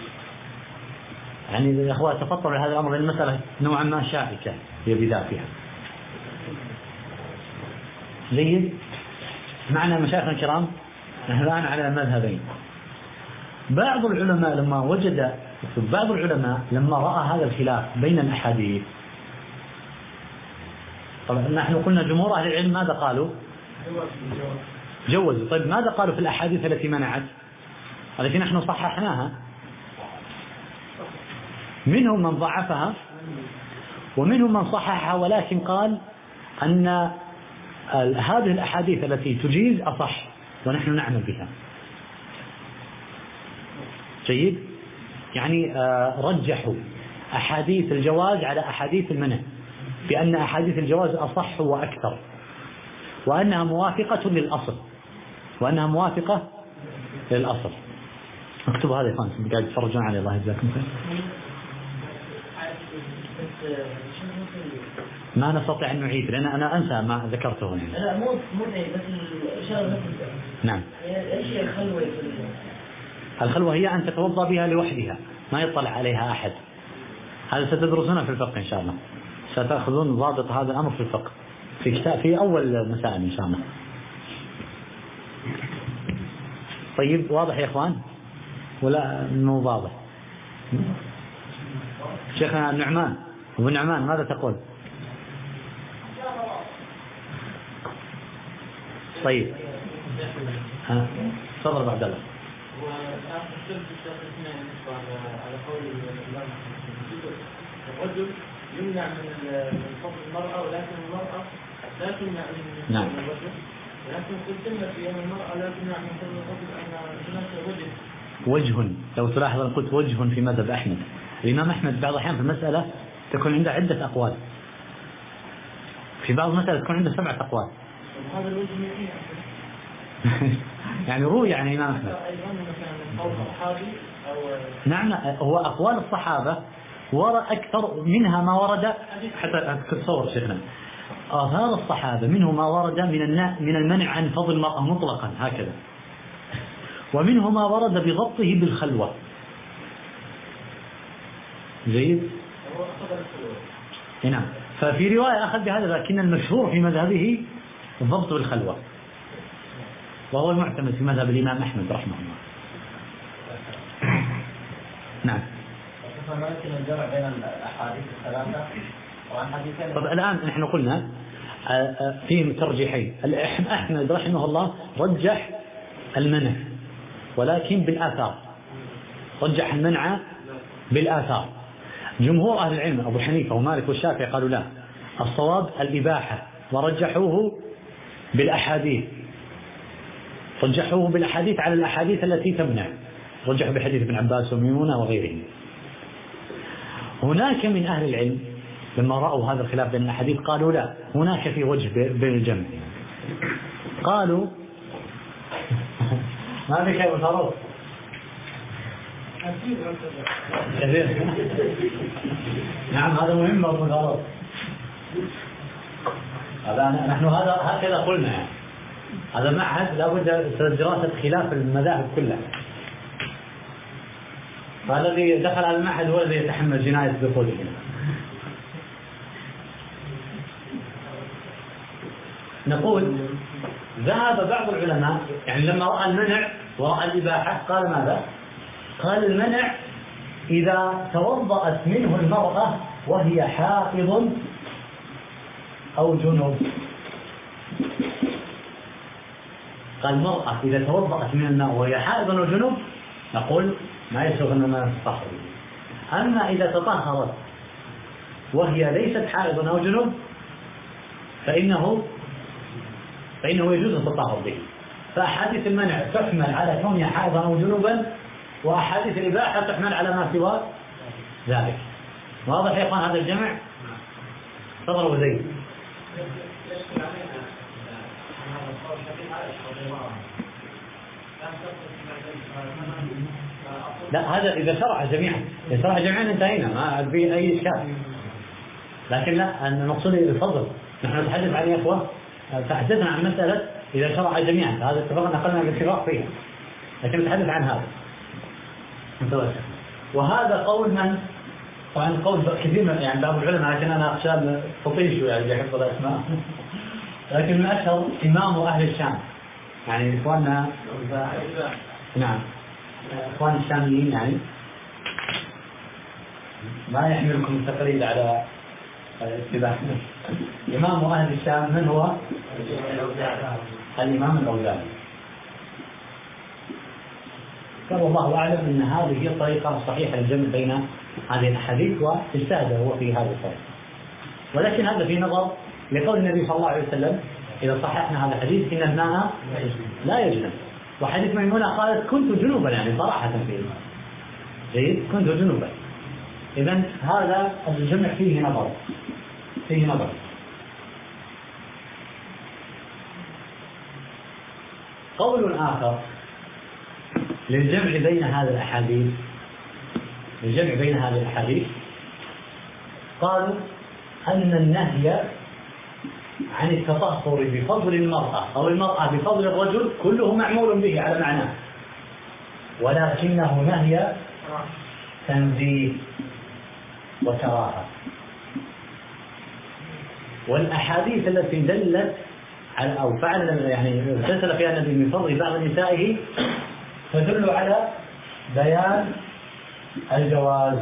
يعني يا أخوة تفضلوا هذا الأمر، المسألة نوعا ما شائكة هي بذاتها. جيد. معنا مشايخنا الكرام، نحن الآن على مذهبين. بعض العلماء لما رأى هذا الخلاف بين الأحاديث، طبعا نحن قلنا جمهور أهل العلم ماذا قالوا؟ جوزوا. طيب ماذا قالوا في الأحاديث التي منعت، التي نحن صححناها؟ منهم من ضعفها ومنهم من صححها، ولكن قال أن هذه الأحاديث التي تجيز أصح ونحن نعمل بها. جيد. يعني رجحوا أحاديث الجواز على أحاديث المنع، بأن أحاديث الجواز أصح وأكثر، وأنها موافقة للأصل. اكتبوا هذا يا اخوان، قاعد تفرجون عليه، الله يجزاكم خير. ما نستطيع أن نعيد لأن أنا أنسى ما ذكرته هنا. لا مو بس الإشارة. نعم. إيش الخلوة؟ الخلوة هي أن تتوضأ بها لوحدها ما يطلع عليها أحد. هذا ستدرسونه في الفقه إن شاء الله، ستأخذون ضابط هذا الأمر في الفقه في كتاب في أول مسائل إن شاء الله. طيب واضح يا إخوان ولا مو واضح؟ شيخنا النعمان، أبو النعمان ماذا تقول؟ طيب ها تفضل عبد الله. على قول الرجل يمنع من فضل المرأة، ولكن المرأة لا تمنع من فضل الرجل، ولكن قلت في أن المرأة لا تمنع من فضل الرجل أن هناك وجه. لو تلاحظ أنا قلت وجه في مذهب أحمد. الإمام أحمد بعض الأحيان في المسألة تكون عنده عدة أقوال، في بعض المسألة تكون عنده 7 أقوال. هذا الوجه يعني روي عن الإمام أحمد. نعم هو أقوال الصحابة أكثر منها ما ورد، حتى تصور شيخنا آثار الصحابة منه ما ورد من المنع عن فضل المرأة مطلقا هكذا، ومنه ما ورد بضبطه بالخلوة. جيد. نعم. ففي رواية أخذ بهذا، لكن المشهور في مذهبه الضبط بالخلوة، وهو المعتمد في مذهب الإمام أحمد رحمه الله. نعم. ما يمكن الجمع بين الأحاديث الثلاثة وعن حديثين؟ طب الآن نحن قلنا فيه ترجيحين. أحمد رحمه الله رجح المنع ولكن بالآثار، رجح المنع بالآثار. جمهور أهل العلم أبو حنيفة ومالك والشافعي قالوا لا، الصواب الإباحة، ورجحوه بالأحاديث، رجحوه بالأحاديث على الأحاديث التي تمنع، رجحوا بحديث ابن عباس وميمونة وغيرهم. هناك من أهل العلم لما رأوا هذا الخلاف بين الأحاديث قالوا لا، هناك في وجه بين الجمع. قالوا ما بك يا أبو فاروق؟ نعم هذا مهم أبو فاروق. نحن هكذا قلنا يعني. هذا معهد لابد دراسة خلاف المذاهب كلها. فالذي دخل على المعهد هو الذي يتحمل جناية دخوله هنا. نقول ذهب بعض العلماء يعني لما رأى المنع ورأى الإباحة قال ماذا؟ قال المنع إذا توضأت منه المرأة وهي حائض أو جنوب. قال المرأة إذا توضأت من الماء وهي حائض أو جنوب نقول ما يسوغ أن ما تطهر. أما إذا تطهرت وهي ليست حائض أو جنوب فإنه يجوز التطهر به. فأحاديث المنع تحمل على كونها حائضا أو جنوبا، وأحاديث الإباحة تحمل على ما سوى ذلك. واضح يا إخوان هذا الجمع؟ تفضل أبو زيد. لا هذا إذا شرع جميعا، إذا شرع جميعا انتهينا ما في أي إشكال. لكن لا المقصود الفضل، نحن نتحدث عن يا إخوة تحدثنا عن مسألة إذا شرع جميعا، هذا اتفقنا قلنا بالاتفاق فيها، لكن نتحدث عن هذا. وهذا قول من؟ طبعا قول كثير من يعني بعض العلماء، لكن أنا أخشى تطيش يعني بحفظ الأسماء، لكن من أشهر إمام أهل الشام يعني إخواننا نعم إخوان الشاميين يعني ما يحملكم التقليد على الاتباع. إمام أهل الشام من هو؟ الإمام الأوزاعي. قال والله أعلم أن هذه هي الطريقة الصحيحة للجمع بين هذه الأحاديث، واجتهد هو في هذا الطريق. ولكن هذا في نظر لقول النبي صلى الله عليه وسلم إذا صححنا هذا الحديث إن الماء لا يجنب. وحديث ميمونة قالت كنت جنوبا يعني صراحة فيه جيد كنت جنوبا. إذن هذا الجمع فيه نظر. قول آخر للجمع بين هذه الأحاديث قالوا أن النهي عن التطهر بفضل المرأة أو المرأة بفضل الرجل كله معمول به على معناه، ولكنه نهي تنزيه وكراهة. والأحاديث التي دلت على أو فعل يعني اغتسل فيها النبي من فضل بعض نسائه تدل على بيان الجواز.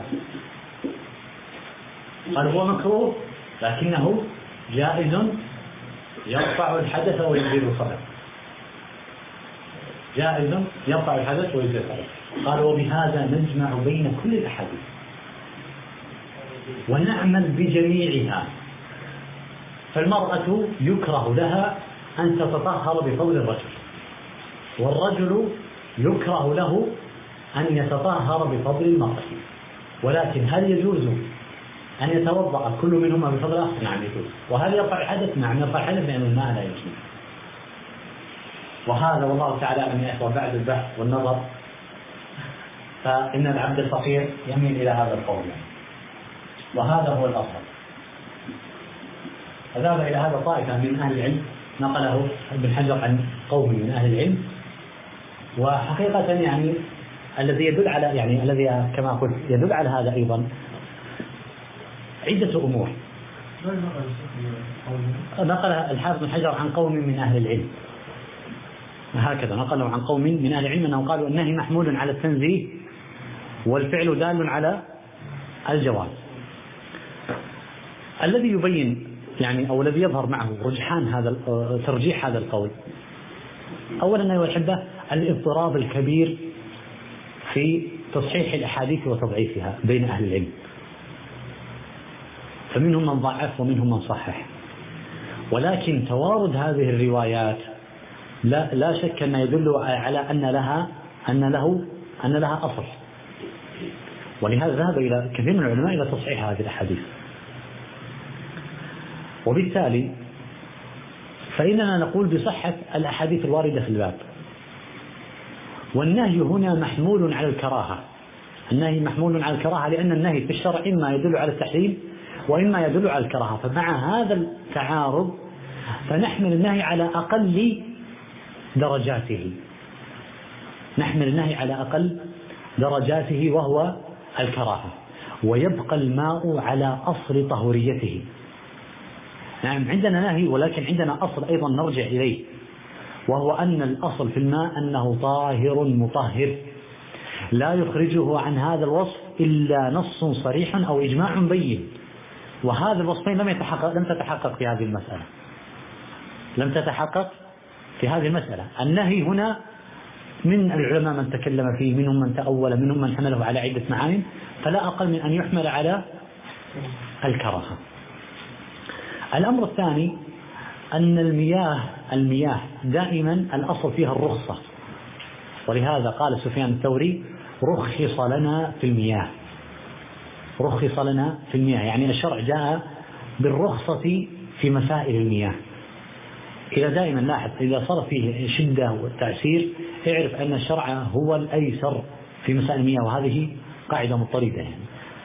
قال هو مكروه لكنه جائز يرفع الحدث ويزيل الصلاة. جائز يرفع الحدث ويزيل الصلاة. قال وبهذا نجمع بين كل الأحاديث ونعمل بجميعها. فالمرأة يكره لها أن تتطهر بفضل الرجل، والرجل يكره له أن يتطهر بفضل المرأة. ولكن هل يجوز أن يتوضأ كل منهما بفضل الآخر؟ نعم يجوز. وهل يرفع الحدث؟ نعم يرفع الحدث لأن الماء لا يجوز. وهذا والله تعالى أعلم يا إخوة بعد البحث والنظر فإن العبد الفقير يميل إلى هذا القول، وهذا هو الأصل. فذهب إلى هذا طائفة من أهل العلم نقله ابن حجر عن قوم من أهل العلم. وحقيقة يعني الذي يدل على يعني الذي كما قلت يدل على هذا أيضا عدة أمور. نقل الحافظ بن حجر عن قوم من أهل العلم هكذا، نقله عن قوم من أهل العلم أنهم قالوا النهي محمول على التنزيه والفعل دال على الجواز. الذي يبين يعني أو الذي يظهر معه رجحان ترجيح هذا القول أولا أيها الأحبة الاضطراب الكبير في تصحيح الأحاديث وتضعيفها بين أهل العلم، فمنهم من ضعف ومنهم من صحح. ولكن توارد هذه الروايات لا شك أن يدل على أن لها أصل، ولهذا ذهب إلى كثير من العلماء إلى تصحيح هذه الأحاديث. وبالتالي فإننا نقول بصحة الأحاديث الواردة في الباب. والنهي هنا محمول على الكراهة، النهي محمول على الكراهة لأن النهي في الشرع إما يدل على التحريم وإما يدل على الكراهة. فمع هذا التعارض فنحمل النهي على أقل درجاته، نحمل النهي على أقل درجاته وهو الكراهة، ويبقى الماء على أصل طهوريته. نعم عندنا نهي، ولكن عندنا أصل أيضا نرجع إليه، وهو أن الأصل في الماء أنه طاهر مطهر لا يخرجه عن هذا الوصف إلا نص صريح أو إجماع بين، وهذا الوصفين لم تتحقق في هذه المسألة، لم تتحقق في هذه المسألة. النهي هنا من العلماء من تكلم فيه، منهم من تأول، منهم من حمله على عدة معان، فلا أقل من أن يحمل على الكراهة. الأمر الثاني أن المياه دائما الأصل فيها الرخصة، ولهذا قال سفيان الثوري رخص لنا في المياه، رخص لنا في المياه، يعني الشرع جاء بالرخصة في مسائل المياه. إذا دائما لاحظ إذا صار فيه شدة والتعسير اعرف أن الشرع هو الأيسر في مسائل المياه، وهذه قاعدة مضطردة يعني.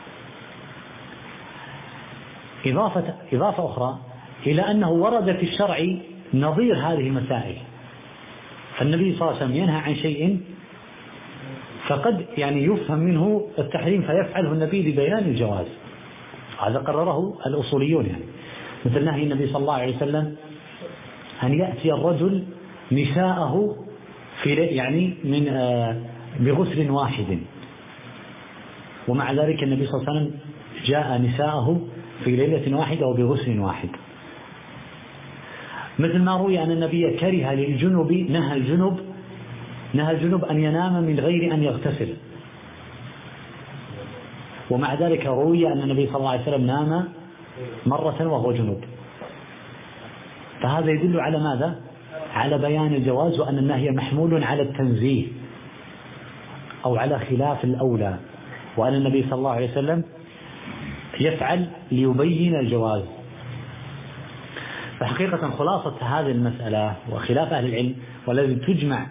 إضافة أخرى إلى أنه ورد في الشرع نظير هذه المسائل، فالنبي صلى الله عليه وسلم ينهى عن شيء فقد يعني يفهم منه التحريم فيفعله النبي لبيان الجواز، هذا قرره الأصوليون يعني. مثل نهي النبي صلى الله عليه وسلم أن يأتي الرجل نساءه في يعني من بغسل واحد، ومع ذلك النبي صلى الله عليه وسلم جاء نساءه في ليلة واحدة وبغسل واحد. مثل ما روي أن النبي كره للجنب نهى الجنب أن ينام من غير أن يغتسل، ومع ذلك روي أن النبي صلى الله عليه وسلم نام مرة وهو جنوب. فهذا يدل على ماذا؟ على بيان الجواز، وأن النهي محمول على التنزيه أو على خلاف الأولى، وأن النبي صلى الله عليه وسلم يفعل ليبين الجواز. فحقيقة خلاصة هذه المسألة وخلاف أهل العلم والذي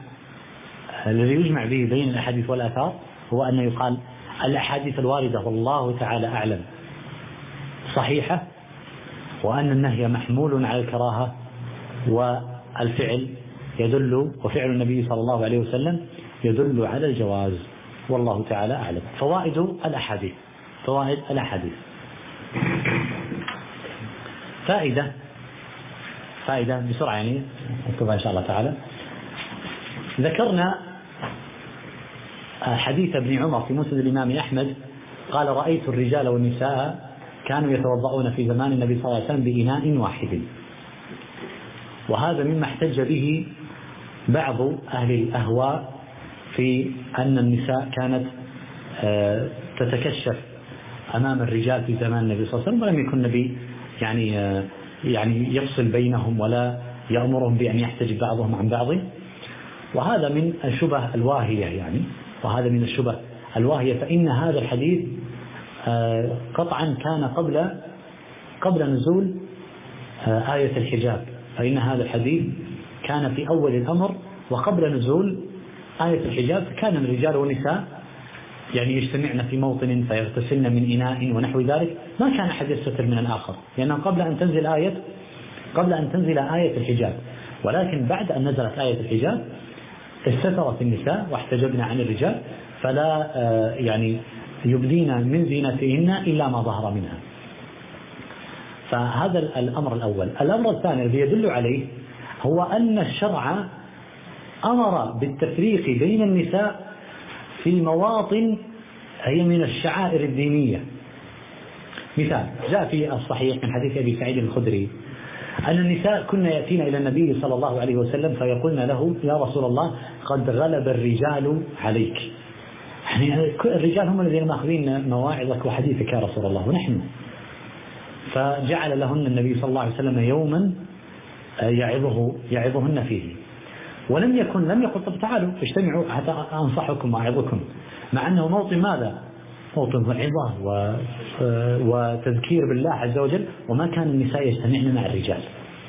يجمع به بين الأحاديث والآثار هو أن يقال الأحاديث الواردة والله تعالى أعلم صحيحة، وأن النهي محمول على الكراهة، والفعل يدل، وفعل النبي صلى الله عليه وسلم يدل على الجواز، والله تعالى أعلم. فوائد الأحاديث. فائدة بسرعة يعني أكتبها إن شاء الله تعالى. ذكرنا حديث ابن عمر في مسند الإمام أحمد قال رأيت الرجال والنساء كانوا يتوضؤون في زمان النبي صلى الله عليه وسلم بإناء واحد، وهذا مما احتج به بعض أهل الأهواء في أن النساء كانت تتكشف أمام الرجال في زمان النبي صلى الله عليه وسلم، ولم يكن النبي يعني يفصل بينهم ولا يأمرهم بأن يحتجب بعضهم عن بعض. وهذا من الشبه الواهية يعني، فإن هذا الحديث قطعا كان قبل نزول آية الحجاب، فإن هذا الحديث كان في أول الأمر وقبل نزول آية الحجاب. كان الرجال والنساء يعني يجتمعن في موطن فيغتسلن من إناء ونحو ذلك، ما كان أحد يستتر من الآخر، لأنه قبل أن تنزل آية الحجاب. ولكن بعد أن نزلت آية الحجاب استترت النساء واحتجبن عن الرجال، فلا يعني يبدين من زينتهن إلا ما ظهر منها. فهذا الأمر الأول. الأمر الثاني الذي يدل عليه هو أن الشرع أمر بالتفريق بين النساء في مواطن هي من الشعائر الدينية. مثال جاء في الصحيح من حديث أبي سعيد الخدري أن النساء كن يأتين إلى النبي صلى الله عليه وسلم فيقولن له يا رسول الله قد غلب الرجال عليك، يعني الرجال هم الذين ماخذين مواعظك وحديثك يا رسول الله ونحن. فجعل لهن النبي صلى الله عليه وسلم يوما يعظهن فيه، ولم يقل طب تعالوا اجتمعوا حتى أنصحكم وأعظكم، مع أنه موطن ماذا؟ موطن العظة وتذكير بالله عز وجل، وما كان النساء يجتمعن مع الرجال.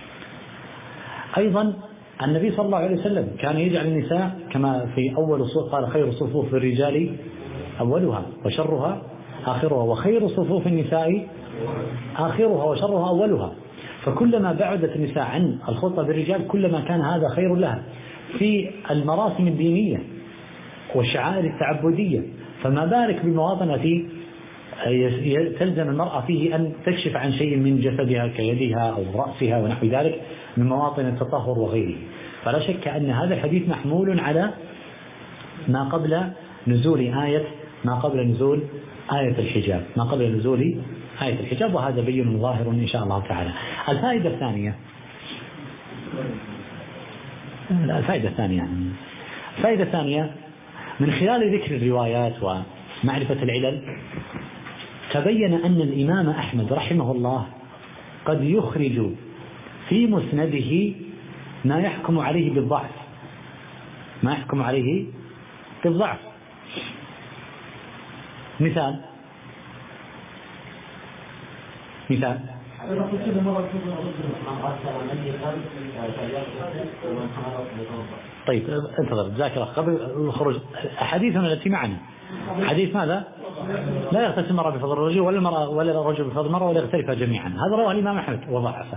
أيضا النبي صلى الله عليه وسلم كان يجعل النساء كما في أول صفوف قال خير صفوف الرجال أولها وشرها آخرها، وخير صفوف النساء آخرها وشرها أولها. فكلما بعدت النساء عن الخلطة بالرجال كلما كان هذا خير لها في المراسم الدينية والشعائر التعبدية، فما بالك بالمواطن التي تلزم المرأة فيه أن تكشف عن شيء من جسدها كيدها أو رأسها ونحو ذلك من مواطن التطهر وغيره. فلا شك أن هذا الحديث محمول على ما قبل نزول آية الحجاب، وهذا بين ظاهر إن شاء الله تعالى. الفائدة الثانية من خلال ذكر الروايات ومعرفة العلل تبين أن الإمام أحمد رحمه الله قد يخرج في مسنده ما يحكم عليه بالضعف، مثال طيب انتظر ذاكرة قبل الخروج. حديثنا التي معنا حديث ماذا؟ لا يغتسل المرأة بفضل الرجل ولا الرجل بفضل المرأة ولا يغترفا جميعا. هذا رواه الإمام أحمد وضعفه.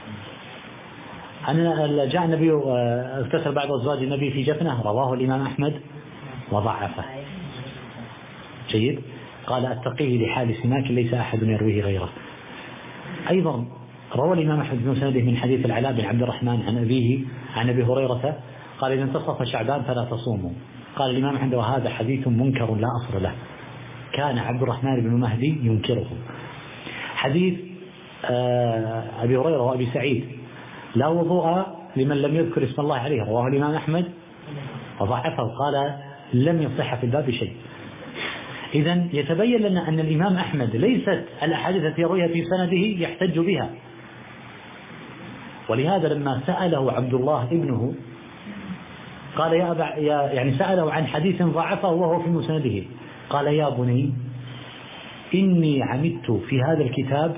أن جاء النبي اغتسل بعض أزواج النبي في جفنه، رواه الإمام أحمد وضعفه. جيد. قال التقيه لحال سماك ليس أحد يرويه غيره. أيضا روى الإمام أحمد بن مسنده من حديث العلاء بن عبد الرحمن عن أبيه عن أبي هريرة قال إذا انتصف شعبان فلا تصوموا. قال الإمام أحمد وهذا حديث منكر لا أصل له، كان عبد الرحمن بن مهدي ينكره. حديث أبي هريرة وأبي سعيد لا وضوء لمن لم يذكر اسم الله عليه، رواه الإمام أحمد وضعفه، قال لم يصح في الباب شيء. إذن يتبين لنا أن الإمام أحمد ليست الأحاديث التي يرويها في سنده يحتج بها، ولهذا لما سأله عبد الله ابنه قال يا أبا يعني سأله عن حديث ضعفه وهو في مسنده، قال يا بني إني عملت في هذا الكتاب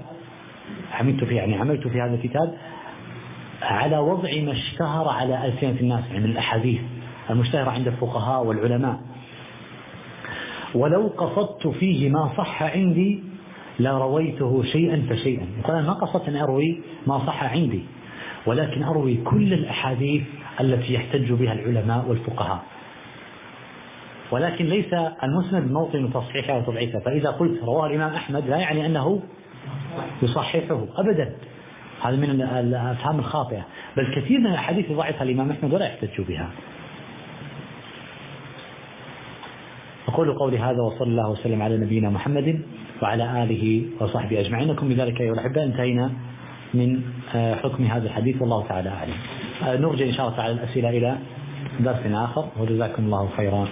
على وضع ما اشتهر على ألسنة الناس من الأحاديث المشتهرة عند الفقهاء والعلماء، ولو قصدت فيه ما صح عندي لرويته شيئا فشيئا. يقول أنا ما قصدت أن أروي ما صح عندي، ولكن أروي كل الأحاديث التي يحتج بها العلماء والفقهاء، ولكن ليس المسند موطن تصحيحها وتضعيفها. فإذا قلت رواه الإمام أحمد لا يعني أنه يصححه أبدا، هذا من الأفهام الخاطئة، بل كثير من الأحاديث ضعفها الإمام أحمد ولا يحتج بها. أقول قولي هذا وصلى الله وسلم على نبينا محمد وعلى آله وصحبه أجمعين. لكم بذلك أيها الأحبة انتهينا من حكم هذا الحديث والله تعالى أعلم. نرجع إن شاء الله تعالى الأسئلة إلى درس آخر، وجزاكم الله خيرا.